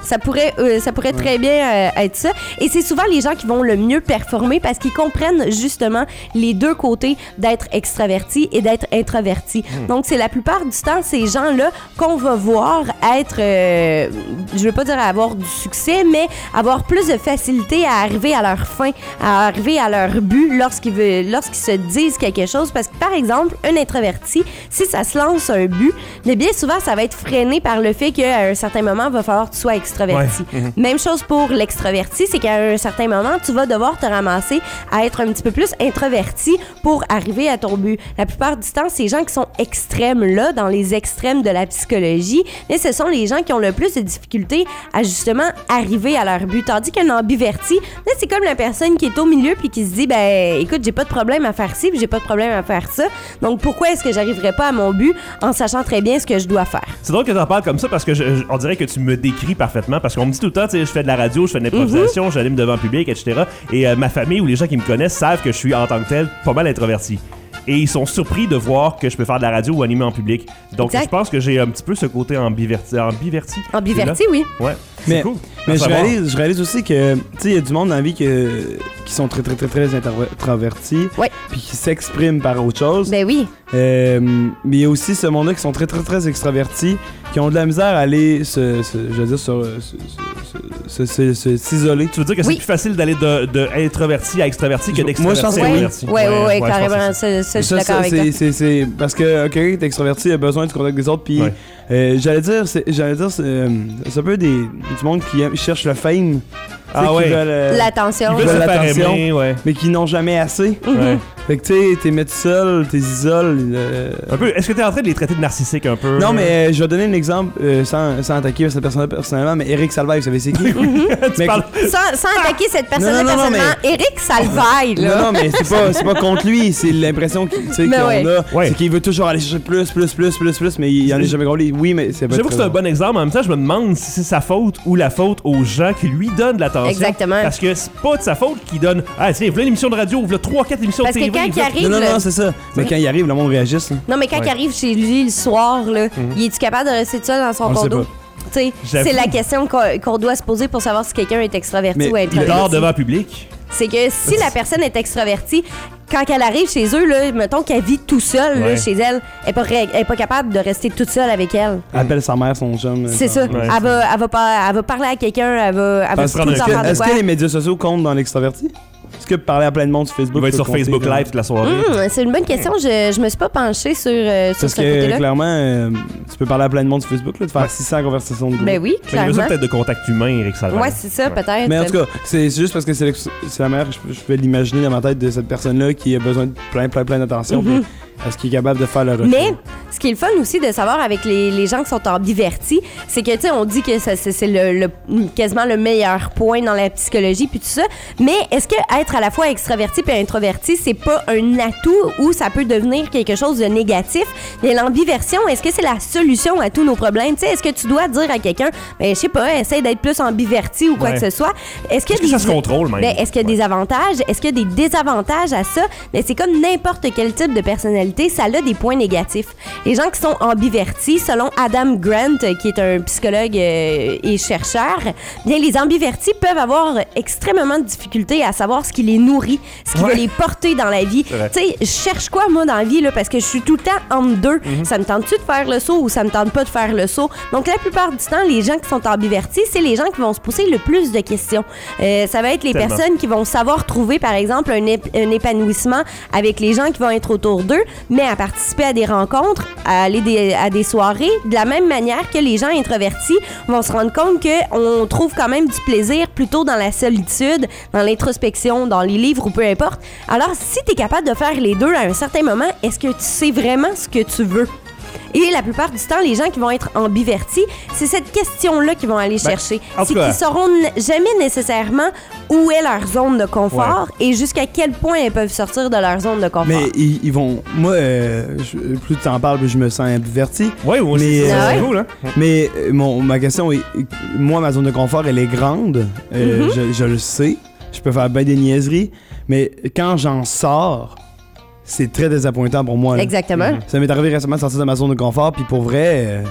Ça pourrait, euh, ça pourrait très bien euh, être ça. Et c'est souvent les gens qui vont le mieux performer parce qu'ils comprennent justement les deux côtés d'être extraverti et d'être introverti. Hmm. Donc, c'est la plupart du temps ces gens-là qu'on va voir être, euh, je veux pas dire avoir du succès, mais avoir plus de facilité à arriver à leur fin, à arriver à leur but lorsqu'ils veulent, lorsqu'ils se disent quelque chose. Parce que, par exemple, un introverti, si ça se lance un but, mais bien souvent, ça va être freiné par le fait qu'à un certain moment, il va falloir que tu sois extraverti. Ouais. Mm-hmm. Même chose pour l'extraverti, c'est qu'à un certain moment, tu vas devoir te ramasser à être un petit peu plus introverti pour arriver à ton but. La plupart du temps, ces gens qui sont extrêmes là, dans les extrêmes de la psychologie, mais ce sont les gens qui ont le plus de difficultés à justement arriver à leur but. Tandis qu'un ambiverti, là, c'est comme la personne qui est au milieu puis qui se dit, ben, écoute, j'ai pas de problème à faire ci puis j'ai pas de problème à faire ça. Donc, pourquoi est-ce que j'arriverais pas à mon but en sachant très bien ce que je dois faire? C'est drôle que t'en parles comme ça parce que je, je- on dirait que tu me décris parfaitement parce qu'on me dit tout le temps, tu sais, je fais de la radio, je fais de l'improvisation, j'anime devant le public, et cetera. Et euh, ma famille ou les gens qui me connaissent savent que je suis en tant que tel pas mal introverti. Et ils sont surpris de voir que je peux faire de la radio ou animer en public. Donc Exact. je pense que j'ai un petit peu ce côté ambiverti. Ambiverti. Ambiverti, qui est là. oui. Ouais. C'est Mais, cool. mais À je, savoir. réalise, je réalise aussi que, tu sais, il y a du monde dans la vie que, qui sont très, très, très, très introver- introvertis. Ouais. Puis qui s'expriment par autre chose. Ben oui. Euh, mais il y a aussi ce monde-là qui sont très, très, très extravertis, qui ont de la misère à aller se, se- je veux dire, sur, se- se- se- se- se- s'isoler. Tu veux dire que c'est Oui. plus facile d'aller de, de introverti à extraverti que Moi, d'extraverti je pense à que oui. introverti. Ouais, ouais, ouais, je pense que carrément. c'est ça. Ça, ça, je suis Ça, d'accord ça, avec c'est, toi. c'est, c'est parce que quelqu'un qui est extraverti a besoin du contact des autres. Puis Ouais. euh, j'allais dire, c'est, j'allais dire, c'est, euh, c'est un peu des, du monde qui aime- cherche le fame. Tu sais, Ah qui ouais. veulent, euh, L'attention. Ils veulent veulent se faire l'attention. aimer, ouais. mais qui n'ont jamais assez. Ouais. Fait que tu sais, t'es mis tout seul, t'es isole. euh, Un peu. Est-ce que t'es en train de les traiter de narcissiques un peu? Non, mais euh, je vais donner un exemple euh, sans, sans attaquer cette personne-là personnellement, mais Eric Salvaille, vous savez c'est qui? tu Mais- parles. Sans, sans attaquer cette personne-là Non, non, non, personnellement, Eric Salvaille, là. Non, non, mais c'est pas, c'est pas contre lui, c'est l'impression qu'il- tu sais, Ben qu'on ouais. a. Ouais. C'est qu'il veut toujours aller chercher plus, plus, plus, plus, plus, mais il y en a jamais gros. Oui, mais c'est pas J'avoue que c'est un bon exemple. En même temps, je me demande si c'est sa faute ou la faute aux gens qui lui donnent de l'attention. Exactement. Parce que c'est pas de sa faute qu'il donne. Ah, tiens, voilà une émission de radio, voilà trois, quatre émissions Parce de que T V. quand il voilà- arrive, Non, non, là- non, c'est ça. Mais quand il arrive, le monde réagisse. là. Non, mais quand Ouais. il arrive chez lui le soir, là, il est-tu capable de rester tout seul dans son On le sait condo? pas. Tu sais, J'avoue. c'est la question qu'on qu'on doit se poser pour savoir si quelqu'un est extraverti Mais ou Il dort introverti. devant le public. C'est que si la personne est extravertie, quand elle arrive chez eux, là, mettons qu'elle vit tout seul là, Ouais. chez elle, elle est, pas, ré- elle est pas capable de rester toute seule avec elle. Appelle sa mère, son chum. C'est ça. Ouais, elle, c'est- va, elle, va pas, elle va parler à quelqu'un, elle va, elle va Parce tout prendre le un temps café. faire de Est-ce quoi. que les médias sociaux comptent dans l'extraverti? Est-ce que parler à plein de monde sur Facebook Il va être peut sur compter Facebook comme- Live toute la soirée. Hum, c'est une bonne question. Je, je me suis pas penchée sur, euh, sur Parce ce que côté-là. clairement, euh, tu peux parler à plein de monde sur Facebook, là, de faire six cents conversations de groupe. Ben oui, Mais il y a besoin clairement. peut-être de contact humain, Eric Salvaire. Ouais, c'est ça, peut-être. Mais en tout cas, c'est c'est juste parce que c'est l'ex- c'est la manière que je, je peux l'imaginer dans ma tête de cette personne-là qui a besoin de plein, plein, plein d'attention. Mhm. puis Est-ce qu'il est capable de faire le reflet? Mais ce qui est le fun aussi de savoir avec les, les gens qui sont ambivertis, c'est que, tu sais, on dit que ça, c'est c'est le, le- quasiment le meilleur point dans la psychologie puis tout ça. Mais est-ce que être à la fois extraverti puis introverti, c'est pas un atout ou ça peut devenir quelque chose de négatif? Mais l'ambiversion, est-ce que c'est la solution à tous nos problèmes? Tu sais, est-ce que tu dois dire à quelqu'un, ben, je sais pas, essaye d'être plus ambiverti ou quoi Ouais. que ce soit? Est-ce que, Est-ce que des- ça se contrôle, même? Ben, est-ce qu'il y a des avantages? Est-ce qu'il y a des désavantages à ça? Mais c'est comme n'importe quel type de personnalité, ça a des points négatifs. Les gens qui sont ambivertis, selon Adam Grant, euh, qui est un psychologue euh, et chercheur, bien, les ambivertis peuvent avoir extrêmement de difficultés à savoir ce qui les nourrit, ce qui Ouais. va les porter dans la vie. C'est vrai. Tu sais, je cherche quoi, moi, dans la vie, là, parce que je suis tout le temps entre deux. Mm-hmm. Ça me tente-tu de faire le saut ou ça me tente pas de faire le saut? Donc, la plupart du temps, les gens qui sont ambivertis, c'est les gens qui vont se poser le plus de questions. Euh, ça va être les Tellement. personnes qui vont savoir trouver, par exemple, un, ép- un épanouissement avec les gens qui vont être autour d'eux, mais à participer à des rencontres, à aller des- à des soirées, de la même manière que les gens introvertis vont se rendre compte qu'on trouve quand même du plaisir plutôt dans la solitude, dans l'introspection, dans les livres ou peu importe. Alors, si tu es capable de faire les deux à un certain moment, est-ce que tu sais vraiment ce que tu veux? Et la plupart du temps, les gens qui vont être ambivertis, c'est cette question-là qu'ils vont aller chercher. en tout C'est cas- qu'ils sauront n- jamais nécessairement où est leur zone de confort et jusqu'à quel point ils peuvent sortir de leur zone de confort. Mais ils, ils vont. Moi, euh, je- plus tu en parles, plus je me sens diverti. Ouais, moi aussi, Mais, c'est euh, c'est cool, hein? Mais euh, mon, ma question est, moi, ma zone de confort, elle est grande. Euh, je, je le sais. Je peux faire bien des niaiseries. Mais quand j'en sors, c'est très désappointant pour moi. là. Exactement. Ça m'est arrivé récemment de sortir de ma zone de confort. Puis pour vrai, euh,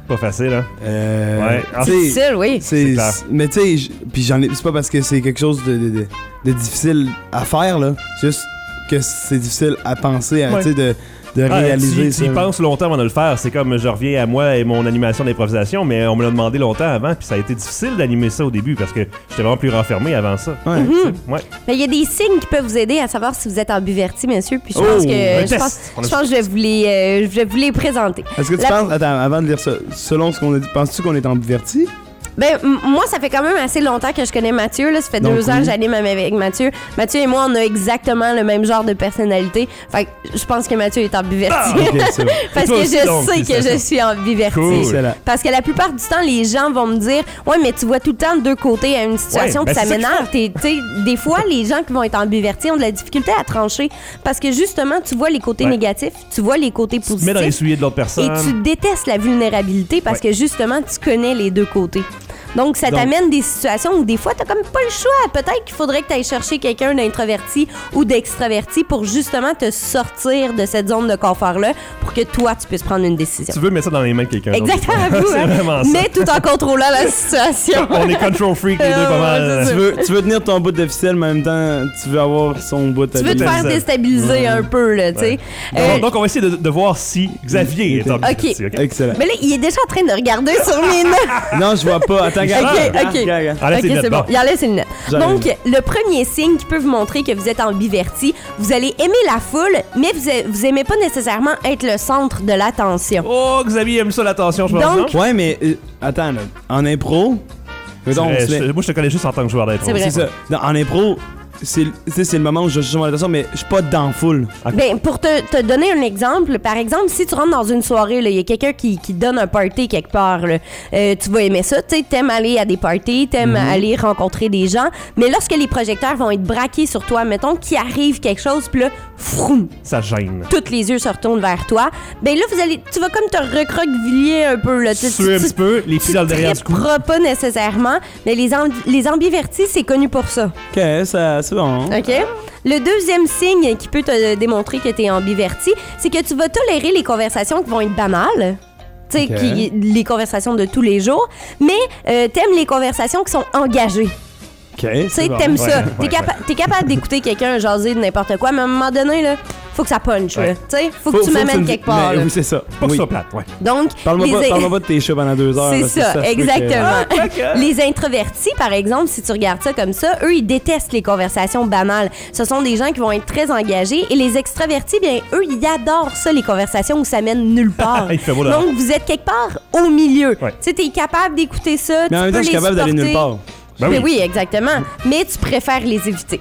Pas facile, hein? Euh, Ouais. Ah, tu sais, Difficile, oui. c'est- C'est clair. mais tu sais, j- puis j'en ai. C'est pas parce que c'est quelque chose de, de, de, de difficile à faire, là. C'est juste que c'est difficile à penser, à, Ouais. tu sais, de, de Ah, réaliser tu ça. y penses longtemps avant de le faire. C'est comme je reviens à moi et mon animation d'improvisation, mais on me l'a demandé longtemps avant, puis ça a été difficile d'animer ça au début parce que j'étais vraiment plus renfermé avant ça. Ouais. Mhm. Ouais. Mais il y a des signes qui peuvent vous aider à savoir si vous êtes en buverti, messieurs. Puis je Oh, pense que un je test. pense, On a- je pense que je vais vous les, euh, je vais vous les présenter. Est-ce que tu La- penses, attends, avant de lire ça, selon ce qu'on a dit, penses-tu qu'on est ambiverti? Ben, m- moi, ça fait quand même assez longtemps que je connais Mathieu. Là. Ça fait Donc, deux ans oui. que j'anime avec Mathieu. Mathieu et moi, on a exactement le même genre de personnalité. Fait que je pense que Mathieu est ambiverti. Ah, ok, c'est bon. Parce Et toi que aussi, je donc, sais que je félicitations. suis ambiverti. Cool. Excellent. Parce que la plupart du temps, les gens vont me dire ouais, mais tu vois tout le temps deux côtés à une situation, Ouais, puis ben, ça c'est ça qu'il m'énerve. T'es- t'sais, des fois, les gens qui vont être ambivertis ont de la difficulté à trancher. Parce que justement, tu vois les côtés Ouais. négatifs, tu vois les côtés Tu te mets dans les positifs. souliers de l'autre Et personne. tu détestes la vulnérabilité parce Ouais. que justement, tu connais les deux côtés. Donc, ça Donc- t'amène des situations où des fois, t'as comme pas le choix. Peut-être qu'il faudrait que tu ailles chercher quelqu'un d'introverti ou d'extraverti pour justement te sortir de cette zone de confort-là pour que toi, tu puisses prendre une décision. Tu veux mettre ça dans les mains de quelqu'un d'autre. Exactement, à vous, C'est hein. vraiment ça. Mais tout en contrôlant la situation. On est control freak les deux Euh, pas mal. ouais, c'est Tu ça. veux, tu veux tenir ton bout de ficelle, mais en même temps, tu veux avoir son bout de Tu veux te C'est faire ça. déstabiliser un peu, là, tu sais. Euh, Donc, donc, on va essayer de, de voir si Xavier est en Ok. buverti, ok? Excellent. mais là, il est déjà en train de regarder sur mes notes. Non, je vois pas. Attends, regarde. Ok, regarde, ok. regarde, regarde. Enlève tes Ok, lunettes, c'est bon. bon. Il enlève ses lunettes. J'enlève. Donc, le premier signe qui peut vous montrer que vous êtes ambiverti, vous allez aimer la foule, mais vous, a- vous aimez pas nécessairement être le centre de l'attention. Oh, Xavier aime ça l'attention, je pense. Donc- non? Ouais, mais euh, attends, là. En impro. mettons, on Euh, se met- je- moi, je te connais juste en tant que joueur d'impro. C'est vrai. C'est ça. Non, en impro, c'est tu sais, c'est le moment où je cherche mon attention, mais je suis pas dans la foule. Ben, pour te, te donner un exemple, par exemple, si tu rentres dans une soirée, là, il y a quelqu'un qui, qui donne un party quelque part, là, euh, tu vas aimer ça, tu sais, t'aimes aller à des parties, t'aimes Mhm. aller rencontrer des gens, mais lorsque les projecteurs vont être braqués sur toi, mettons qu'il arrive quelque chose, puis là, froum, Ça gêne. tous les yeux se retournent vers toi, ben là, vous allez, tu vas comme te recroqueviller un peu, là, tu, Suer un petit peu, les pieds dans le derrière du cou. tripperas pas nécessairement, mais les, amb- les ambivertis, c'est connu pour ça. Ok, ça, c'est bon. OK? Le deuxième signe qui peut te démontrer que tu es ambiverti, c'est que tu vas tolérer les conversations qui vont être banales. Tu sais, OK. qui- les conversations de tous les jours, mais euh, t'aimes les conversations qui sont engagées. Ok, Tu sais, c'est bon. t'aimes ça. Ouais, T'es ouais, capa- t'es capable d'écouter quelqu'un jaser de n'importe quoi, mais à un moment donné, là, faut que ça punch. Ouais. là. Tu sais, faut, que tu m'amènes me- quelque part. mais là. Oui, c'est ça. Pas que Oui. ça plate, ouais. Donc, Parle-moi les- pas, parle-moi pas de tes chats pendant deux heures. C'est là, ça, se peut que- exactement. Les introvertis, par exemple, si tu regardes ça comme ça, eux, ils détestent les conversations banales. Ce sont des gens qui vont être très engagés. Et les extravertis, bien, eux, ils adorent ça, les conversations où ça mène nulle part. Il fait beau dehors. Donc, vous êtes quelque part au milieu. Ouais. Tu sais, t'es capable d'écouter ça. Mais en tu même temps, peux je suis les capable d'aller nulle supporter. part. Ben Mais oui. oui, exactement. Mais tu préfères les éviter.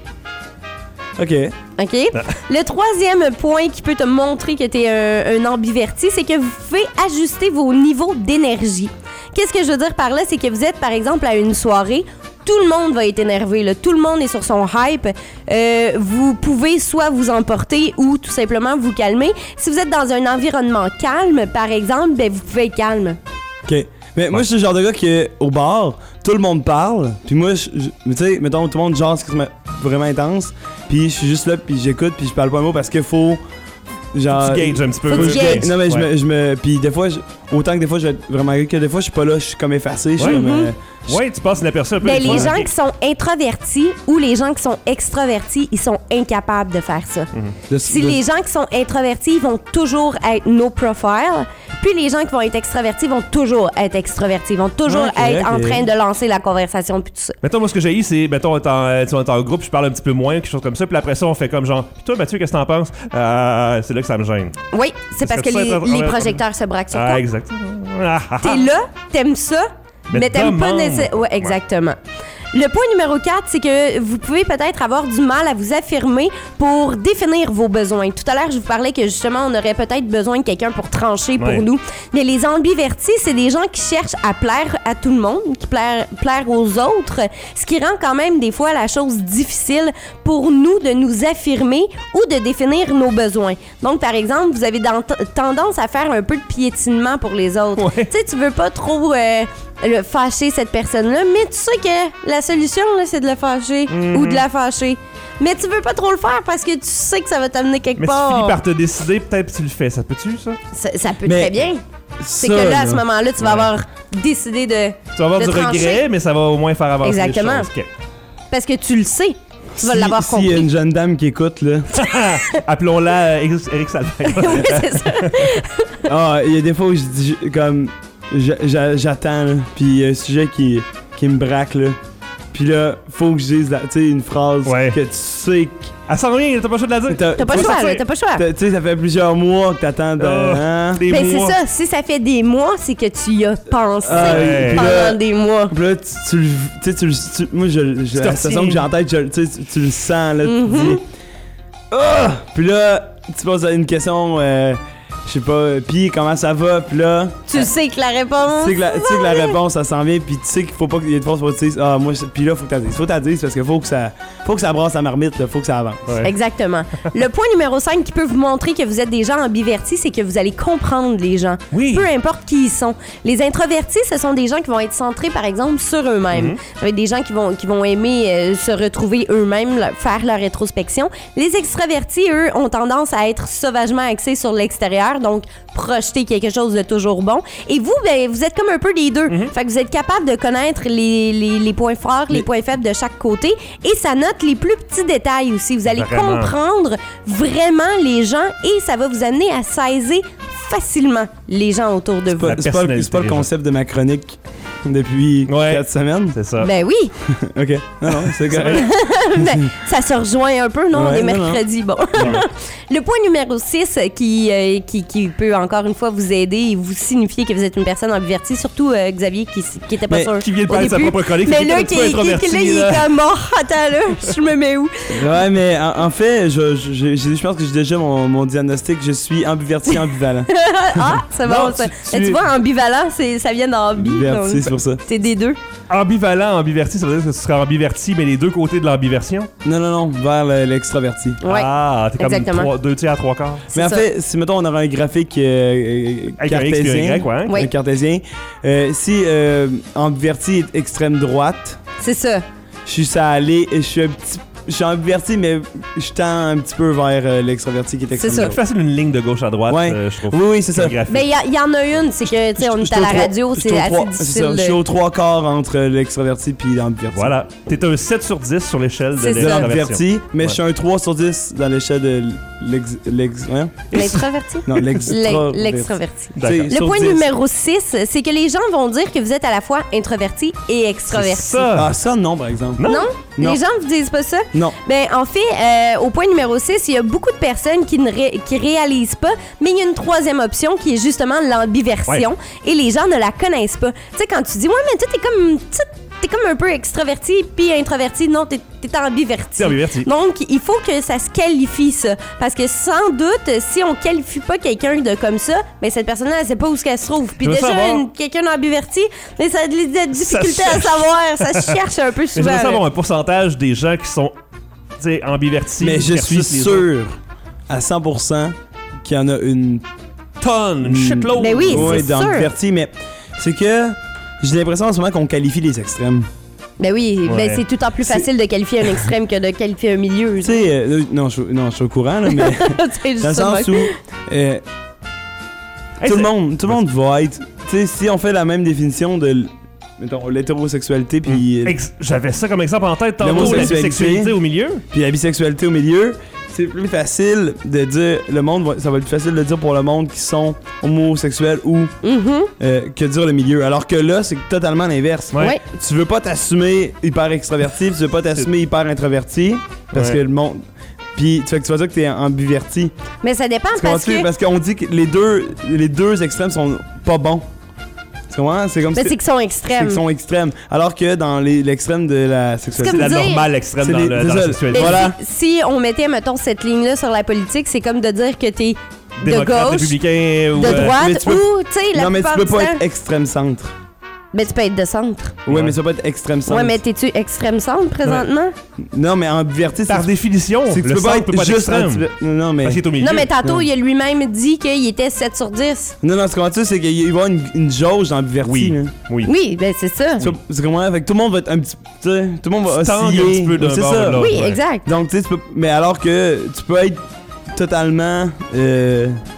Ok. OK? Le troisième point qui peut te montrer que tu es un, un ambiverti, c'est que vous pouvez ajuster vos niveaux d'énergie. Qu'est-ce que je veux dire par là? C'est que vous êtes, par exemple, à une soirée, tout le monde va être énervé, là. Tout le monde est sur son hype. Euh, vous pouvez soit vous emporter ou tout simplement vous calmer. Si vous êtes dans un environnement calme, par exemple, ben, vous pouvez être calme. Ok. Mais moi, je suis le genre de gars qui, au bar, tout le monde parle. Puis moi, je- je- mais tu sais, mettons, tout le monde jase vraiment intense. Puis je suis juste là, puis j'écoute, puis je parle pas un mot parce qu'il faut. Genre. Tu gages un petit peu. Faut que Faut tu que je gages. gagne. Non, mais je Ouais. me. Je me puis des fois, je- autant que des fois, je vais être vraiment que des fois, je suis pas là, je suis comme effacé. Je suis Ouais. comme. euh, Ouais, tu passes inaperçu un peu. Ben, des les fois. gens qui sont introvertis ou les gens qui sont extravertis, ils sont incapables de faire ça. de- Si de- les gens qui sont introvertis vont toujours être no profile, puis les gens qui vont être extravertis vont toujours être extravertis, vont toujours Ok, être en ok. train de lancer la conversation puis tout ça. Mettons, moi, ce que j'ai eu, c'est, mettons, on est en, euh, tu sais, on est en groupe, je parle un petit peu moins, quelque chose comme ça, puis après ça, on fait comme genre, puis toi, Mathieu, qu'est-ce que t'en penses? Euh, c'est là que ça me gêne. Oui, c'est parce que que ça, les, ça, les ça, projecteurs se braquent sur Ah, toi. exact. Ah, ah, ah. T'es là, t'aimes ça, Mais mais t'aimes pas demande. nécessairement. Ouais, exactement. Le point numéro quatre, c'est que vous pouvez peut-être avoir du mal à vous affirmer pour définir vos besoins. Tout à l'heure, je vous parlais que justement, on aurait peut-être besoin de quelqu'un pour trancher pour Ouais. nous. Mais les ambivertis, c'est des gens qui cherchent à plaire à tout le monde, qui plaire, plaire aux autres, ce qui rend quand même des fois la chose difficile pour nous de nous affirmer ou de définir nos besoins. Donc, par exemple, vous avez dans- tendance à faire un peu de piétinement pour les autres. Ouais. Tu sais, tu veux pas trop euh, le fâcher cette personne-là, mais tu sais que la solution, là, c'est de le fâcher Mhm. ou de la fâcher. Mais tu veux pas trop le faire parce que tu sais que ça va t'amener quelque Mais tu part. finis par te décider, peut-être que tu le fais. Ça peut-tu, ça? Ça, ça peut Mais- très bien. c'est que là, à ce moment-là, tu vas Ouais. avoir décidé de... Tu vas avoir de du trancher. regret, mais ça va au moins faire avancer Exactement. les choses. Ok. Parce que tu le sais. Tu vas Si- l'avoir S'il y a compris. une jeune dame qui écoute, là. Appelons-la euh, Eric Eric Salvaire. Oui, c'est ça. Ah, il y a des fois où je dis, je- comme, j'a- j'a- j'attends, là, puis il y a un sujet qui, qui me braque, là. Puis là, faut que je dise, la- tu sais, une phrase Ouais. que tu sais que. Elle s'en vient, t'as pas le choix de la dire. T'as T'as pas le choix, là, t'as pas le choix. t'as- Tu sais, ça fait plusieurs mois que t'attends de. Ah. hein? Des Ben, c'est mois. ça. Si ça fait des mois, c'est que tu y as pensé Ah, ouais. pendant Là- des mois. Puis là, tu, tu, le- tu sais, tu, le- tu- moi, je, je, te la sensation retiens. que j'ai en tête, je- tu, sais, tu, tu le sens, là, tu Mhm. te dis. Ah! Puis là, tu poses une question, euh, je sais pas, puis comment ça va? Puis là, Tu sais que la réponse... tu sais que la, tu sais que la réponse, ça s'en vient, puis tu sais qu'il faut pas qu'il y ait de force pour te dire, ah, moi, je- puis là, faut que t'as dit. Faut que t'as dit, parce qu'il faut que ça, faut que ça brasse la marmite, là, faut que ça avance. Ouais. Exactement. Le point numéro cinq qui peut vous montrer que vous êtes des gens ambivertis, c'est que vous allez comprendre les gens. Oui. Peu importe qui ils sont. Les introvertis, ce sont des gens qui vont être centrés, par exemple, sur eux-mêmes. Mhm. Ça va être des gens qui vont, qui vont aimer euh, se retrouver eux-mêmes, le- faire leur rétrospection. Les extravertis, eux, ont tendance à être sauvagement axés sur l'extérieur, donc projeter quelque chose de toujours bon. Et vous, ben, vous êtes comme un peu les deux. Mhm. Fait que vous êtes capable de connaître les, les, les points forts, les Mais- points faibles de chaque côté. Et ça note les plus petits détails aussi. Vous allez Vraiment. comprendre vraiment les gens et ça va vous amener à saisir facilement les gens autour de C'est vous. pas, La c'est pas, le- c'est pas le personnalité, concept de ma chronique depuis Ouais. quatre semaines. C'est ça. Ben oui, Ok. Non, non, c'est correct. ben, ça se rejoint un peu, non? Ouais, On est non, non. mercredi, bon. Le point numéro six qui, euh, qui, qui peut encore une fois vous aider et vous signifier que vous êtes une personne ambivertie, surtout euh, Xavier qui, qui était pas Mais sûr. Qui vient de au parler de sa début. propre chronique, Mais c'est là, un qui, petit peu qui, qui, introverti, là, il est là. comme mort. Attends, là, je me mets où? Ouais, mais en, en fait, je, je, je, je pense que j'ai déjà mon, mon diagnostic. Je suis ambiverti ambivalent. Ah, c'est bon, Non, ça. tu- Mais tu- tu vois, ambivalent, c'est- ça vient d'ambi. Ambiverti, donc c'est pour ça. C'est des deux. Ambivalent, ambiverti, ça veut dire que tu seras ambiverti, mais les deux côtés de l'ambiversion. Non, non, non, vers le- l'extraverti. Ouais. Ah, t'es comme exactement. trois- deux tiers, trois quarts. c'est Mais en ça. fait, si mettons on aurait un graphique euh, Avec un X puis un cartésien, Y, ouais. Oui. un cartésien, euh, si euh, ambiverti est extrême droite, C'est ça. je suis ça aller, je suis un petit, je suis ambiverti, mais je tends un petit peu vers euh, l'extraverti qui est extrême C'est ça. C'est plus facile une ligne de gauche à droite, Ouais. euh, je trouve. Oui, oui, c'est ça. Le graphique. Ben, il y, a- il y en a une, c'est que, tu sais, on Je- est je à suis la au trois- radio, je suis c'est au assez trois- c'est difficile ça, Je suis de... aux trois quarts entre l'extraverti puis l'ambiverti. Voilà. T'es un sept sur dix sur l'échelle de C'est ça. De l'extraversion. l'ambiverti, mais Ouais. je suis un trois sur dix dans l'échelle de l'ex... l'ex... hein? L'introverti? Non, l'extraverti. L'ex- L'extraverti. D'accord. C'est- Le sur point dix. numéro six, c'est que les gens vont dire que vous êtes à la fois introverti et extraverti. C'est ça. Ah, ça, non, par exemple. Non. Non? Non. Les gens vous disent pas ça? Non. Ben, en fait, euh, au point numéro six, il y a beaucoup de personnes qui ne ré- qui réalisent pas, mais il y a une troisième option qui est justement l'ambiversion et les gens ne la connaissent pas. Tu sais, quand tu dis, ouais, mais toi, t'es comme, tu sais, t'es comme un peu extraverti puis introverti, non, t'es t'es ambiverti. C'est ambiverti. Donc, il faut que ça se qualifie, ça. Parce que sans doute, si on qualifie pas quelqu'un de comme ça, ben cette personne-là, elle sait pas où est-ce qu'elle se trouve. Puis Je veux déjà, savoir- une- quelqu'un d'ambiverti, mais ça a de la difficulté à cherche. savoir. Ça se cherche un peu Mais souvent. j'aimerais là. savoir un pourcentage des gens qui sont, tu sais, ambivertis. Mais je versus suis les sûr à cent pour cent qu'il y en a une autres. Tonne, une shitload. Ben oui, ouais, c'est sûr. d'ambiverti, mais c'est que j'ai l'impression en ce moment qu'on qualifie les extrêmes. Ben oui, Ouais. ben c'est tout le temps plus C'est- facile de qualifier un extrême que de qualifier un milieu. Tu sais, euh, non, je, non, je suis au courant, là, mais C'est dans le sens où euh, Hey, tout, le c'est- monde, tout le monde va être. Tu sais, si on fait la même définition de l- mettons, l'hétérosexualité puis euh, Ex- J'avais ça comme exemple en tête tantôt, la L'homosexualité. bisexualité au milieu. puis la bisexualité au milieu, c'est plus facile de dire le monde va- ça va être plus facile de dire pour le monde qui sont homosexuels ou Mhm. euh, que dire le milieu. Alors que là, c'est totalement l'inverse. Ouais. Ouais. Tu veux pas t'assumer hyper extraverti, puis tu veux pas t'assumer hyper introverti parce Ouais. que le monde. Puis tu, fais que tu vas dire que t'es ambiverti. Mais ça dépend Tu parce comprends-tu? que. Parce qu'on dit que les deux, les deux extrêmes sont pas bons. Tu comprends? C'est comme Mais si c'est qu'ils sont c'est extrêmes. qu'ils sont extrêmes. Alors que dans les- l'extrême de la C'est sexualité. comme la dire- normale extrême c'est dans, les- le, c'est dans la ça. sexualité. Mais Voilà. si, si on mettait, mettons, cette ligne-là sur la politique, c'est comme de dire que t'es de Démocrate, gauche, républicain ou... de euh, mais droite tu peux- ou, tu sais, la Non, mais tu plupart peux du pas temps- être extrême centre. Ben, tu peux être de centre. Ouais, Ouais. mais tu peux pas être extrême centre. Ouais, mais t'es-tu extrême centre présentement? Non, mais ambiverti, c'est Par définition, c'est que le tu peux pas centre être peut pas être juste extrême. anti- Non, mais. Parce qu'il est au milieu. Non, mais tantôt, Non. il a lui-même dit qu'il était sept sur dix. Non, non, ce qu'on dit, c'est qu'il va y avoir une, une jauge ambiverti. Oui, là. oui. Oui, ben c'est ça. Tu vois, C'est comment? Fait que tout le monde va être un petit. Tu sais, tout le monde va Tu tangues osciller. un petit peu d'un c'est bord ça. à l'autre. Oui, ouais. exact. Donc, tu sais, tu peux. Mais alors que tu peux être totalement. Euh,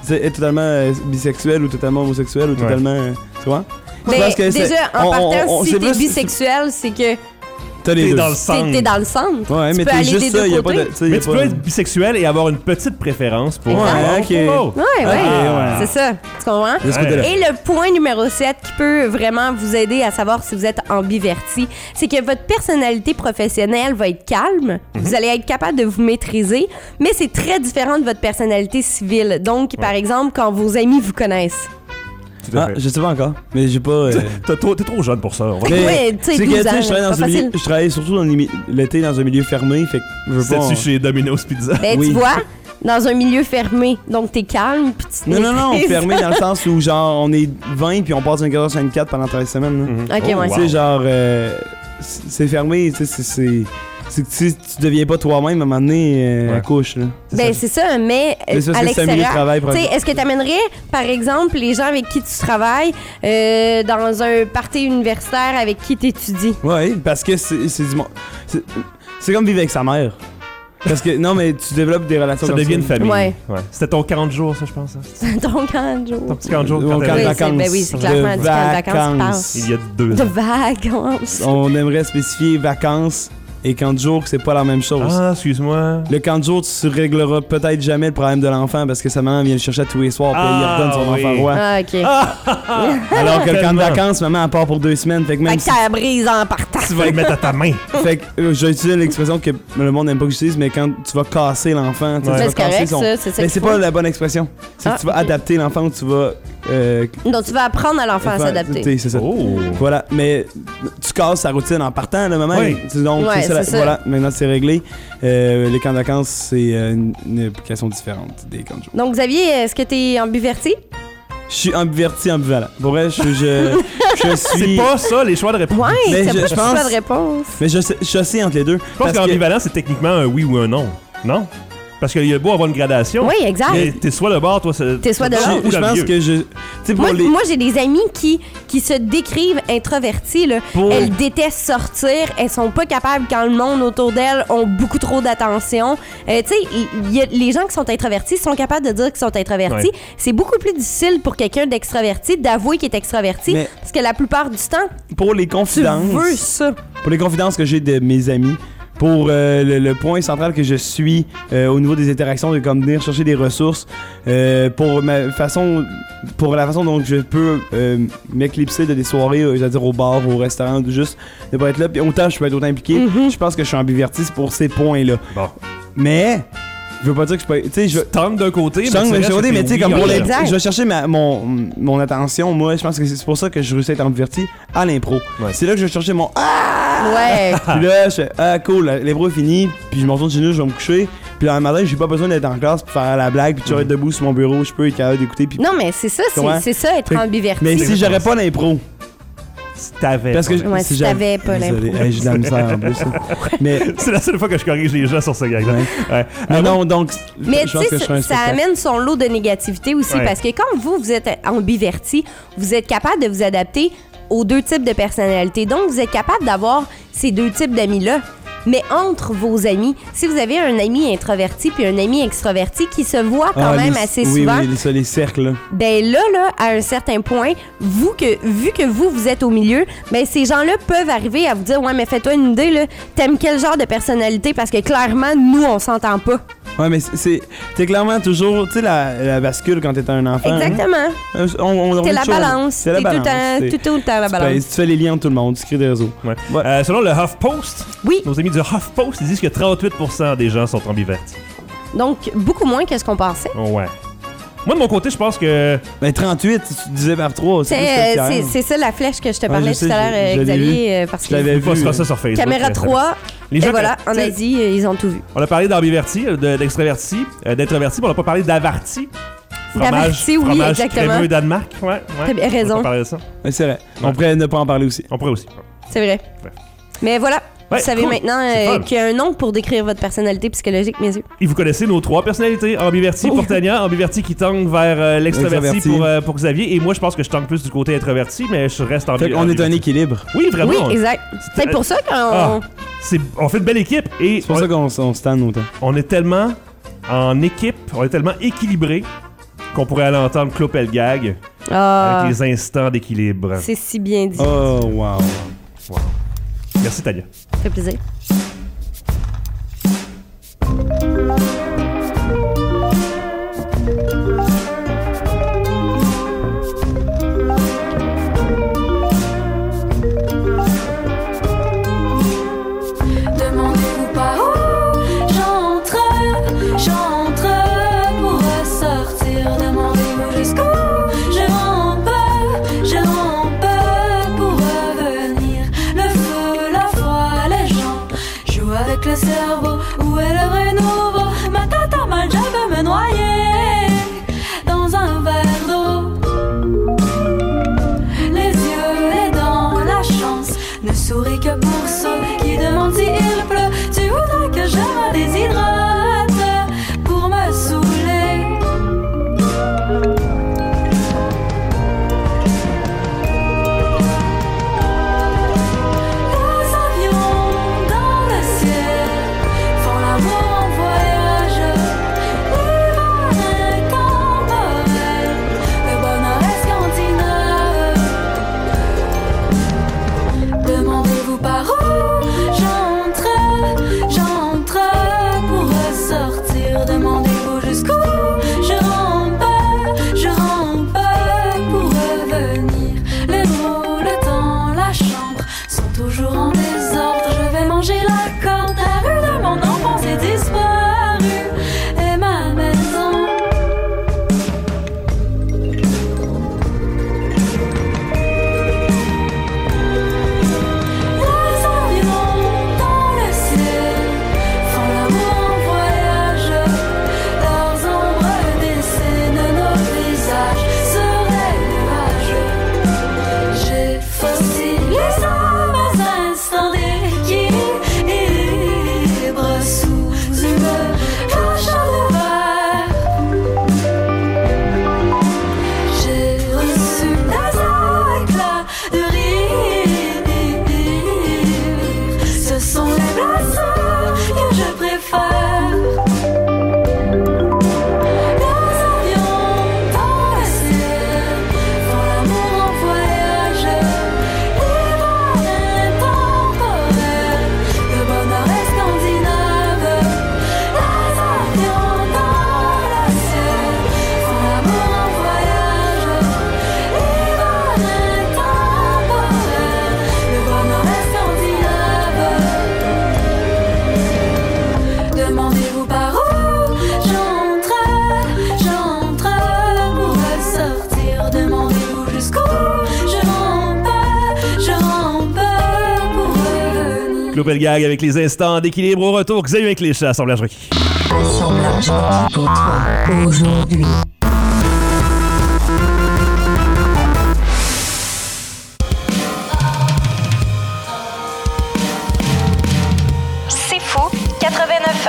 sais, être totalement euh, bisexuel ou totalement homosexuel ou Ouais. totalement. euh, tu vois? Je Ben, pense que c'est- déjà, en on- on- partant, on- si c'est t'es plus- bisexuel, c'est que T'as les T'es deux. dans le t'es centre. t'es dans le centre. Ouais, tu mais peux t'es aller juste des ça, deux y a pas côtés. de. tu sais, y Mais a tu pas- peux être bisexuel et avoir une petite préférence pour. Ouais, Oh, ok. oh, oh. Ouais, ouais. Ah, ouais. C'est ça. Tu comprends? De ce côté-là. Et le point numéro sept qui peut vraiment vous aider à savoir si vous êtes ambiverti, c'est que votre personnalité professionnelle va être calme, vous allez être capable de vous maîtriser, mais c'est très différent de votre personnalité civile. Donc, par exemple, quand vos amis vous connaissent. Tout à Ah, fait. je sais pas encore. Mais j'ai pas. euh, T'as trop- T'es trop jeune pour ça. on va- Mais Ouais, tu sais, c'est que, douze tu sais, ans, je travaille c'est dans pas un milieu. facile. Je travaille surtout dans le mi- l'été dans un milieu fermé, fait que je veux pas. C'était-tu chez Domino's Pizza? Ben, Oui. tu vois, dans un milieu fermé, donc t'es calme, puis tu te Non, non, non, maîtrises. fermé dans le sens où, genre, on est vingt puis on passe vingt-quatre heures sur vingt-quatre pendant treize semaines. là. Mhm. Ok, Oh, ouais. Tu sais, genre, euh, c'est c'est fermé, tu sais, c'est- c'est. C'est que tu, tu deviens pas toi-même à un moment donné euh, Ouais. à couche, là. Ben, c'est ça, mais Mais c'est euh, parce à que c'est un milieu de l'extérieur. travail, par Tu sais, exemple. est-ce que tu amènerais, par exemple, les gens avec qui tu travailles euh, dans un party universitaire avec qui tu étudies? Ouais, parce que c'est c'est du monde. c'est- C'est comme vivre avec sa mère. Parce que, non, mais tu développes des relations Ça comme devient une famille. Ouais. C'était ton quarante jours, ça, je pense. hein? Donc, un jour. Ton petit quarante jours. Mon quand camp de t'avais- Oui, vacances. c'est- ben oui, c'est De clairement du camp de vacances qui vacances. passe. Il y a deux De ans. vacances. On aimerait spécifier vacances et camp de jour, que c'est pas la même chose. Ah, excuse-moi. Le camp de jour, tu régleras peut-être jamais le problème de l'enfant parce que sa maman vient le chercher tous les soirs puis Ah, il redonne son oui. enfant roi. Ah, OK. Alors que le camp de Tellement. vacances, maman, elle part pour deux semaines. Fait que même Fait que si- ça brise en partant. Tu vas le mettre à ta main. Fait que euh, j'ai utilisé l'expression que le monde n'aime pas que j'utilise, mais quand tu vas casser l'enfant, tu sais, Ouais. tu Mais vas c'est casser correct, son. ça, c'est ça Mais qu'il c'est faut. pas la bonne expression. C'est Ah, que tu vas ok. adapter l'enfant ou tu vas. Euh, Donc, tu vas apprendre à l'enfant à faire- s'adapter. C'est ça. Oh. Voilà, mais tu casses sa routine en partant, là, maman. Oui. C'est Donc, Ouais, c'est ça, la- c'est ça. voilà, maintenant c'est réglé. Euh, les camps de vacances, c'est euh, une, une application différente des camps de jour. Donc, Xavier, est-ce que tu es ambiverti? Je suis ambiverti, ambivalent. Pour vrai, je, je, je C'est suis. pas ça, les choix de réponse. Ouais, Mais c'est je- pas je de choix pense- de réponse. Mais je, sais- je suis assis entre les deux. Je pense qu'ambivalent, c'est techniquement un oui ou un non. Non? Parce qu'il y a beau avoir une gradation. Oui, exact. Mais t'es soit de bord, toi, c'est. T'es soit de c'est l'autre. ou Je, je dans le pense milieu. que je. Tu sais, pour Moi, les. moi, j'ai des amis qui, qui se décrivent introvertis. Là. Pour- Elles détestent sortir. Elles sont pas capables quand le monde autour d'elles ont beaucoup trop d'attention. Euh, tu sais, il y a- les gens qui sont introvertis sont capables de dire qu'ils sont introvertis. Ouais. C'est beaucoup plus difficile pour quelqu'un d'extraverti d'avouer qu'il est extraverti. Mais- Parce que la plupart du temps, pour les tu confidences. veux ça. Pour les confidences que j'ai de mes amis, pour euh, le, le point central que je suis euh, au niveau des interactions, de comme venir chercher des ressources, euh, pour ma façon, pour la façon dont je peux euh, m'éclipser de des soirées, euh, c'est-à-dire au bar, au restaurant, ou juste de pas être là, puis autant je peux être autant impliqué, je pense que je suis ambiverti pour ces points-là. Bon. Mais, je veux pas dire que je peux, tu sais, je... Tente d'un côté, Je sens que tu je restes vais- que mais t'es tu sais, oui comme en pour les. même temps. Exact. Je vais chercher ma, mon, mon attention, moi, je pense que c'est pour ça que je réussis à être ambiverti à l'impro. Ouais. C'est là que je vais chercher mon. Ah! Ouais. Puis là, je fais ah cool, l'impro est fini, puis je m'en retourne chez nous, je vais me coucher. Puis le matin, j'ai pas besoin d'être en classe pour faire la blague, puis tu vas être debout sur mon bureau, je peux être capable d'écouter. Puis... Non, mais c'est ça, c'est, Comment? c'est ça, être Fait que- ambiverti. Mais si j'aurais pas l'impro, Si t'avais. parce que pas. Ouais, si j'avais- t'avais pas Désolé, l'impro. hey, j'ai de la misère en plus. là. Mais C'est la seule fois que je corrige les gens sur ce gag-là. Ouais. Ouais. mais Ah, non, donc Mais je tu pense sais, que je ça, serais un ça spectacle. amène son lot de négativité aussi Ouais. parce que quand vous, vous êtes ambiverti, vous êtes capable de vous adapter aux deux types de personnalités. Donc, vous êtes capable d'avoir ces deux types d'amis-là. Mais entre vos amis, si vous avez un ami introverti puis un ami extroverti qui se voit quand Ah, même les- assez oui, souvent, Oui, les, ça, les cercles, là. ben là, là, à un certain point, vous que, vu que vous, vous êtes au milieu, ben ces gens-là peuvent arriver à vous dire « Ouais, mais fais-toi une idée, là, t'aimes quel genre de personnalité? Parce que clairement, nous, on s'entend pas. Ouais, mais c'est- c'est. T'es clairement toujours. Tu sais, la, la bascule quand t'es un enfant. hein? Exactement. Euh, On, on, on T'es revient la toujours- balance. C'est T'es la tout le balance. temps, C'est- tout, tout le temps la tu, fais, balance. tu fais les liens entre tout le monde, tu crées des réseaux. Ouais. Ouais. Euh, selon le HuffPost, Oui, nos amis du HuffPost, ils disent que trente-huit pour cent des gens sont ambivertis. donc beaucoup moins que ce qu'on pensait. Oh, ouais. Moi, de mon côté, je pense que. Ben trente-huit, si tu disais par trois, c'est C'est plus que euh, le c'est- tiers. c'est ça la flèche que je te Ouais, parlais je sais, tout à l'heure, je- euh, je l'ai Xavier, euh, parce Je que l'avais On vu. postera euh, ça sur Facebook. caméra euh, trois, Les et gens, voilà, tu en sais, Asie, euh, ils ont tout vu. On a parlé d'ambiverti, de- d'extraverti, euh, d'introverti, mais on n'a pas parlé d'avarti. Fromage, D'avarti, oui, fromage exactement. crémeux Danemark. Ouais, ouais. T'as bien raison. On va pas parler de ça. Ouais, c'est vrai. Ouais. On pourrait ne pas en parler aussi. On pourrait aussi. C'est vrai. Bref. Mais voilà, Ouais, vous savez cool. maintenant C'est euh, fun. qu'il y a un nom pour décrire votre personnalité psychologique, mes yeux. Et vous connaissez nos trois personnalités. Ambiverti pour Tania, ambiverti qui tend vers euh, l'extraverti Extraverti. pour, euh, pour Xavier. Et moi, je pense que je tends plus du côté introverti, mais je reste Fait ambi- qu'on est un ambiverti. équilibre. Oui, vraiment. Oui, exact. C'est pour ça qu'on... Ah. C'est, on fait une belle équipe et C'est pour on, ça qu'on on se tanne autant. on est tellement en équipe, on est tellement équilibré qu'on pourrait aller entendre Clopelgag Ah, avec les instants d'équilibre. c'est si bien dit. Oh, wow. Merci, Tania. Ça fait plaisir. Demandez-vous par où j'entre, j'entre pour ressortir. Demandez-vous jusqu'où je rampe, je rampe pour revenir. Le feu, la foi, les gens jouent avec le cerveau. Où est le vrai nouveau? Ma tête a mal, je veux me noyer dans un verre d'eau. Les yeux, les dents, la chance ne sourit que pour ceux qui demandent si il pleut. Tu voudrais que je me déshydrate pour me saouler. Les avions dans le ciel font l'amour en voyage. L'hiver intemporel, le bonheur est scandinave. Demandez-vous par où j'entre, j'entre pour ressortir. Demandez-vous jusqu'où je rampe, je rampe pour revenir. Les mots, le temps, la chambre sont toujours en désordre. Je vais manger la corde, la rue de mon enfance est disparue et ma maison. Les avions dans le ciel font l'amour en voyage. Leurs ombres dessinent nos visages sur les nuages. J'ai fossilisé mes instants d'équilibre sous une cloche de verre. J'ai reçu des éclats de rire. Ce sont les blessures que je préfère. Les avions dans le ciel font l'amour en voyage. L'hiver intemporel, le bonheur est scandinave. Les avions dans le ciel font l'amour en voyage. L'hiver intemporel, le bonheur est scandinave. Demandez-vous par où j'entre, j'entre pour ressortir. Demandez-vous jusqu'où je rampe, je rampe pour revenir. Clopelgag avec les instants d'équilibre au retour. Xavier avec les chats, assemblage requis. Assemblage requis pour toi aujourd'hui. C'est fou, quatre-vingt-neuf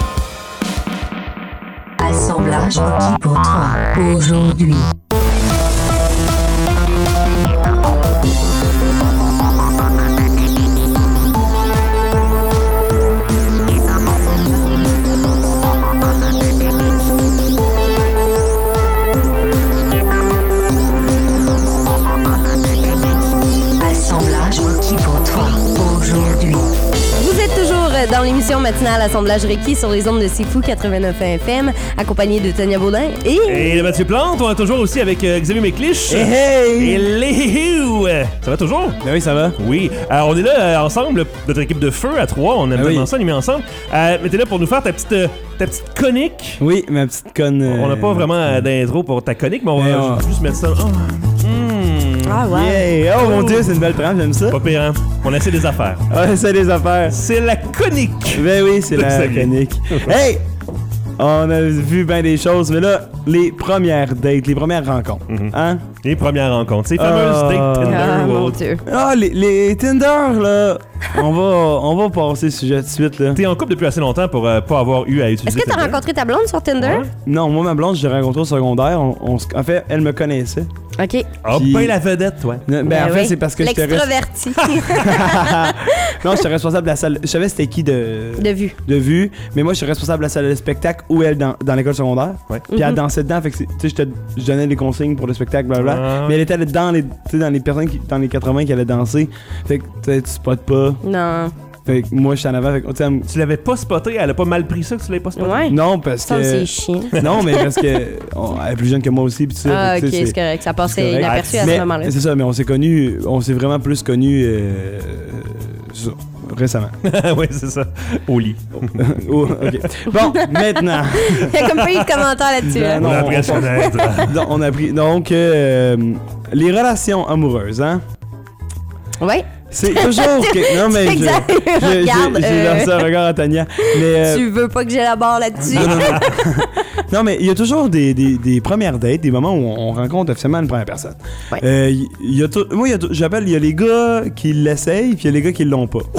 ans. Assemblage requis pour toi aujourd'hui. Assemblage requis pour toi aujourd'hui. Vous êtes toujours dans l'émission matinale Assemblage Requis sur les ondes de C'est Fou quatre-vingt-neuf F M, accompagné de Tania Baudin et... Et de Mathieu Plante, on est toujours aussi avec euh, Xavier Méclich. Hey, hey! Et Léo! Ça va toujours? Ben oui, ça va. Oui. Alors, on est là euh, ensemble, notre équipe de feu à trois. On aime Ah oui. tellement ça, animer ensemble. Euh, mais t'es là pour nous faire ta petite, euh, ta petite conique. Oui, ma petite conne. euh, On n'a pas vraiment euh, d'intro pour ta conique, mais on Mais va on- juste mettre ça. Oh. Mmh. Ah ouais. Yeah! Oh mon dieu, c'est une belle trame, j'aime ça. Pas pire, hein? On essaie des affaires. Ouais, c'est les affaires. C'est la conique! Ben oui, c'est la Xavier. chronique. Hey! On a vu bien des choses, mais là, les premières dates, les premières rencontres. Mhm. Hein? Les premières rencontres. Ces fameuses Ah. dates Tinder Ah, ou mon autres. Dieu. Ah, les, les Tinder, là. on, va, on va passer le sujet tout de suite, là. T'es en couple depuis assez longtemps pour euh, pas avoir eu à Est-ce utiliser que t'as Tinder. rencontré ta blonde sur Tinder? Ouais. Non, moi, ma blonde, je l'ai rencontrée au secondaire. On, on se- en fait, elle me connaissait. OK. Ah, Puis- ben la vedette, toi. Non, ben, Ben en fait, oui. c'est parce que j'étais res- L'extroverti non, j'étais responsable de la salle. Je savais c'était qui de... de vue. de vue, mais moi, je suis responsable de la salle de spectacle où elle, dans, dans l'école secondaire. Ouais. Puis elle Mhm. dansait dedans, fait que, c'est- tu sais, je te- je donnais les consignes pour le spectacle, blablabla. Ah. Mais elle était dans les, tu sais, dans les personnes, qui, dans les quatre-vingts qui allaient danser. Fait que, tu sais, tu spots pas. Non. Fait que moi, je suis en avant. Fait que, tu sais, elle me- Tu l'avais pas spoté, elle a pas mal pris ça que tu l'avais pas spoté. Ouais. non, parce Ça, que. c'est chiant. Non, mais parce que. on- elle est plus jeune que moi aussi, puis tout ça. Ah, fait que, ok, tu sais, c'est correct. Ça c'est passait correct. inaperçu à Mais ce moment-là. C'est ça, mais on s'est connus. On s'est vraiment plus connus. Euh, ça, récemment. oui, c'est ça. Au lit. Oh, ok. Bon, maintenant. Il y a comme pas eu de commentaire là-dessus. hein. Non, On a on- appris à se connaître. Donc, on a pris. Donc, euh, les relations amoureuses, hein. Ouais. C'est toujours. que- non, mais. C'est je- exact. je- j'ai- Regarde, J'ai euh, lancé un regard à Tania. Mais. euh, Tu veux pas que j'élabore là-dessus? non, non, non. Non, mais il y a toujours des, des, des premières dates, des moments où on rencontre officiellement une première personne. Ouais. Euh, il y a tout- moi, il y a tout- j'appelle, il y a les gars qui l'essayent, puis il y a les gars qui l'ont pas.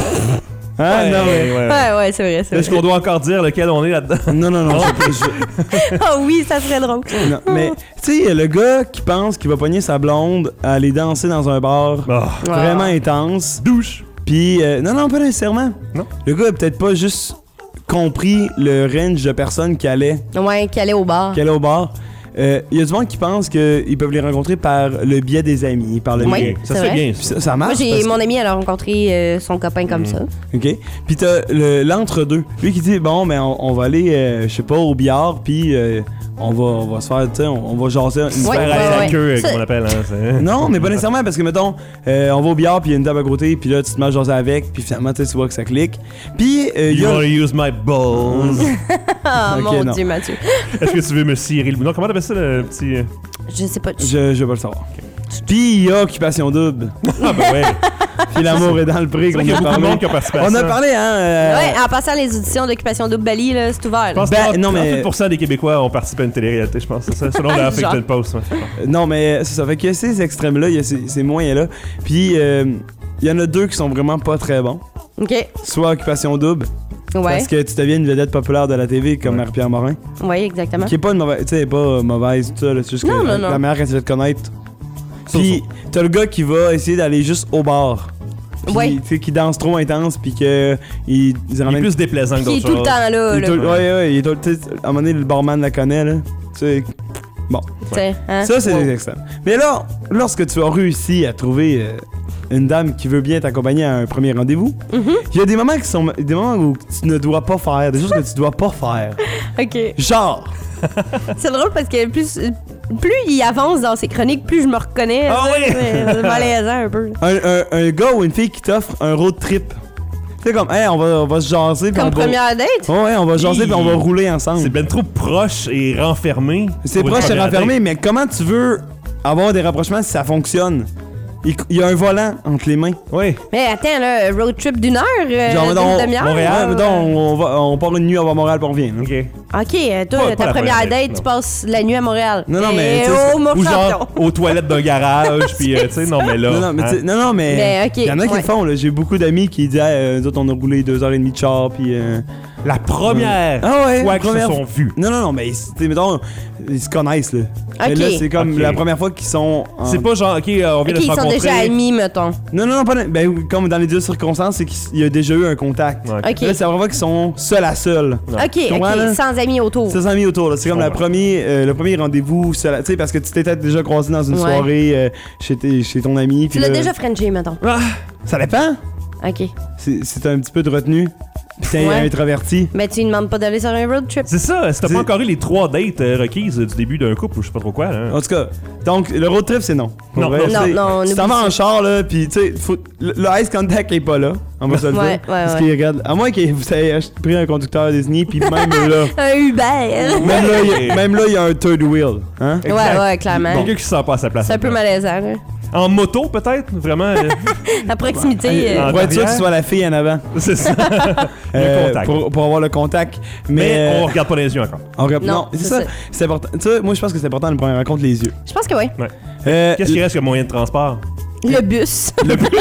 Hein? Ouais, non, mais. ouais, ouais. Ouais, ouais, c'est vrai, c'est Est-ce vrai. qu'on doit encore dire lequel on est là-dedans? Non, non, non. je- je- Ah oui, ça serait drôle. non, mais, tu sais, il y a le gars qui pense qu'il va pogner sa blonde à aller danser dans un bar Ah, vraiment intense. douche. Puis, euh, non, non, pas nécessairement. Non. Le gars a peut-être pas juste compris le range de personnes qui allaient, Ouais, qui allait au bar. qui allaient au bar. Euh, Il y a du monde qui pense qu'ils peuvent les rencontrer par le biais des amis, par le Oui. biais. Ça c'est se fait vrai. bien, Puis ça. ça, ça marche. Moi, j'ai parce que- mon ami, elle a rencontré euh, son copain comme Mm. ça. OK. Puis t'as le- l'entre-deux. Lui qui dit, bon, mais on, on va aller, euh, je sais pas, au billard, puis euh, on, va, on va se faire, tu sais, on, on va jaser. une Ouais, Faire soirée. à la ouais. queue, Ça- comme on appelle. Hein, c'est- Non, mais pas nécessairement, parce que, mettons, euh, on va au billard, puis il y a une table à côté, puis là, tu te mets à jaser avec, puis finalement, tu sais, tu vois que ça clique. Puis, euh, il y You a... wanna use my balls? Ah, Ok, mon non. Dieu, Mathieu. Est-ce que tu veux me cirer le bout? Comment t'appelles ça, le petit... euh? Je sais pas. Je, je vais le savoir. Puis, il y a Occupation Double. Ah, ben ouais. Puis l'amour est dans le prix. C'est vrai qu'on qu'il y a a beaucoup de parlé. monde qui a participé à On ça. a parlé, hein. euh, Ouais, en passant les auditions d'Occupation Double Bali, là, c'est ouvert. Je pense Ben, que non, mais- trente-huit pour cent des Québécois ont participé à une télé-réalité, je pense. C'est ça, selon la Huffington Genre. Post. Ouais. Euh, Non, mais c'est ça. Fait qu'il y a ces extrêmes-là, il y a ces, ces moyens-là. Puis, euh, il y en a deux qui sont vraiment pas très bons. OK. Soit Occupation Double, Ouais. parce que tu deviens une vedette populaire de la T V comme Ouais. Marie-Pierre Morin. Ouais, exactement. Qui est pas une mauvaise, tu sais, elle est pas euh, mauvaise, tout ça, là, c'est juste Non, que non, la- non. la manière qu'elle se fait te connaître. So, Puis, t'as le gars qui va essayer d'aller juste au bar. Puis, Ouais. tu sais, qui danse trop intense, puis que il, il Il est ramène. plus déplaisant que Qui est d'autres tout le choses. temps là. il est là. tout- ouais, ouais, il est tout- tu sais, à un moment donné, le barman la connaît, là. Tu sais, bon. T'sais, hein? Ça, c'est Wow. des extrêmes. Mais là, lorsque tu as réussi à trouver euh, une dame qui veut bien t'accompagner à un premier rendez-vous, il Mm-hmm. y a des moments qui sont des moments où tu ne dois pas faire, des choses que tu dois pas faire. OK. Genre, C'est drôle parce que plus, plus il avance dans ses chroniques, plus je me reconnais. Ah ça, oui? C'est c'est malaisant un peu. un, un- un gars ou une fille qui t'offre un road trip. Tu sais, comme, hey, on va, on va se jaser. puis Comme on va- première date? Ouais, ouais, on va jaser Hi. puis on va rouler C'est ensemble. ben trop proche et renfermé. C'est pour une proche et première renfermé, date. mais comment tu veux avoir des rapprochements si ça fonctionne? Il, il y a un volant entre les mains. Oui. Mais attends, là, road trip d'une heure, euh, Genre, d'une mettons, demi-heure? Montréal, Ouais, mettons, on, on va, on part une nuit, on va à Montréal puis on revient. là. OK. OK, euh, toi, Pas- ta pas la première première date, date, tu non. passes la nuit à Montréal. Non, non, mais, Et tu sais, oh, mon Ou champion! genre aux toilettes d'un garage, puis euh, tu sais, non, mais là. Non, non, mais, hein. tu sais- non, non, mais. Mais, ok, il y en a qui ouais. le font, là. J'ai beaucoup d'amis qui disent, hey, euh, nous autres, on a roulé deux heures et demie de char, puis. euh, La première Ah ouais, fois qu'ils se première sont vus. Non, non, non, mais, tu sais, mettons, ils se connaissent, là. Mais Ok. là, c'est comme Ok. la première fois qu'ils sont. en- C'est pas genre, OK, euh, on vient OK, de se ils sont rencontrer. déjà amis, mettons. Non, non, non, pas. Ben, comme dans les deux circonstances, c'est qu'il y a déjà eu un contact. Ouais. OK. Là, c'est la première fois qu'ils sont seuls à seuls. Ouais. OK, Tu comprends, OK, là? sans amis autour. Ça s'est mis autour, là. C'est comme Je la comprends. premier, euh, le premier rendez-vous, seul à- tu sais, parce que tu t'es peut-être déjà croisé dans une Ouais. soirée euh, chez, tes- chez ton ami. Tu puis l'as là- déjà frenché, mettons. Ça dépend. OK. C'est c'est un petit peu de retenue. Puis t'es Ouais. introverti. Mais tu lui demandes pas d'aller sur un road trip. C'est ça, si t'as C'est- pas encore eu les trois dates euh, requises euh, du début d'un couple ou je sais pas trop quoi. Hein. En tout cas, donc le road trip, c'est non. Pour Non, vrai, non, c'est- non, on Si t'en oublie vas en ça. char, là, pis tu sais, faut- le, le ice contact est pas là. On va se le dire. Ouais, ouais, Parce ouais. qu'il regarde. À moins que vous ayez ach- pris un conducteur désigné, puis même là. Un Uber. Même là, il y a- même là, il y a un third wheel. Hein? Ouais, Exact. ouais, clairement. Quelqu'un qui se sent pas à sa place. C'est un peu malaisant, là. En moto, peut-être, vraiment. euh, À proximité. En euh, Pour être sûr que arrière. ce soit la fille en avant. c'est ça. Le Euh, contact. Pour, pour avoir le contact. Mais, Mais euh, on regarde pas les yeux encore. on regarde- Non, non, c'est c'est ça. ça. C'est important. Tu sais, moi, je pense que c'est important de première rencontre les yeux. Je pense que oui. Euh, Qu'est-ce qui reste comme moyen de transport? Le bus.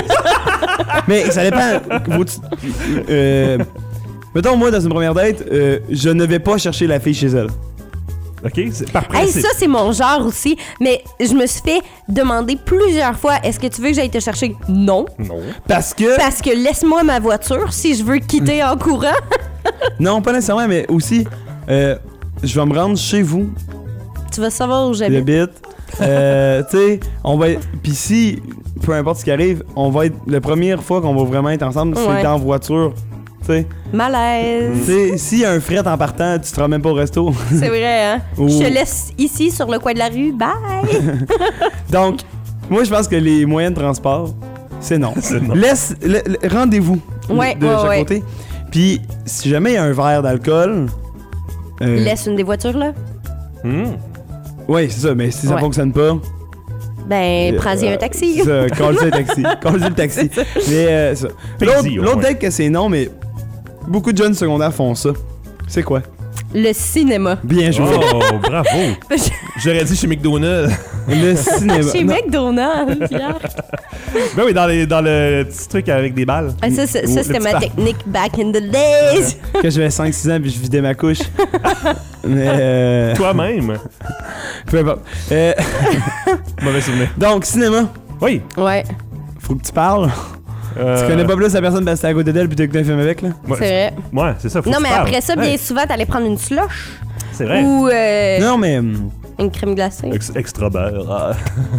Mais ça dépend. Faut-tu- euh, mettons, moi, dans une première date, euh, je ne vais pas chercher la fille chez elle. OK? C'est par Hey, principe. ça, c'est mon genre aussi. Mais je me suis fait demander plusieurs fois, est-ce que tu veux que j'aille te chercher? Non. Non. Parce que. Parce que laisse-moi ma voiture si je veux quitter en courant. Non, pas nécessairement, mais aussi, euh, je vais me rendre chez vous. Tu vas savoir où j'habite. J'habite. Euh, tu sais, on va être. Puis si, peu importe ce qui arrive, on va être. La première fois qu'on va vraiment être ensemble, Ouais. c'est en voiture. Tu sais. Malaise. Tu sais, s'il y a un fret en partant, tu te rends même pas au resto. C'est vrai, hein? Ou- Je te laisse ici sur le coin de la rue. Bye! Donc, moi, je pense que les moyens de transport, c'est non. C'est non. Laisse. le- le- rendez-vous Ouais, de ouais, chaque ouais. côté. Puis, si jamais il y a un verre d'alcool. euh, Laisse une des voitures, là. Hmm. Oui, c'est ça, mais si ça Ouais. fonctionne pas. Ben, euh, prends-y un euh, taxi. C'est ça, conduis le taxi. Conduis le taxi. Mais euh, ça. L'autre Paye-y, au l'autre moins. deck que c'est non, mais beaucoup de jeunes secondaires font ça. C'est quoi? Le cinéma. Bien joué. Oh, bravo. J'aurais dit chez McDonald's. Le cinéma. Chez Non. McDonald's, Pierre. Ben oui, dans, les, dans le petit truc avec des balles. Ah, ça, ça, Ou ça, le c'était petit ma parc. technique back in the days. Que j'avais cinq six ans puis je vidais ma couche. Mais euh, Toi-même. peu importe. Euh, Mauvais souvenir. donc, cinéma. Oui. Ouais, Faut que tu parles. Euh, Tu connais pas plus la personne parce que t'es à côté d'elle puis t'as écouté un film avec, là? ouais, c'est vrai. Ouais, c'est ça. Faut Non, que mais tu parles. après ça, bien Ouais, souvent, t'allais prendre une slush c'est vrai. ou euh, Non, mais. hum, une crème glacée. Ex- extra beurre. Ah.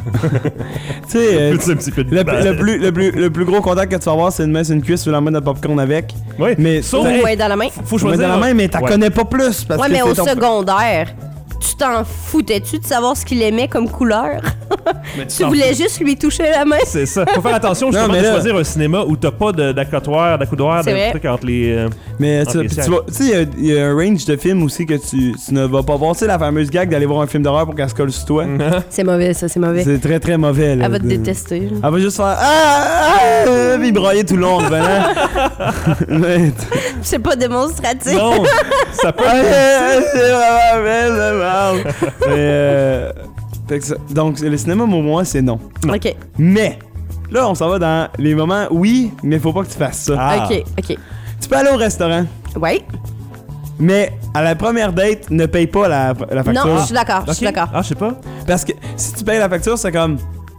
Tu sais. euh, Peux-tu un petit peu de Le, beurre? le plus, le, plus, le plus gros contact que tu vas avoir, c'est de mettre sur une cuisse ou la main de popcorn avec. Oui. Mais Sauf, Ou hey, ouais, dans la main. faut Tu mets choisir. dans la main, mais t'en Ouais. connais pas plus. Parce Ouais, que mais c'est au ton- secondaire, tu t'en foutais-tu de savoir ce qu'il aimait comme couleur? Mais Tu t'en voulais juste lui toucher la main? C'est ça. Faut faire attention justement Non, mais de là- choisir un cinéma où t'as pas de- d'accotoir, d'accoudoir, de C'est vrai. trucs entre les. euh, Mais Ok, tu, puis tu c'est vas- tu sais, il y a- il y, a un range de films aussi que tu, tu ne vas pas voir. Tu sais, la fameuse gag d'aller voir un film d'horreur pour qu'elle se colle sur toi. C'est mauvais, ça, c'est mauvais. C'est très très mauvais. Là, Elle va te de- détester. là. Elle va juste faire Ah! Ah! ah puis brailler tout le long en revenant. Mais t- C'est pas démonstratif. Non, ça peut Ah, être. c'est vraiment belle, la merde. Mais euh, fait que ça- donc le cinéma pour moi c'est non. OK, Mais là on s'en va dans les moments oui, mais faut pas que tu fasses ça. Ah. OK, OK. Tu peux aller au restaurant, Ouais. mais à la première date ne paye pas la, la facture. Non, je suis d'accord, je suis Ok. d'accord. Ah, je sais pas. Parce que si tu payes la facture, c'est comme.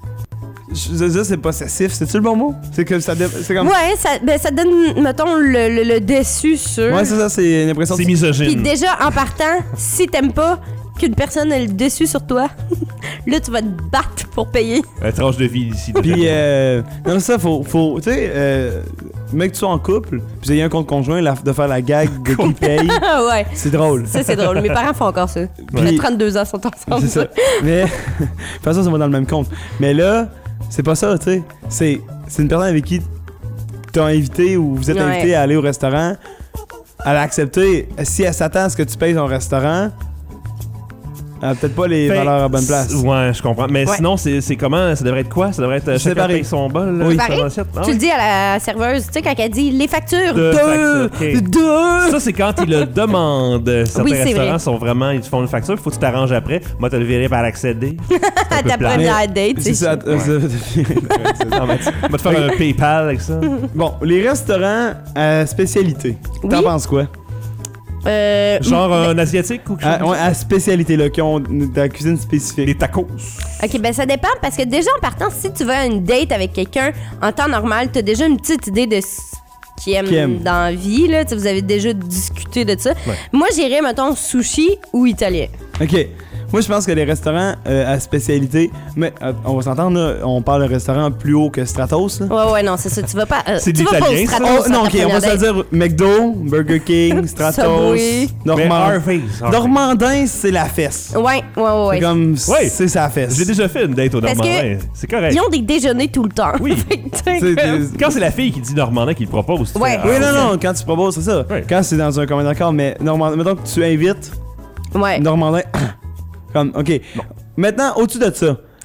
Je veux dire, c'est possessif, c'est-tu le bon mot? C'est que ça. dé- C'est comme. Ouais, ça, ben, ça donne, mettons, le, le, le déçu sur. Ouais, c'est ça, c'est une impression. C'est de- Puis misogyne. déjà, en partant, si t'aimes pas qu'une personne ait le dessus sur toi, là, tu vas te battre pour payer. La tranche de vie ici. Puis, euh. Non, ça, faut. faut tu sais, euh. Mec, tu sois en couple, puis vous ayez un compte conjoint, la- de faire la gag de qui paye, Ah ouais. c'est drôle. Ça, c'est drôle. Mes parents font encore ça. Puis- Les trente-deux ans sont ensemble. C'est ça. Mais. De toute façon, ça va dans le même compte. Mais là, c'est pas ça, tu sais. C'est c'est une personne avec qui t'as invité ou vous êtes Ouais. invité à aller au restaurant. Elle a accepté. Si elle s'attend à ce que tu payes ton restaurant, elle a peut-être pas les Fait- valeurs à bonne place. Ouais, je comprends. Mais Ouais. sinon, c'est c'est comment? Ça devrait être quoi? Ça devrait être euh, chacun Séparé. paye son bol. là, Oui. son Pareil, assiette. Ah tu ouais. le dis à la serveuse, tu sais, quand elle dit les factures, Deux deux, factures, ok. deux. Ça, c'est quand ils le demandent. Certains Oui, c'est restaurants vrai. sont vraiment. Ils te font une facture, faut que tu t'arranges après. Moi, te le verrai par accéder. À ta plat. première date, C'est ça. c'est euh, c'est- Non, mais tu- on va te faire un PayPal avec ça. bon, les restaurants à spécialité. T'en Oui. penses quoi? Euh, Genre un asiatique ou quelque chose? À, ouais, à spécialité, là, qui ont de la cuisine spécifique. Des tacos. OK, ben ça dépend parce que déjà en partant, si tu vas à une date avec quelqu'un en temps normal, t'as déjà une petite idée de ce qu'il aime, Qu'il aime. dans la vie, là. Tu sais, vous avez déjà discuté de ça. Ouais. Moi, j'irais, mettons, sushi ou italien. OK. Moi, je pense que les restaurants euh, à spécialité, mais euh, on va s'entendre, là, on parle de restaurants plus haut que Stratos. Là. Ouais, ouais, non, c'est ça. Tu vas pas. euh, C'est de tu vas pas au l'italien, ça? Stratos Oh, à non, ta ok, on première va se le date. dire McDo, Burger King, Stratos, Subway. Mais Normand. Harvey's. Harvey's. Normandin, c'est la fesse. Ouais, ouais, ouais. ouais. C'est comme, Ouais. c'est sa fesse. J'ai déjà fait une date au Parce que Normandin. C'est correct. Ils ont des déjeuners tout le temps. Oui. Fait que, tu sais, C'est- comme- c'est- Quand c'est la fille qui dit Normandin qui le propose, tu Ouais. fais, ah, Oui, non, ok. non, quand tu proposes, c'est ça. Ouais. Quand c'est dans un commun accord, mais Normandin, mettons que tu invites Ouais. Normandin, comme, ok. Maintenant, au-dessus de ça,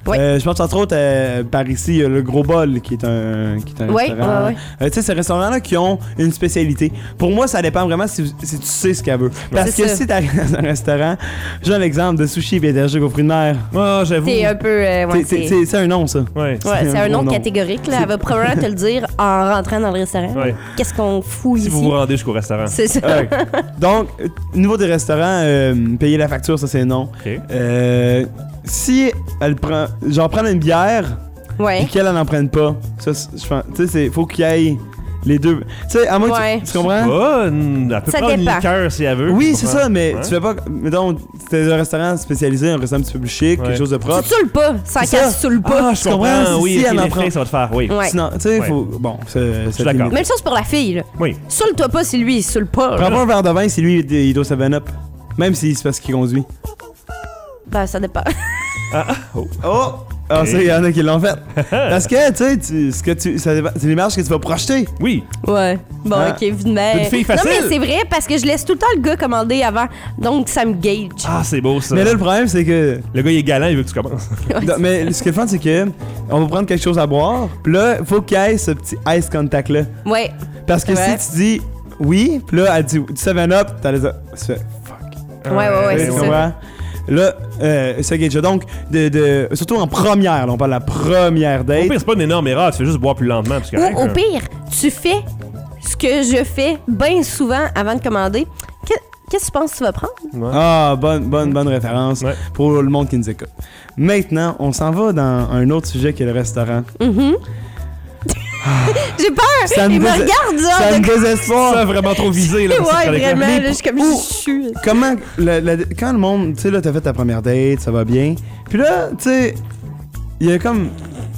Oui. Euh, je pense entre autres, euh, par ici, il y a le Gros Bol qui est un, qui est un Oui, restaurant. ouais, ouais. Euh, tu sais, ces restaurants-là qui ont une spécialité. Pour moi, ça dépend vraiment si, si tu sais ce qu'elle veut. Parce C'est que ça. si t'arrives dans un restaurant, j'ai un exemple de sushi pédagogique aux fruits de mer. Ah, j'avoue. C'est un peu. euh, ouais, C'est- c'est- c'est c'est c'est un nom, ça. Ouais. ouais, c'est un un nom gros nom. catégorique. Là. Elle va probablement te le dire en rentrant dans le restaurant. Ouais. Qu'est-ce qu'on fout Si ici? vous vous rendez jusqu'au restaurant. C'est ça. Ouais. Donc, euh, niveau des restaurants, euh, payer la facture, ça c'est non. OK. Euh, si elle prend, genre prendre une bière, Ouais. et qu'elle en en prenne pas, ça, c'est- je pense, tu sais, c'est- faut qu'il y ait les deux. Tu sais, à moins Ouais. que tu, tu comprends? Ah, une- elle peut Ça prendre une dépend. liqueur si elle veut. Oui, tu c'est comprends? ça, mais Ouais. tu fais pas. Mettons, c'était un restaurant spécialisé, un restaurant un petit peu plus chic, Ouais. quelque chose de Tu propre. te saoules pas. Ça C'est casse ça. saoule pas. Ah, je Tu comprends? comprends. Si- Oui, si ok, elle en les prend- frais, ça va te faire. Oui. Ouais. Sinon, tu sais, Ouais. faut. Bon, c'est. c'est d'accord. limite. Même chose pour la fille. Là. Oui. Saoule-toi pas si lui, il saoule pas. Prends pas un verre de vin si lui, il doit seven up. Même si c'est parce qu'il conduit. Ben, ça dépend. Oh! Ah, ça, il y en a qui l'ont fait. Parce que, tu sais, tu- ce que tu, ça dépend- c'est l'image que tu vas projeter. Oui. Ouais. Bon, Ah. ok, évidemment. Une fille Non, facile. mais c'est vrai parce que je laisse tout le temps le gars commander avant. Donc, ça me gauge. Ah, c'est beau ça. Mais là, le problème, c'est que. Le gars, il est galant, il veut que tu commences. Non, mais ce qui est le fun, c'est que. On va prendre quelque chose à boire. Puis là, faut qu'il y ait ce petit ice contact-là. Ouais. Parce que Ouais. si tu dis oui, puis là, elle dit seven up, t'as les. Tu fais fuck. Ouais, ouais, ouais, Tu c'est ça. comprends? Là, euh, ça gauge. Donc, de, de, surtout en première, là, on parle de la première Au date. pire, c'est pas une énorme erreur, tu fais juste boire plus lentement. Parce que, Ou au pire, tu fais ce que je fais bien souvent avant de commander. Que- Qu'est-ce que tu penses que tu vas prendre? Ah, bonne, bonne, bonne référence Ouais. pour le monde qui nous écoute. Maintenant, on s'en va dans un autre sujet qui est le restaurant. Mhm. J'ai peur! Ça me Il me dés- regarde, genre. Ça de- me désespoir. Ça a vraiment trop visé, là. pour cette Ouais, chronique-là. vraiment, Mais là, je suis comme où- je suis. Comment, le- le- quand le monde, tu sais, là, t'as fait ta première date, ça va bien. Puis là, tu sais, il y a comme.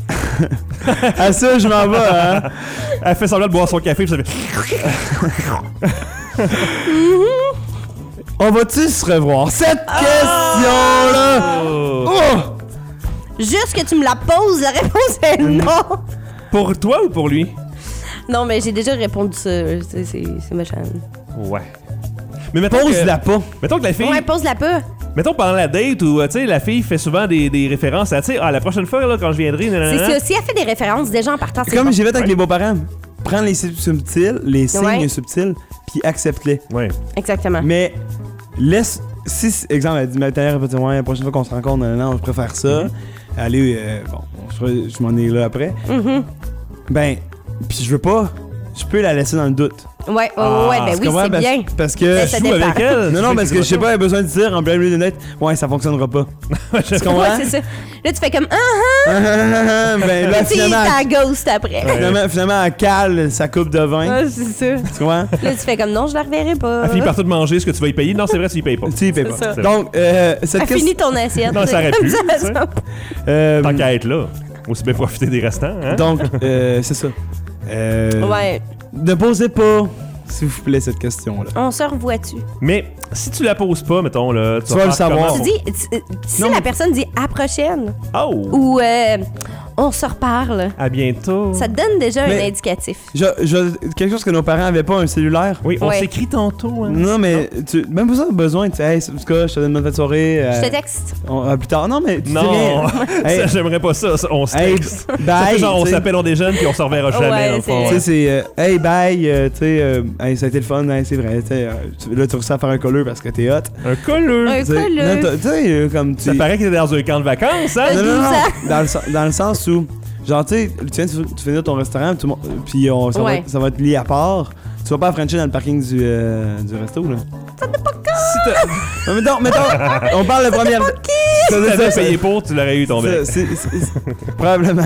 à ça, je m'en vais, hein. Elle fait semblant de boire son café, puis ça fait. On va-tu se revoir? Cette Ah! question-là! Oh. Oh! Juste que tu me la poses, la réponse est non. Pour toi ou pour lui? Non, mais j'ai déjà répondu ça. C'est c'est- c'est méchant. Ouais. Mais mettons Pose-la que, pas. mettons que la fille. Ouais, pose-la pas. Mettons pendant la date où, euh, tu sais, la fille fait souvent des, des références à, tu sais, ah, la prochaine fois, là, quand je viendrai, C'est nanana. ça. Si elle fait des références déjà en partant, c'est Comme bon. j'ai fait avec Ouais. les beaux-parents. Prends les sub- subtils, les signes Ouais. subtils, puis accepte-les. Ouais. Exactement. Mais laisse. Si, si- exemple, elle dit, mais t'as l'air de dire, ouais, la prochaine fois qu'on se rencontre, non, non, je préfère ça. Allez, euh, bon, je, je m'en ai là après. Mhm. Ben, puis je veux pas. Je peux la laisser dans le doute. Ouais, ouais, Ah, ouais, ben Tu oui, comprends? c'est Parce- bien. Parce que. Mais ça Joue dépend. avec elle. Non, tu non, sais parce que je sais pas, elle a besoin de dire en plein milieu de net, ouais, ça fonctionnera pas. Tu comprends? Ouais, c'est ça. Là, tu fais comme, ah, ben là, ah, tu sais, finalement, t'as ghost après. finalement, finalement, elle cale sa coupe de vin. Ah, c'est ça. Tu comprends? Là, tu fais comme, non, je la reverrai pas. Elle finit par tout manger ce que tu vas y payer. Non, c'est vrai, tu y payes pas. Tu y payes C'est pas. ça. Donc, euh, cette Elle question. finit ton assiette. Non, ça aurait Comme pu, ça, tu sais. ça- euh, Tant qu'à être là, aussi bien profiter des restants. Hein? donc, euh, c'est ça. Euh, Ouais. Ne posez pas, s'il vous plaît, cette question-là. On se revoit-tu? Mais si tu la poses pas, mettons, là, Tu vas le savoir. Tu dis, tu- euh, si Non, la mais- personne dit à prochaine Oh! ou euh, on se reparle, À bientôt. ça te donne déjà Mais- un indicatif. Je, je- quelque chose que nos parents avaient pas, un cellulaire. Oui, on Ouais. s'écrit tantôt. Hein? Non, mais tu, même pas ça, besoin. Tu sais, hey, en tout cas, je te donne une bonne fête de soirée. euh, Je te texte. on- euh, plus tard. Non, mais tu dis Non, rien. Hey. ça, j'aimerais pas ça. ça, on se Hey, texte. Ça bye. fait genre, on tu sais. s'appelle, on déjeune, puis on se reverra jamais. Ouais, dans le fond, c'est- Tu hein. sais, c'est euh, hey, bye, euh, tu sais, euh, hey, ça a été le fun, hey, c'est vrai. tu sais, euh, tu- là, tu réussis à faire un colleux parce que t'es hot. Un colleux. Un Tu sais, colleux. non, t'as- Tu sais, euh, comme tu. Ça paraît qu'il était dans un camp de vacances, hein? Non, non, non, douze ans. dans le, sen- dans le sens où, genre, tu sais, tu viens, tu, tu finis ton restaurant, tout le monde- puis on, ça, va Ouais. être, ça va être lié à part. Tu vas pas à Frencher dans le parking du, euh, du resto, là. Si t'as- Non, mettons, mettons, on parle de première. si t'avais payé pour, tu l'aurais eu ton bec. Ça, c'est- c'est- c'est- Probablement.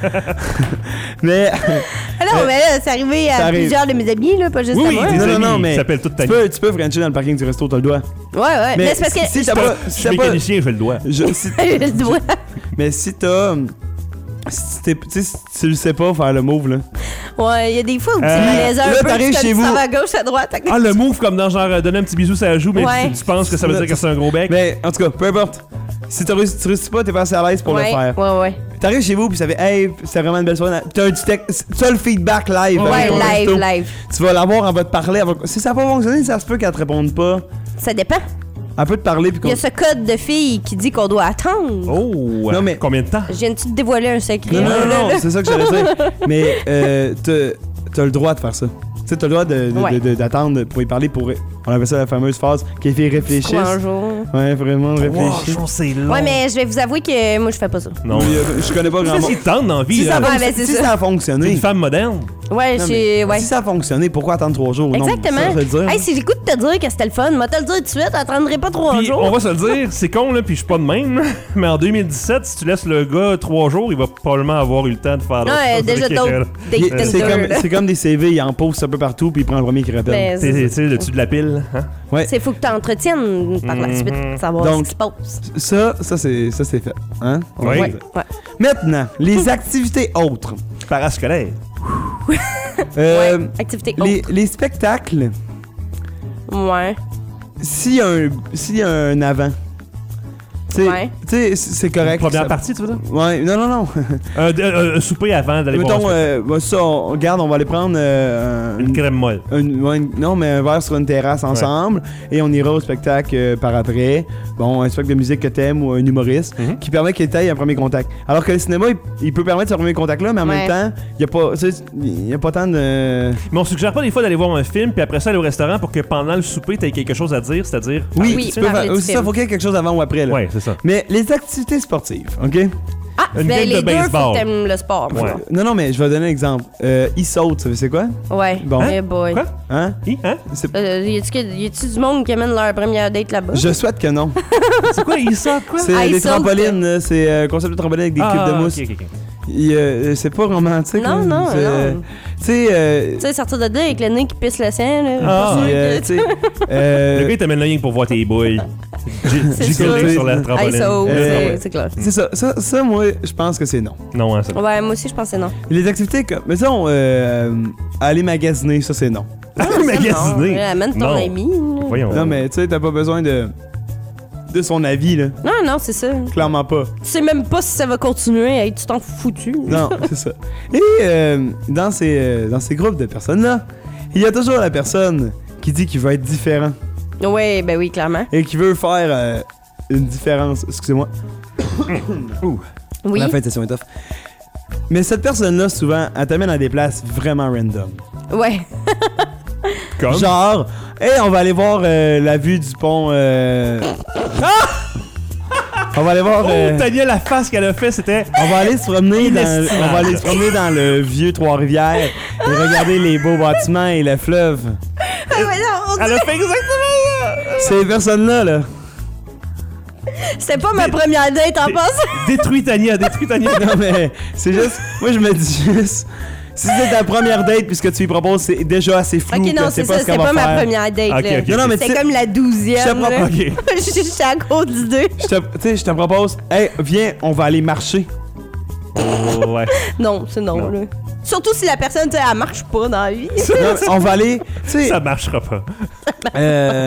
Mais. Ah non, mais là, c'est arrivé ça à arrive. plusieurs de mes amis, là, pas juste Oui, à oui, moi. tes Non, non, amis non, qui mais s'appellent toute ta Tu peux, tu peux Frencher dans le parking du resto, t'as le doigt. Ouais, ouais. Mais, c'est parce que. si t'as je- pas. Je Si suis t'as pas mécanicien, je fais le doigt. je- si- J'ai le doigt. mais si t'as. Si t'es- tu sais, si tu le sais pas faire le move, là. Ouais, il y a des fois où tu Euh, malaisais un là, peu, t'arrives tu chez comme vous. ça va à gauche, à droite. Ah, le move comme dans genre euh, donner un petit bisou, ça joue, mais Ouais. tu, tu penses que ça veut dire que c'est un gros bec. Mais en tout cas, peu importe. Si t'as réussi- tu réussis pas, t'es pas assez à l'aise pour ouais, le faire. ouais, ouais. T'arrives chez vous, puis ça fait hey, c'était vraiment une belle soirée. T'as un petit texte. Tu as le feedback live. Ouais, avec ton live, resto. live. Tu vas l'avoir, elle va te parler. elle va- Si ça n'a pas fonctionné, ça se peut qu'elle te réponde pas. Ça dépend. Elle peut te parler puis Il y qu'on... a ce code de fille qui dit qu'on doit attendre. Oh, Non, mais- combien de temps? Je viens-tu de dévoiler un secret? Non, non, là, non, là? c'est ça que j'allais dire. Mais euh, t'as t'as le droit de faire ça. Tu sais, t'as le droit de- de- Ouais. de- de- d'attendre pour y parler pour... On appelle ça la fameuse phase qui fait réfléchir. Trois jours. Ouais, vraiment Wow, je réfléchir. pense que c'est long. Ouais, mais je vais vous avouer que moi, je fais pas ça. Non. Oui, euh, je connais pas grand Qu'est-ce monde. qui tente dans la vie, Si, ça, là? a Ouais, fonc- ben, c'est si ça. ça a T'es fonctionné. une femme moderne? Ouais, Non, j'ai. mais Ouais. Si ça a fonctionné, pourquoi attendre trois jours? Non, Exactement. ça, je veux dire. Hey, si j'écoute te dire que c'était le fun, moi te le dire tout de suite, attendrai pas trois Puis, jours. on va se le dire, c'est con, là, puis je suis pas de même, là, mais en deux mille dix-sept, si tu laisses le gars trois jours, il va probablement avoir eu le temps de faire d'autres Ouais, choses déjà avec elle. d'autres Il- dates C'est Tinder, comme, là. c'est comme des C V, il en pose un peu partout, puis il prend le premier qui rappelle. Ben, C'est, c'est tu sais, le dessus de la pile, hein? Ouais. C'est faut que tu entretiennes par la Mhm. suite, savoir Donc- ce qui se passe. Ça, ça c'est, ça c'est fait. Hein? On va Oui. dire. Ouais, ouais. Maintenant, les activités autres. Parascolaire. Euh, Ouais, activité les, autre. les spectacles, Ouais. s'il y a un, s'il y a un avant, tu sais, Ouais. tu sais, c'est c'est correct. Première ça- partie, tu veux dire? Ouais, non, non, non. Un, un- un souper avant d'aller voir Mettons, un euh, bah, ça, on, regarde, on va aller prendre euh, un- spectacle. Une crème molle. un- ouais, une- non, mais un verre sur une terrasse ensemble et on ira au spectacle euh, par après. Bon, un spectacle de musique que t'aimes ou un humoriste Mhm. qui permet qu'il t'aille un premier contact. Alors que le cinéma, il, il peut permettre ce premier contact-là, mais en Ouais. même temps, il n'y a, pas- tu sais, il y a pas tant de. Mais on suggère pas des fois d'aller voir un film, puis après ça aller au restaurant pour que pendant le souper, t'aies quelque chose à dire, c'est-à-dire. Oui, oui, tu peux parler faire. du C'est ça, film. faut qu'il y ait quelque chose avant ou après. Là. Ouais, c'est ça. Mais les activités sportives, OK? Ah, Une ben game les de deux, faut baseball. que t'aimes le sport. moi. Ouais. Non, non, mais je vais donner un exemple. Euh, il saute, ça veut c'est quoi? Ouais. Bon. Eh boy. Quoi? Hein? Hi, hein? C'est- Euh, y a-tu que- y a-tu du monde qui amène leur première date là-bas? Je souhaite que non. C'est quoi, il sort quoi? C'est Ah, il des saute. trampolines, là, c'est euh, concept de trampoline avec des Ah, cubes de mousse. ok, ok, ok. Il, euh, c'est pas romantique. Non, là. non, C'est, euh, non. Tu sais, euh, Tu sais, sortir de là avec le nez qui pisse le sang, là. Ah, puis, Pas sûr euh, que- tu sais, euh, Le gars, il t'amène le lien pour voir tes bouilles. C'est Gigoler sûr. sur la Hey, trampoline. ça, oh, Euh, c'est- c'est clair. c'est ça, ça, ça, moi, je pense que c'est non. Non, hein, ça. Ouais, moi aussi, je pensais non. Les activités comme, mettons, euh, aller magasiner, ça, c'est non. Magasiner. Ouais, amène ton Non. ami. là. Voyons. Non, mais tu sais, t'as pas besoin de, de son avis, là. Non, non, c'est ça. Clairement pas. Tu sais même pas si ça va continuer à être tout en foutu. Non, c'est ça. Et euh, dans, ces, euh, dans ces groupes de personnes-là, il y a toujours la personne qui dit qu'il veut être différent Ouais, ben oui, clairement. et qui veut faire euh, une différence. Excusez-moi. Ouh. Oui. La fin de session est tough. Mais cette personne-là, souvent, elle t'amène à des places vraiment random. Ouais. Comme. Genre, hey, on va aller voir euh, la vue du pont. Euh... on va aller voir. Oh, euh, Tania, la face qu'elle a fait, c'était. On va aller se promener dans, Inestimable. on va aller se promener dans le vieux Trois-Rivières et regarder les beaux bâtiments et le fleuve. Ah, ouais, non, on Elle a fait exactement ça! Ces personnes-là, là. C'était pas ma première date en Dé- passant. Détruis Tania, détruis Tania. Non, mais c'est juste. Moi, je me dis juste. Si c'est ta première date, puisque tu lui proposes, c'est déjà assez flou. Ok, non, que c'est pas ça, ce qu'elle c'était va pas ma faire. première date. Ok, là. ok, Non, non, mais tu C'était sais- comme la Je te douzième. propose- là. Ok. J'étais à cause d'idée. Je te, tu sais, je te propose, hey, viens, on va aller marcher. Oh, ouais. Non, c'est non, Non. là. Surtout si la personne, tu sais, elle marche pas dans la vie. Non, on va aller, tu sais, Ça marchera pas. euh...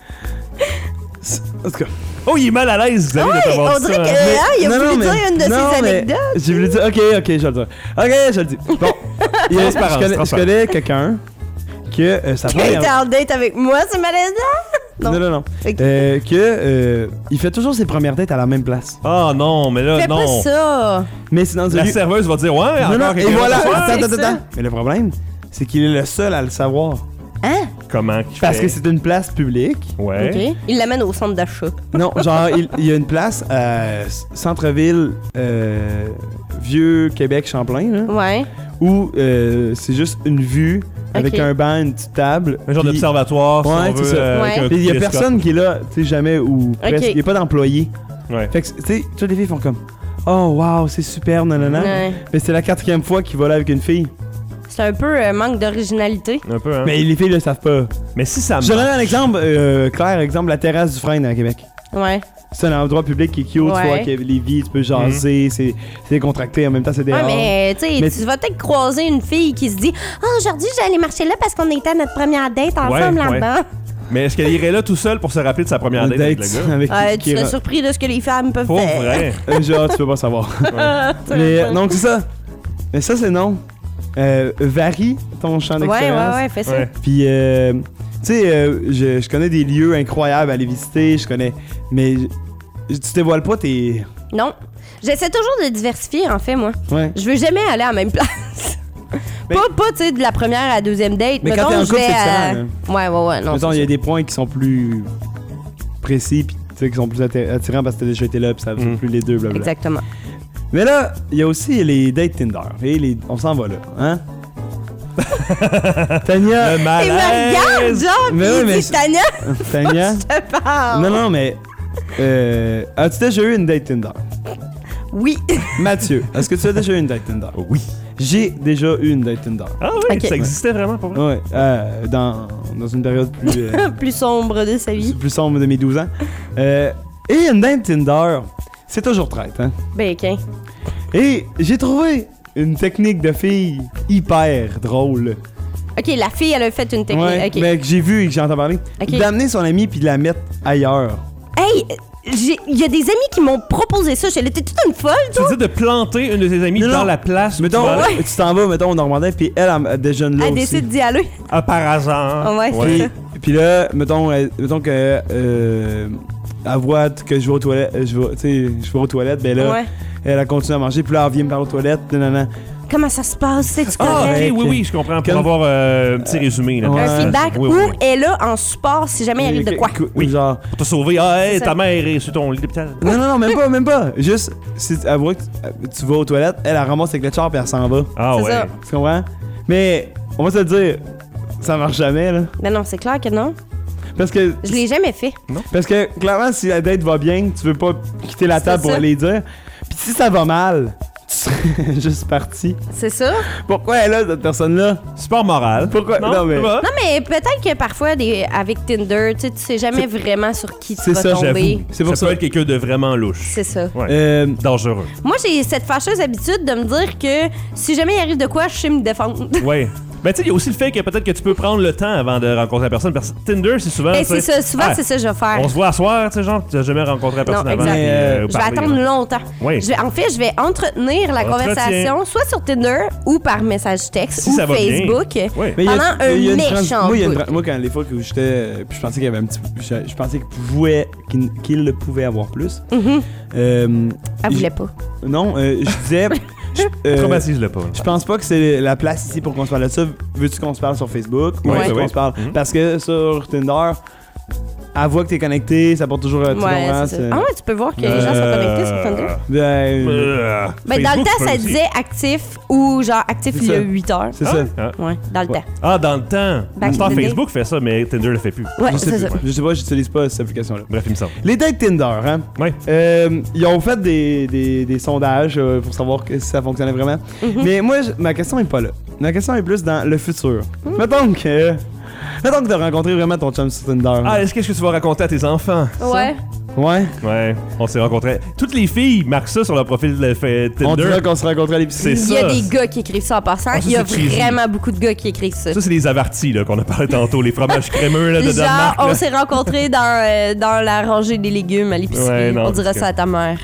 c'est- en tout cas. Oh, il est mal à l'aise, vous avez Ouais, de t'avoir on dit dirait ça. que hein. hein, il a Non, voulu non, mais- dire une de non, ses mais anecdotes. J'ai voulu dire, ok, ok, je vais le dire. Ok, je le dis. Bon, il y a- je, Transparence, connais, je transparence. connais quelqu'un que euh, sa Elle était première... en date avec moi, c'est malaisant. Non. Non, non, non. Ok. Euh, que euh, il fait toujours ses premières dates à la même place. Ah non, mais là, Fais non. pas ça. Mais c'est dans un La lieu... serveuse va dire ouais, Non, non, encore et quelqu'un voilà, ce soir? attends, attends, C'est ça. attends. Mais le problème, c'est qu'il est le seul à le savoir. Hein? Comment qu'il Parce fait? que c'est une place publique. Ouais. Ok. Il l'amène au centre d'achat. Non, genre, il, il y a une place à centre-ville, euh, vieux Québec Champlain, là, Ouais. où euh, c'est juste une vue avec Ok. un banc, une petite table. Un genre puis- d'observatoire, si Ouais, on veut. c'est ça. euh, avec Ouais. un Puis il y a télescope. personne qui est là, tu sais, jamais ou presque. Il n'y a pas d'employé. Ouais. Fait que, tu sais, toutes les filles font comme oh, wow, c'est super, nanana. Ouais. Mais c'est la quatrième fois qu'il va là avec une fille. C'est un peu euh, manque d'originalité. Un peu, hein. Mais les filles le savent pas. Mais si ça Je donne marche. un exemple euh, clair, exemple, la terrasse du Frein à Québec. Ouais. C'est un endroit public qui est cute, tu Ouais. vois, qu'il y a les vies, tu peux jaser, c'est c'est décontracté, en même temps c'est Ouais, dehors. mais tu sais, Mais tu vas peut-être croiser une fille qui se dit ah, aujourd'hui, j'allais marcher là parce qu'on était à notre première date ensemble Ouais, ouais. là-dedans. Mais est-ce qu'elle irait là tout seul pour se rappeler de sa première Un date avec le date gars? avec Ouais, qui tu serais surpris de ce que les femmes peuvent Pour faire. vrai. Euh, Genre, tu peux pas savoir. Mais euh, donc, c'est ça. Mais ça, c'est non. Euh, varie ton champ Ouais, ouais, d'expérience. ouais, fais ça. Ouais. Puis, euh, tu sais, euh, je, je connais des lieux incroyables à aller visiter, je connais. Mais je- tu te dévoiles pas, t'es. Non. J'essaie toujours de diversifier, en fait, moi. Ouais. Je veux jamais aller à la même place. Mais- pas, pas tu sais, de la première à la deuxième date. Mais Mettons, quand t'es en je couple, vais c'est à... différent, Ouais, ouais, ouais. Non, Mettons, c'est il y a ça. des points qui sont plus précis, puis tu sais, qui sont plus attir- attirants parce que t'as déjà été là, puis ça fait Mm. plus les deux, blablabla. Exactement. Mais là, il y a aussi les dates Tinder. Et les... on s'en va là, hein? Tania. Le Et me regarde, malaise! genre, Mais pis oui, il mais dit, c'est- Tania, Tania. je te parle. Non, non, mais. Euh, as-tu déjà eu une date Tinder? Oui. Mathieu, est-ce que tu as déjà eu une date Tinder? Oui. J'ai déjà eu une date Tinder. Ah oui, Ok. ça existait vraiment pour vrai? Ouais, euh, dans, dans une période plus, euh, Plus sombre de sa vie. plus sombre de mes douze ans. Euh, et une date Tinder, c'est toujours traite, hein? Ben, ok. Et j'ai trouvé une technique de fille hyper drôle. Ok, la fille, elle a fait une technique. Ouais, ok. mais que j'ai vu et que j'ai entendu parler. Ok. D'amener son ami puis de la mettre ailleurs. Hey, j'ai- il y a des amis qui m'ont proposé ça. Elle était toute une folle, Tu veux dire de planter une de tes amies Non, dans non. la place où Mettons, tu vas aller? tu t'en vas, mettons, au Normandin, puis elle, elle, elle déjeune là Elle aussi. décide d'y aller. Ah, par hasard. Ah ouais, c'est Puis, ça. puis là, mettons, elle- mettons que euh, elle voit que je vais aux toilettes, euh, je vais, tu sais, je vais aux toilettes, ben là, Ouais. elle a continué à manger, puis là, elle vient me parler aux toilettes, nanana. Comment ça se passe? C'est-tu Ah, correct? ok, oui, oui, je comprends. Pour Comme- avoir euh, un petit résumé. Là, Ouais. Un feedback Oui, ou oui, oui. est là en support si jamais il arrive de quoi? Écoute, Oui. Genre, Pour te sauver. Ah, hey, C'est ta ça. mère est sur ton lit d'hôpital. non, non, non, même pas, même pas. Juste, si elle voit que tu, tu vas aux toilettes, elle, elle ramasse avec le char, puis elle s'en va. Ah, C'est ouais. ça. Tu comprends? Mais, on va se le dire, ça marche jamais, là. Mais non, c'est clair que non. Parce que, Je l'ai jamais fait. parce que, clairement, si la date va bien, tu veux pas quitter la table C'est pour ça. aller dire. Puis si ça va mal, tu serais juste parti. C'est ça? Pourquoi elle est là, cette personne-là? Sport moral. Pourquoi? Non, Non, mais- ça va? Non, mais peut-être que parfois, des, avec Tinder, tu sais, tu sais jamais vraiment sur qui tu C'est vas ça, tomber. J'avoue. C'est pour ça ça. peut être quelqu'un de vraiment louche. C'est ça. Ouais. Euh, Dangereux. Moi, j'ai cette fâcheuse habitude de me dire que si jamais il arrive de quoi, je sais me défendre. Ouais. Ben, tu sais, il y a aussi le fait que peut-être que tu peux prendre le temps avant de rencontrer la personne. Parce que Tinder, c'est souvent. Et tu sais, c'est ça, souvent, ah, c'est ça que je vais faire. On se voit à soir, tu sais, genre, tu n'as jamais rencontré la personne Non, avant. exact. puis, Euh, euh, Je vais parler, attendre là. longtemps. Oui. Je vais- en fait, je vais entretenir la Entretien. conversation soit sur Tinder ou par message texte Si ou ça va bien. Facebook. Ouais. Mais il y a- Pendant un il y a une trans- méchant moi, il y a une bout. tra- moi, quand les fois que j'étais. euh, Puis je pensais qu'il y avait un petit. Je, je pensais qu'il pouvait. Qu'il qu'il le pouvait avoir plus. Mhm. Euh, Elle je- voulait pas. Non, euh, je disais. je- euh, Traumatise-le pas. Je pense pas que c'est la place ici pour qu'on se parle de ça. Veux-tu qu'on se parle sur Facebook? Ou Ouais, veux-tu ouais. qu'on se parle? Mhm. Parce que sur Tinder, elle voit que t'es connecté, ça porte toujours. euh, tu Ouais, comprends, c'est ça. c'est- Ah ouais, tu peux voir que les gens sont connectés sur Tinder. Ben, Euh, Ben, dans le Facebook, temps, tu peux ça aussi. disait actif ou genre actif C'est il y a ça. huit heures. c'est Ah, ça. ah. Ouais, dans le Ouais. temps. Ah, dans le temps. Back Star in the day. Facebook fait ça, mais Tinder le fait plus. Ouais, Je sais, c'est ça. plus. je sais pas, j'utilise pas cette application-là. Bref, il me semble. Les dates Tinder, hein? Ouais. Euh, ils ont fait des, des, des sondages euh, pour savoir que si ça fonctionnait vraiment. Mhm. Mais moi, je- ma question est pas là. Ma question est plus dans le futur. Mhm. Mettons que. Mettons que t'as rencontré vraiment ton chum sur Tinder. Ah, est-ce qu'est-ce que tu vas raconter à tes enfants? Ouais. Ouais. Ouais, on s'est rencontrés. Toutes les filles marquent ça sur leur profil de fait On Tinder. dirait qu'on se rencontrait à l'épicerie. C'est Il y a ça. des gars qui écrivent ça en passant. Ah, ça, Il y a c'est cheesy. vraiment beaucoup de gars qui écrivent ça. Ça, c'est les avartis là, qu'on a parlé tantôt, les fromages crémeux là, de Genre, Danemark. on là. s'est rencontrés dans, euh, dans la rangée des légumes à l'épicerie. Ouais, non, on dirait c'est ça à ta mère.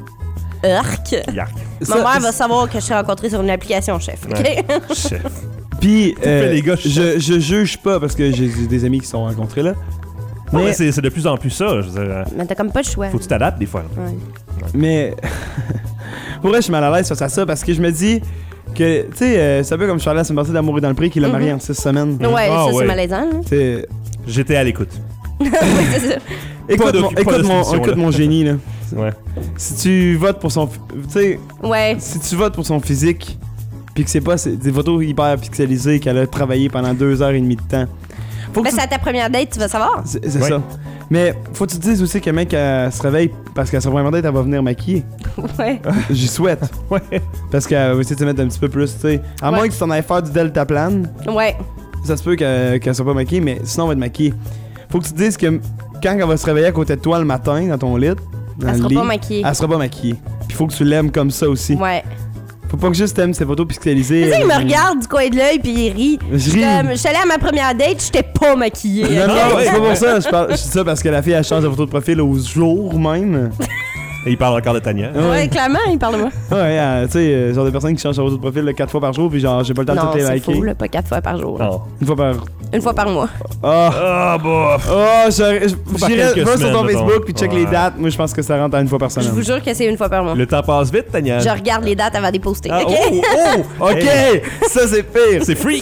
Urk. Yark. Ça- Ma mère va savoir que je suis rencontrée sur une application, chef. OK? Ouais. Chef. Puis, euh, fait, les gars, je- je, je juge pas parce que j'ai des amis qui se sont rencontrés là. Mais Mais, c'est c'est de plus en plus ça. Je veux dire, euh, Mais t'as comme pas le choix. faut que tu t'adaptes des fois. Ouais. mais pour vrai, je suis mal à l'aise face à ça parce que je me dis que, tu sais, euh, c'est un peu comme Charles c'est passé d'amour et dans le prix qui l'a Mhm. marié en six semaines. Ouais, Ah, ça, ouais. c'est malaisant. là. C'est- J'étais à l'écoute. Ouais, c'est ça. Écoute, de- mon, pas écoute, de mon, solution, écoute là. mon génie là. Ouais. Si tu votes pour son, tu sais, Ouais. si tu votes pour son physique, puis que c'est pas c'est des photos hyper pixelisées qu'elle a travaillé pendant deux heures et demie de temps. Faut que Mais tu- c'est à ta première date, tu vas savoir. C'est c'est Ouais. ça. Mais faut que tu te dises aussi que le mec elle se réveille parce qu'à sa première date, elle va venir maquiller. Ouais. J'y souhaite. Ouais. Parce qu'elle va essayer de se mettre un petit peu plus, tu sais. À Ouais. moins que tu t'en ailles faire du deltaplane, Ouais. ça se peut qu'elle qu'elle soit pas maquillée, mais sinon, elle va être maquillée. Faut que tu te dises que quand elle va se réveiller à côté de toi le matin dans ton lit, dans Elle le sera lit, pas maquillée. elle sera pas maquillée. Puis faut que tu l'aimes comme ça aussi. Ouais. Faut pas que juste t'aimes ces photos pixelisées. Tu sais, il me euh, regarde du coin de l'œil puis il rit. Je ris. Comme, je suis allée à ma première date, j'étais pas maquillée. Non, non, ok? ouais. c'est pas pour ça. Je, parle, je dis ça parce que la fille, elle change de photo de profil au jour même. Et il parle encore de Tania. Ouais. Ouais, clairement, il parle de moi. Ouais, euh, tu sais, euh, genre des personnes qui changent leur photo de profil là, quatre fois par jour, puis genre, j'ai pas le temps de Non, toutes les c'est liker. faux, là, pas quatre fois par jour. là. Non. Une fois par. Une fois par mois. Ah! Ah, bof. Oh, j'irais- par j'irais quelques va sur ton semaines, mettons. Facebook puis check les Ouais. dates. Moi, je pense que ça rentre à une fois par Je semaine. vous jure que c'est une fois par mois. Le temps passe vite, Tania. Je regarde les dates avant de les poster. Ah, OK? oh, oh, Ok! Hey, Ça, c'est pire! c'est freak.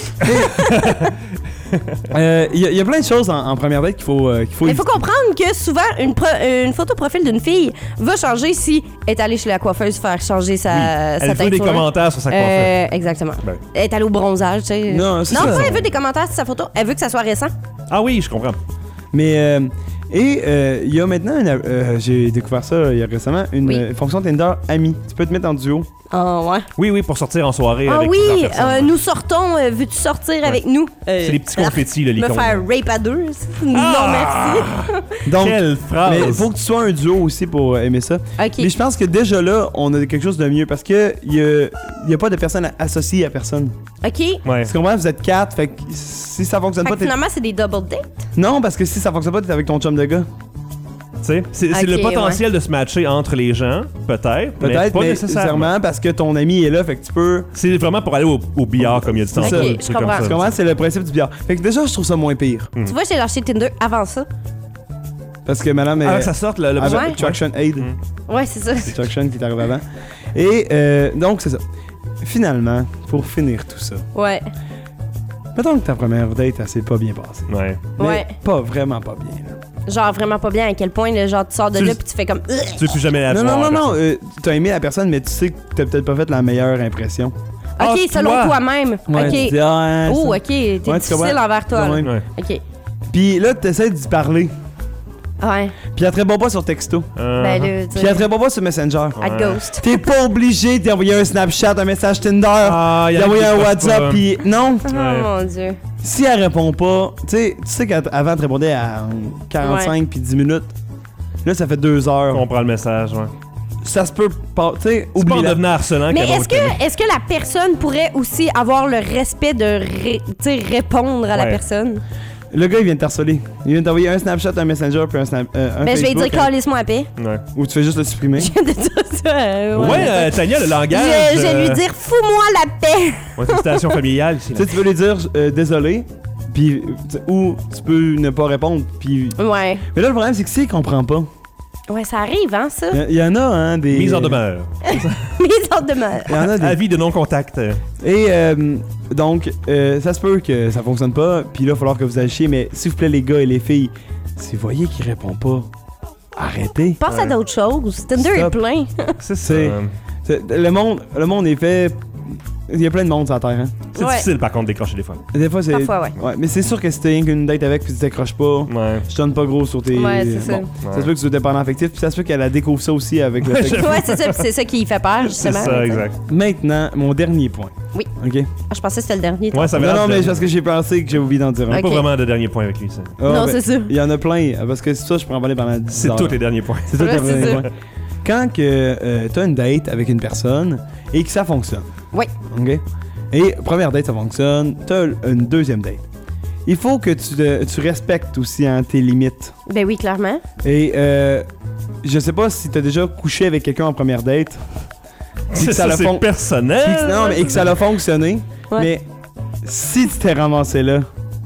Euh, Il y, a- il y a plein de choses en, en première date qu'il faut, euh, qu'il faut Mais il faut éviter. comprendre que souvent, une, pro- une photo profil d'une fille va changer si elle est allée chez la coiffeuse faire changer sa, sa Elle veut des teinture. commentaires sur sa coiffure. Euh, exactement. Ben. Elle est allée au bronzage, tu sais. Non, c'est non ça. pas elle veut des commentaires sur sa photo. Elle veut que ça soit récent. Ah oui, je comprends. Mais, euh, et euh, il y a maintenant, une, euh, j'ai découvert ça euh, il y a récemment, une Oui. euh, fonction Tinder ami. Tu peux te mettre en duo. Ah ouais. Oui, oui, pour sortir en soirée Ah avec oui, plusieurs personnes. euh, nous sortons. euh, Veux-tu sortir avec nous? Euh, C'est les petits confettis, là, Me l'icône. faire rape à deux? Non, Ah! merci. Donc, Quelle phrase! mais il faut que tu sois un duo aussi pour euh, aimer ça. OK. Mais je pense que déjà là, on a quelque chose de mieux parce que il y a, il y a pas de personne associée à personne. OK. Ouais. Tu comprends? Vous êtes quatre, fait que si ça fonctionne Fait pas, que t'es... finalement, c'est des double dates. Non, parce que si ça fonctionne pas, t'es avec ton chum de gars. Tu sais, c'est c'est Ok, le potentiel de se matcher entre les gens, peut-être. mais Peut-être, pas mais nécessairement. nécessairement parce que ton ami est là, fait que tu peux... C'est vraiment pour aller au, au billard, comme il y a dit tantôt. ça. un Ok, truc je comme comprends. ça. Tu comprends? C'est le principe du billard. Fait que déjà, je trouve ça moins pire. Tu vois, j'ai lâché Tinder avant ça. Parce que madame Ah, est... que ça sorte, le, le avec Ouais. Traction Aid. Ouais, c'est ça. C'est Traction qui est arrivé avant. Et euh, donc, c'est ça. Finalement, pour finir tout ça, Ouais. mettons que ta première date, elle s'est pas bien passée. Ouais. Mais Ouais. pas vraiment pas bien. là. Genre vraiment pas bien à quel point, là, genre tu sors de Tu là le- puis tu fais comme. Ugh! Tu veux plus jamais la Non, voir, non, non, non. personne. euh, t'as aimé la personne, mais tu sais que t'as peut-être pas fait la meilleure impression. Ah, Ok, selon toi. toi-même. Ouais, tu Ok. dis, ah, hein, Oh, ça- ok. T'es tu difficile comprends? envers toi. Ouais. là. Ouais. Ok. Puis là, t'essaies d'y parler. Ouais. Puis elle te répond pas sur texto. Euh, Ben là, tu Puis elle te répond pas sur Messenger. à ghost. T'es pas obligé d'envoyer un Snapchat, un message Tinder, Ah, y en a d'envoyer qui un postent WhatsApp, pas. puis non. Oh Ouais. mon dieu. Si elle répond pas, tu sais, tu sais qu'avant elle te répondait à quarante-cinq puis dix minutes. Là, ça fait deux On heures. comprend le message, ouais. Ça se peut pas, tu sais, C'est pas en oublie la... devenant harcelant Mais qu'elle va est-ce vous tenir. que, est-ce que la personne pourrait aussi avoir le respect de ré- tu sais, répondre à la Ouais. personne? Le gars, il vient de t'harceler. Il vient de t'envoyer un Snapchat, un Messenger, puis un, snap, euh, un Ben, je vais lui Facebook, dire, calisse-moi à paix. Ouais, ou tu fais juste le supprimer. Je viens de dire ça. euh, ouais euh, Tania, le langage. Je, je vais lui euh, dire, fous-moi la paix. Ouais, c'est une station familiale ici. Tu sais, tu peux lui dire euh, désolé, puis tu- ou tu peux ne pas répondre, puis... Ouais. Mais là, le problème, c'est que s'il comprend pas, Ouais, ça arrive, hein, ça? il y, y en a, hein, des... Mise en demeure. Mise en demeure. Il y en a des... Avis de non-contact. euh. Et euh, donc, euh, ça se peut que ça fonctionne pas, puis là, il va falloir que vous agiez, mais s'il vous plaît, les gars et les filles, si vous voyez qu'il répond pas, arrêtez. Pense à d'autres choses. Tinder est Stop. plein. C'est ça. C'est- C'est- Le monde, le monde est fait... Il y a plein de monde sur la Terre, hein. C'est Ouais. difficile, par contre, de décrocher des fois. Des fois, c'est... Parfois, ouais. Mais c'est sûr que si t'as rien qu'une date avec, puis tu t'accroches pas, Ouais. je donne pas gros sur tes... Ouais, c'est ça. Bon. Ça se peut que tu sois dépendant affectif, puis ça se peut qu'elle a découvre ça aussi avec le fait que- Ouais, c'est ça, pis c'est ça qui fait peur, C'est justement. ça, exact. Maintenant, mon dernier point. Oui. OK? Ah, je pensais que c'était le dernier. Ouais, ça Non, va non, mais c'est parce que j'ai pensé que j'ai oublié d'en dire un. On a pas Ok. vraiment de dernier point avec lui, ça. Ah, Non, ben, c'est ça. Il y en a plein, parce que ça, je pourrais en parler pendant dix C'est heures. tous les derniers points. C'est tout Ouais, les c'est derniers ça. points. Quand que euh, t'as une date avec une personne et que ça fonctionne. Oui. OK? Et première date, ça fonctionne. T'as une deuxième date. Il faut que tu, te- tu respectes aussi hein, tes limites. Ben oui, clairement. Et euh, je sais pas si t'as déjà couché avec quelqu'un en première date. Puis que C'est ça, l'a c'est fon- personnel. puis que- non, mais et que ça a fonctionné. Ouais. Mais si tu t'es ramassé là,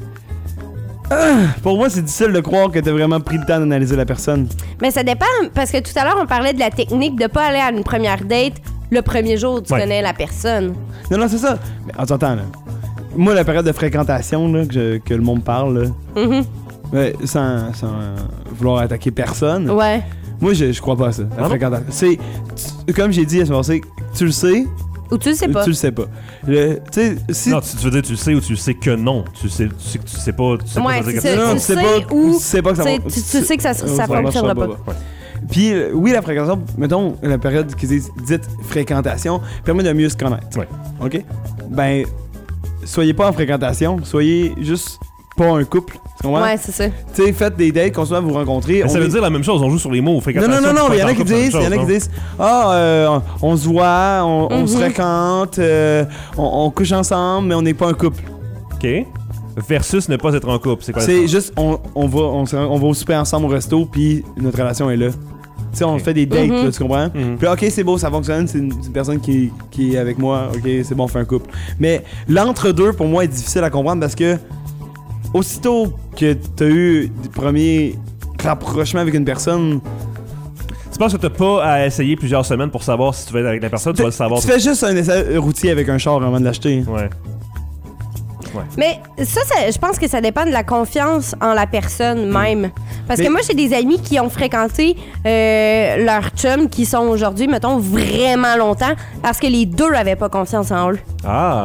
ah, pour moi, c'est difficile de croire que t'as vraiment pris le temps d'analyser la personne. Mais ça dépend, parce que tout à l'heure, on parlait de la technique de pas aller à une première date le premier jour où tu Ouais. connais la personne. Non, non, c'est ça. Mais attends, attends, là. Moi, la période de fréquentation là, que, je- que le monde parle, là, Mhm. ouais, sans, sans euh, vouloir attaquer personne, Ouais. moi, je, je crois pas à ça. La Ah non? fréquentation. C'est, tu- comme j'ai dit à ce moment-ci, tu le sais Ou tu le sais ou pas. tu le sais pas. Le- Tu sais, si. Non, tu, tu veux dire tu le sais ou tu sais que non. Tu sais, tu sais que tu sais pas. Tu sais Ouais, pas ça veut c'est dire ça. que non, tu tu sais sais pas, ou- tu sais pas que ça Tu va. sais, tu- tu sais que ça- ça ça fonctionnera marchera pas. Ouais. Puis, euh, oui, la fréquentation, mettons, la période qui est dite fréquentation, permet de mieux se connaître. Ouais. OK? Ben, soyez pas en fréquentation, soyez juste pas un couple. Tu comprends? Ouais, c'est ça. Tu sais, faites des dates, continuez à vous rencontrer. Mais ça on veut est- dire la même chose. On joue sur les mots. Non, fréquentation, non, non, non, puis mais il y en a pas qui en couple, disent, c'est il y en a la qui même chose, disent, ah, euh, on se voit, on, on se Mhm. fréquente, euh, on, on couche ensemble, mais on n'est pas un couple. non? OK. Versus ne pas être en couple. C'est quoi la C'est différence? juste, on, on va, on, se- on va au souper ensemble au resto, puis notre relation est là. sais, on Ok. fait des dates, Mhm. là, tu comprends? Mhm. Puis là, ok, c'est beau, ça fonctionne, c'est une, c'est une personne qui, qui est avec moi, ok, c'est bon, on fait un couple. Mais l'entre-deux, pour moi, est difficile à comprendre parce que aussitôt que t'as eu des premiers rapprochements avec une personne, Tu penses que t'as pas à essayer plusieurs semaines pour savoir si tu vas être avec la personne, tu vas le savoir. tu fais juste un essai routier avec un char avant de l'acheter. Ouais. Mais ça, ça- je pense que ça dépend de la confiance en la personne même. Parce Mais- que moi, j'ai des amis qui ont fréquenté euh, leurs chums qui sont aujourd'hui, mettons, vraiment longtemps parce que les deux avaient pas confiance en eux. Ah.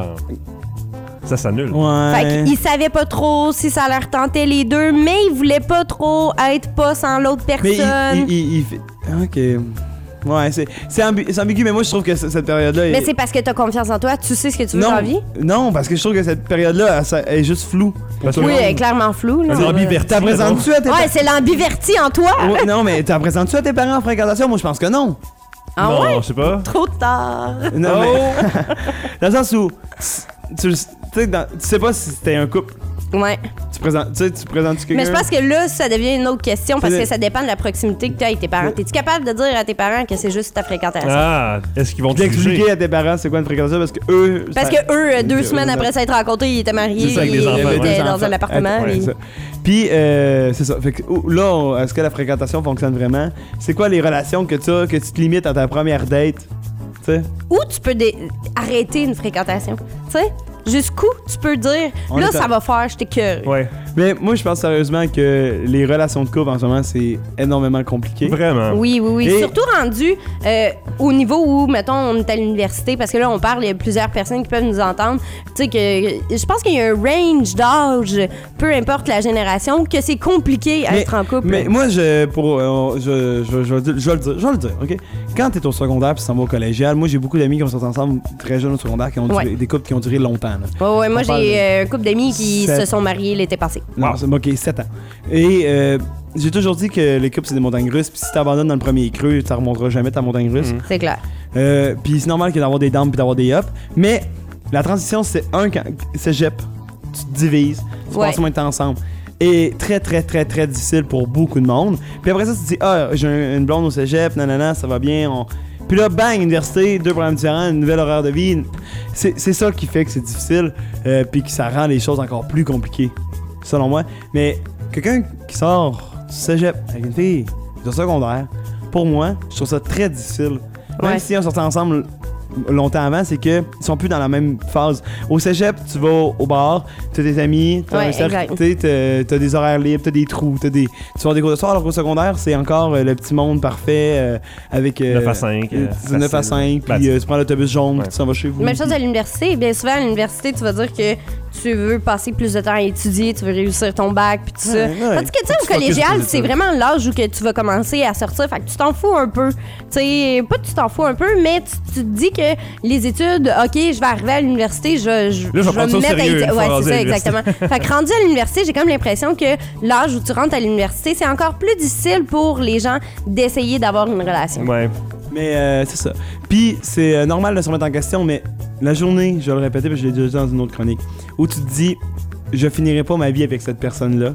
Ça s'annule. Ouais. Fait qu'ils savaient pas trop si ça leur tentait les deux, mais ils voulaient pas trop être pas sans l'autre Mais personne. il, il, il- il fait. Ok. Ouais, c'est c'est ambi- c'est ambigu, mais moi je trouve que c- cette période-là. Mais est- c'est parce que t'as confiance en toi, tu sais ce que tu veux non, dans la vie. non, parce que je trouve que cette période-là, elle, ça- elle est juste floue. Parce que- Oui, elle est clairement floue. Là. C'est ambiverti. T'as présentes-tu à tes Ouais, c'est l'ambiverti en toi. Ouais, non, mais t'as présentes-tu à tes parents en fréquentation? Moi, je pense que non. Ah non, ouais? je sais pas. Trop tard. Non, Oh! mais. Dans le sens où. Tu, tu sais, dans- tu sais pas si c'était un couple. Ouais. Tu présentes, tu sais, tu présentes quelqu'un. Mais je pense que là, ça devient une autre question parce C'est- que ça dépend de la proximité que tu as avec tes parents. Ouais. T'es-tu capable de dire à tes parents que c'est juste ta fréquentation? Ah, est-ce qu'ils vont te d'expliquer juger? à tes parents c'est quoi une fréquentation parce que eux. Parce ça- que eux, euh, deux Euh, semaines euh, après s'être rencontrés, ils étaient mariés, C'est ça, avec ils des enfants, Il y avait étaient deux dans enfants. un appartement. Ouais, puis- c'est ça. Puis, euh, c'est ça. Fait que oh, là, on- est-ce que la fréquentation fonctionne vraiment? C'est quoi les relations que tu as, que tu te limites à ta première date? Tu sais? Ou tu peux dé- arrêter une fréquentation. Tu sais? Jusqu'où tu peux dire, On là, est à- ça va faire, je t'écœure. Ouais, Mais moi, je pense sérieusement que les relations de couple en ce moment, c'est énormément compliqué. vraiment. Oui, oui, oui. Et- Surtout rendu euh, au niveau où, mettons, on est à l'université, parce que là, on parle, il y a plusieurs personnes qui peuvent nous entendre. Tu sais, que je pense qu'il y a un range d'âge, peu importe la génération, que c'est compliqué à Mais- être en couple. Mais moi, je, pour, euh, je, je, je, vais dire- je vais le dire, je vais le dire, OK? Quand t'es au secondaire puis tu t'en vas au collégial, moi, j'ai beaucoup d'amis qui ont sorti ensemble très jeunes au secondaire, qui ont duré- Ouais. des couples qui ont duré longtemps. Là. Ouais, ouais, moi, On parle j'ai de- euh, un couple d'amis qui Sept. se sont mariés l'été passé. Non, Wow. c'est OK, sept ans. Et euh, j'ai toujours dit que les couples, c'est des montagnes russes, puis si t'abandonnes dans le premier creux, tu remonteras jamais ta montagne russe. Mhm. C'est clair. Euh, puis c'est normal qu'il y ait d'avoir des downs puis d'avoir des ups. Mais la transition, c'est un, quand cégep, tu te divises, tu Ouais. passes moins de temps ensemble. Et très, très, très, très difficile pour beaucoup de monde. Puis après ça, tu te dis, ah, j'ai un- une blonde au cégep, nanana, ça va bien. On... Puis là, bang, université, deux programmes différents, une nouvelle horaire de vie. C'est c'est ça qui fait que c'est difficile, euh, puis que ça rend les choses encore plus compliquées, selon moi. Mais quelqu'un qui sort du cégep avec une fille de secondaire, pour moi, je trouve ça très difficile. Même Ouais. si on sortait ensemble longtemps avant, c'est que ils sont plus dans la même phase. Au cégep, tu vas au, au bar, t'as des amis, t'as Ouais, un cercle, exact. t'sais, t'as t'as des horaires libres, t'as des trous, t'as des, tu vas avoir des cours de soir. Alors qu'au secondaire, c'est encore euh, le petit monde parfait euh, avec euh, neuf à cinq, euh, euh, neuf à facile. cinq, Ben, puis euh, tu prends l'autobus jaune, Ouais. puis tu s'en vas chez vous. Même chose puis- à l'université. Bien souvent, à l'université, tu vas dire que tu veux passer plus de temps à étudier, tu veux réussir ton bac, puis tout ça. Ouais, ouais. Tandis que, tu sais, Faut au que tu focuses collégial, sur les c'est études. vraiment l'âge où que tu vas commencer à sortir. Fait que tu t'en fous un peu. Tu sais, pas que tu t'en fous un peu, mais tu, tu te dis que les études, OK, je vais arriver à l'université, je, je, Là, je vais prendre ça au me mettre sérieux, à une étudier. fois Ouais, rendu c'est à ça, l'université. exactement. Fait que rendu à l'université, j'ai comme l'impression que l'âge où tu rentres à l'université, c'est encore plus difficile pour les gens d'essayer d'avoir une relation. Ouais. Mais euh, c'est ça. Puis c'est euh, normal de se remettre en question, mais la journée, je vais le répéter, parce que je l'ai déjà dit dans une autre chronique, où tu te dis, je finirai pas ma vie avec cette personne-là.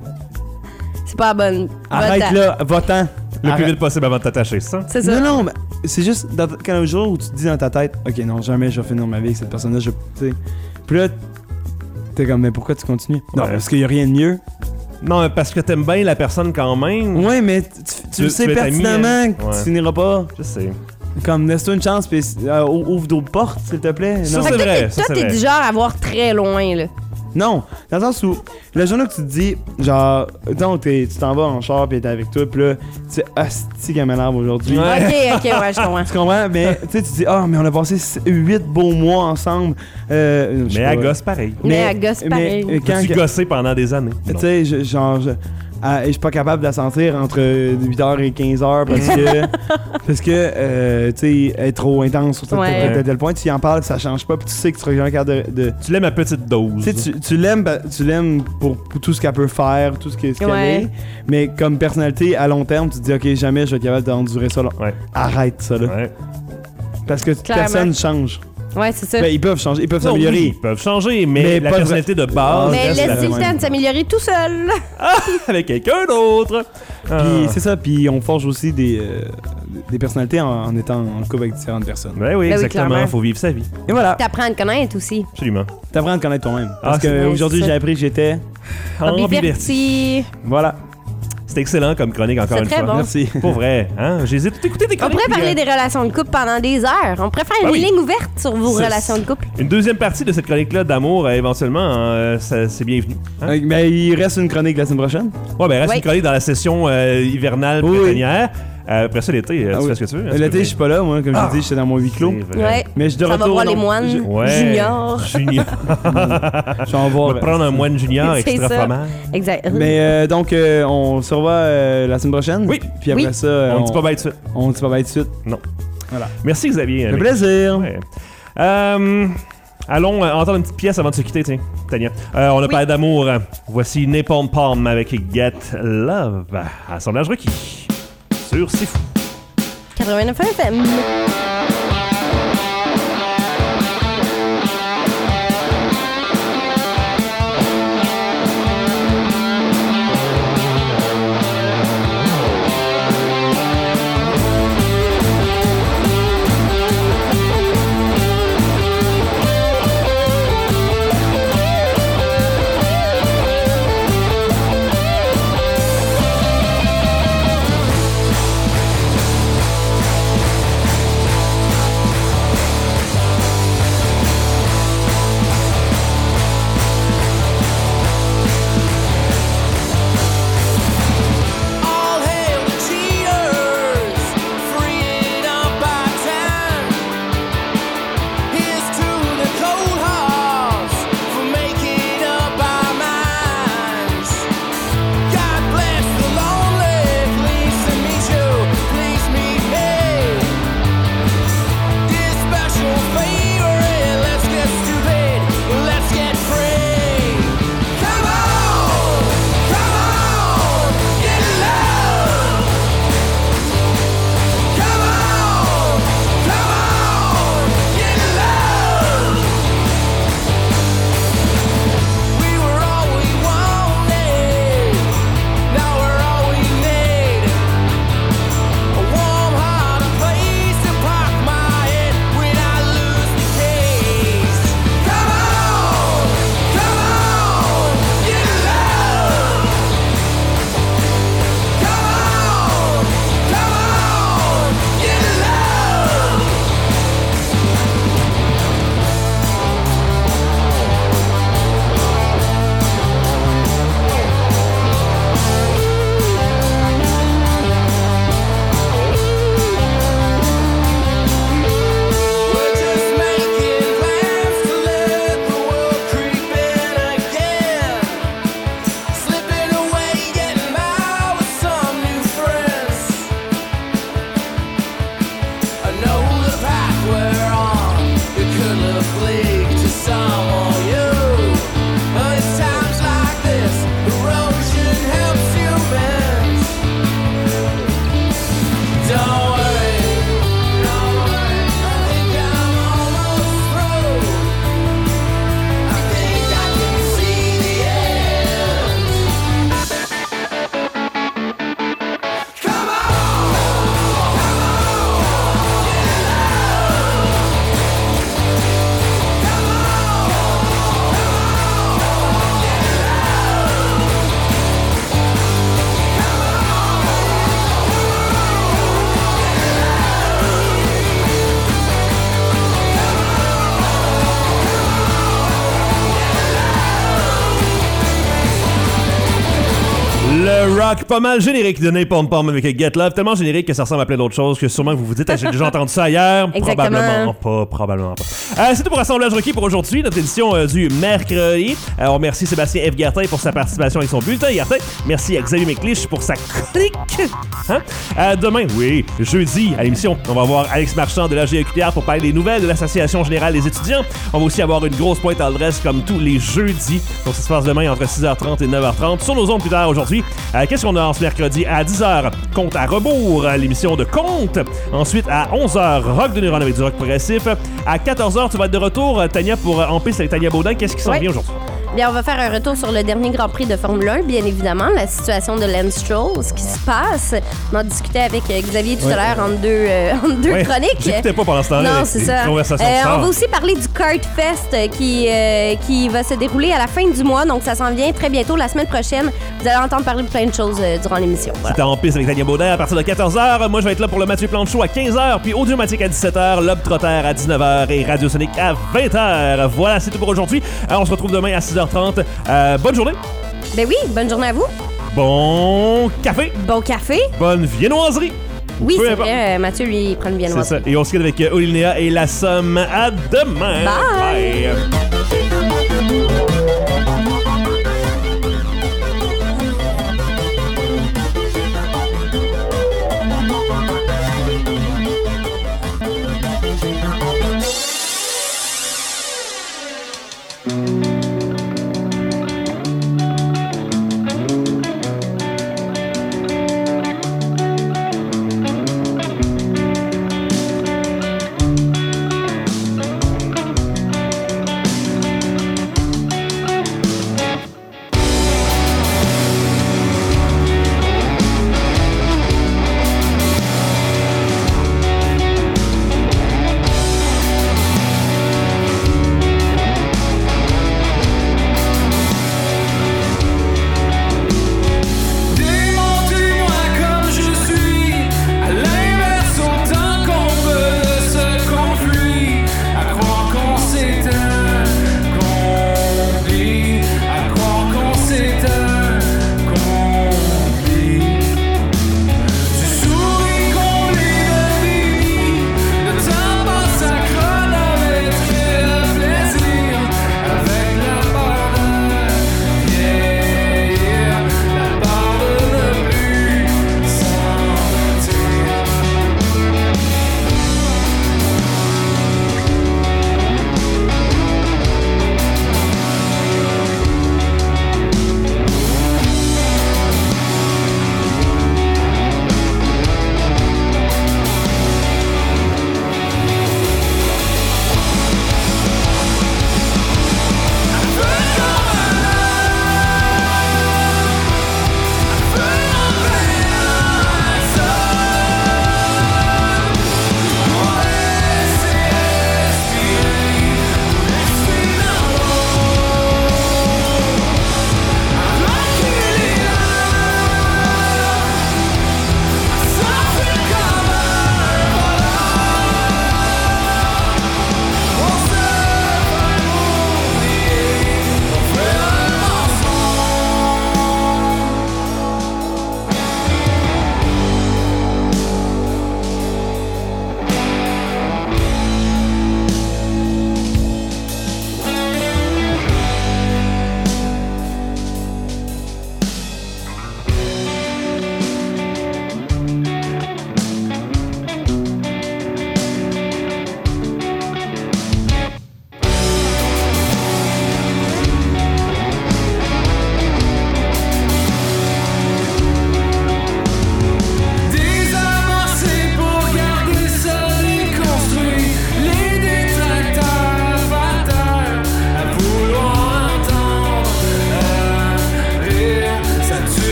C'est pas la bonne. Arrête Va-t'en. là, va-t'en. Le plus Arrête. vite possible avant de t'attacher, c'est ça? C'est ça. Non, non, mais c'est juste dans, quand un jour où tu te dis dans ta tête, ok, non, jamais je vais finir ma vie avec cette personne-là, je. Tu sais. Puis là, t'es comme, mais pourquoi tu continues? Non, Ouais. parce qu'il y a rien de mieux. Non, mais parce que t'aimes bien la personne quand même. Ouais, mais tu, tu, Tu- le tu sais veux être ami, pertinemment hein? que Ouais. tu finiras pas. Je sais. Comme, laisse-toi une chance, puis euh, ouvre d'autres portes, s'il te plaît. Ça, Non. c'est Fait que toi, vrai, t'es- ça, toi, c'est t'es vrai. du genre à voir très loin, là. Non, dans le sens où, la journée où tu te dis, genre, donc t'es- tu t'en vas en char pis t'es avec toi, pis là, tu sais, asti qu'elle m'énerve aujourd'hui. Ouais. OK, OK, ouais, je comprends. Tu comprends? Mais tu sais, tu te dis, ah, mais on a passé huit beaux mois ensemble. Euh, je sais Mais pas. elle gosse pareil. Mais elle gosse mais, pareil. euh, quand, Tu gosser pendant des années. tu sais, je- genre, je, ah, je suis pas capable de la sentir entre huit heures et quinze heures parce que, parce que euh, tu sais, elle est trop intense sur tel, Ouais. tel, tel, tel point. Tu y en parles, ça change pas, puis tu sais que tu seras jamais capable de. de Tu l'aimes à petite dose. tu sais, tu, tu l'aimes, bah, tu l'aimes pour, pour tout ce qu'elle peut faire, tout ce que- ce qu'elle Ouais. est. Mais comme personnalité, à long terme, tu te dis, ok, jamais je vais être capable d'endurer ça. Là. Ouais. Arrête ça, là. Ouais. Parce que Clairement. personne change. Ouais, c'est ça. Ben, ils peuvent changer, ils peuvent Non, oui, s'améliorer. ils peuvent changer, mais, Mais la pas personnalité de base Mais reste la laissez même. le temps de s'améliorer tout seul. Avec quelqu'un d'autre. Ah. Puis c'est ça, puis on forge aussi des, euh, des personnalités en, en étant en couple avec différentes personnes. Ben oui, Ben oui, exactement. clairement. Faut vivre sa vie. Et voilà, T'apprends à te connaître aussi. Absolument. t'apprends à te connaître toi-même. Parce Ah, c'est- qu'aujourd'hui, c'est ça. j'ai appris que j'étais... Ambiverti. Voilà, C'est excellent comme chronique, encore C'est une très fois. bon. merci. Pour vrai. Hein? J'ai tout écouté des On chroniques. pourrait parler puis, des relations de couple pendant des heures. On pourrait faire Ah une oui. ligne ouverte sur vos C'est- relations de couple. euh, Une deuxième partie de cette chronique-là d'amour, euh, éventuellement, euh, ça- c'est bienvenu. Hein? Euh, Mais il reste une chronique la semaine prochaine. Ouais, ben reste Oui. une chronique dans la session euh, hivernale Oui, oui. printanière. Euh, après ça, l'été, euh, Ah tu oui. fais ce que tu veux. hein, tu L'été, peux- je suis pas là, moi, comme Ah. je dit, j'étais dans mon huis clos. C'est vrai. Ouais. Mais je suis de Ça va retour. voir les non, moines. Je, Ouais. Junior. Junior. je suis en On voir. va prendre un moine junior C'est extra ça. fromage. Exact. Mais euh, donc, euh, on se revoit euh, la semaine prochaine. Oui. Puis après Oui. ça, euh, On ne dit pas bye tout de suite. on dit pas bye tout de suite. Non. Voilà. Merci Xavier. Un Avec- plaisir. Ouais. Euh, allons euh, entendre une petite pièce avant de se quitter, tiens, Tania. Euh, on a parlé d'amour. Voici Napalm Palm avec Get Love. Assemblage requis. Sur C'est Fou. quatre-vingt-neuf F M. All hail the cheaters, freed up by time. Here's to the cold hearts for making up our minds. God bless the lonely, please to meet you, please meet me. Dear special favorite, let's get stupid, let's get free. Come on, come on, get love. Come on, come on, get love. We were all we wanted, now we're all we need. A warm heart, a place to park my head when I lose the keys. Come on, come on, get love. Come on, come on, get love. We're just making plans to let the world creep in again. Slipping away, getting by with some new friends. I know the path we're on, it could look bleak to some of you. But it's times like this, erosion helps you mend. Don't worry, don't worry, I think I'm almost through. I think I can see the end. Come on, come on, get love. Come on, come on, get Le rock pas mal générique de Napalm Palm avec Get Love, tellement générique que ça ressemble à plein d'autres choses que sûrement que vous vous dites, ah, j'ai déjà entendu ça ailleurs. Exactement. Probablement pas, probablement pas. Euh, c'est tout pour Assemblage requis pour aujourd'hui, notre édition euh, du mercredi. Euh, on remercie Sébastien F. Gertin pour sa participation avec son bulletin Gertin. Merci à Xavier McLeish pour sa clique. Hein? Euh, demain, oui, jeudi, à l'émission, on va voir Alex Marchand de l'A G E Q T R pour parler des nouvelles de l'Association générale des étudiants. On va aussi avoir une grosse pointe à l'adresse comme tous les jeudis. Donc ça se passe demain entre six heures trente et neuf heures trente sur nos ondes plus tard aujourd'hui. Euh, Qu'est-ce Qu'est-ce qu'on a en ce mercredi? À dix heures, Compte à rebours, l'émission de Compte. Ensuite, à onze heures, Rock de Neuron avec du rock progressif. À quatorze heures, tu vas être de retour, Tania, pour En piste avec Tania Baudin. Qu'est-ce qui s'en Ouais. vient aujourd'hui? Bien, on va faire un retour sur le dernier Grand Prix de Formule un, bien évidemment, la situation de Lance Stroll, ce qui se passe. On en discutait avec euh, Xavier tout Ouais. à l'heure en deux, euh, en deux Ouais, chroniques. j'écoutais pas pendant ce temps-là, Non, avec c'est les ça. conversations Euh, de on stars. va aussi parler du Kart Fest euh, qui, euh, qui va se dérouler à la fin du mois, donc ça s'en vient très bientôt, la semaine prochaine. Vous allez entendre parler de plein de choses euh, durant l'émission. Voilà. C'était En piste avec Tania Baudin à partir de quatorze heures. Moi, je vais être là pour le Mathieu Plante Show à quinze heures, puis Audiomatique à dix-sept heures, Lob Trotter à dix-neuf heures et Radio Sonic à vingt heures. Voilà, c'est tout pour aujourd'hui. Alors, on se retrouve demain à six heures trente. Euh, bonne journée, Ben oui, bonne journée à vous. bon café, Bon café. bonne viennoiserie. Oui, Peu c'est importe. vrai, euh, Mathieu, lui, il prend le bien C'est ça. Et on se quitte avec euh, Olinéa et La Somme. À demain. Bye. Bye.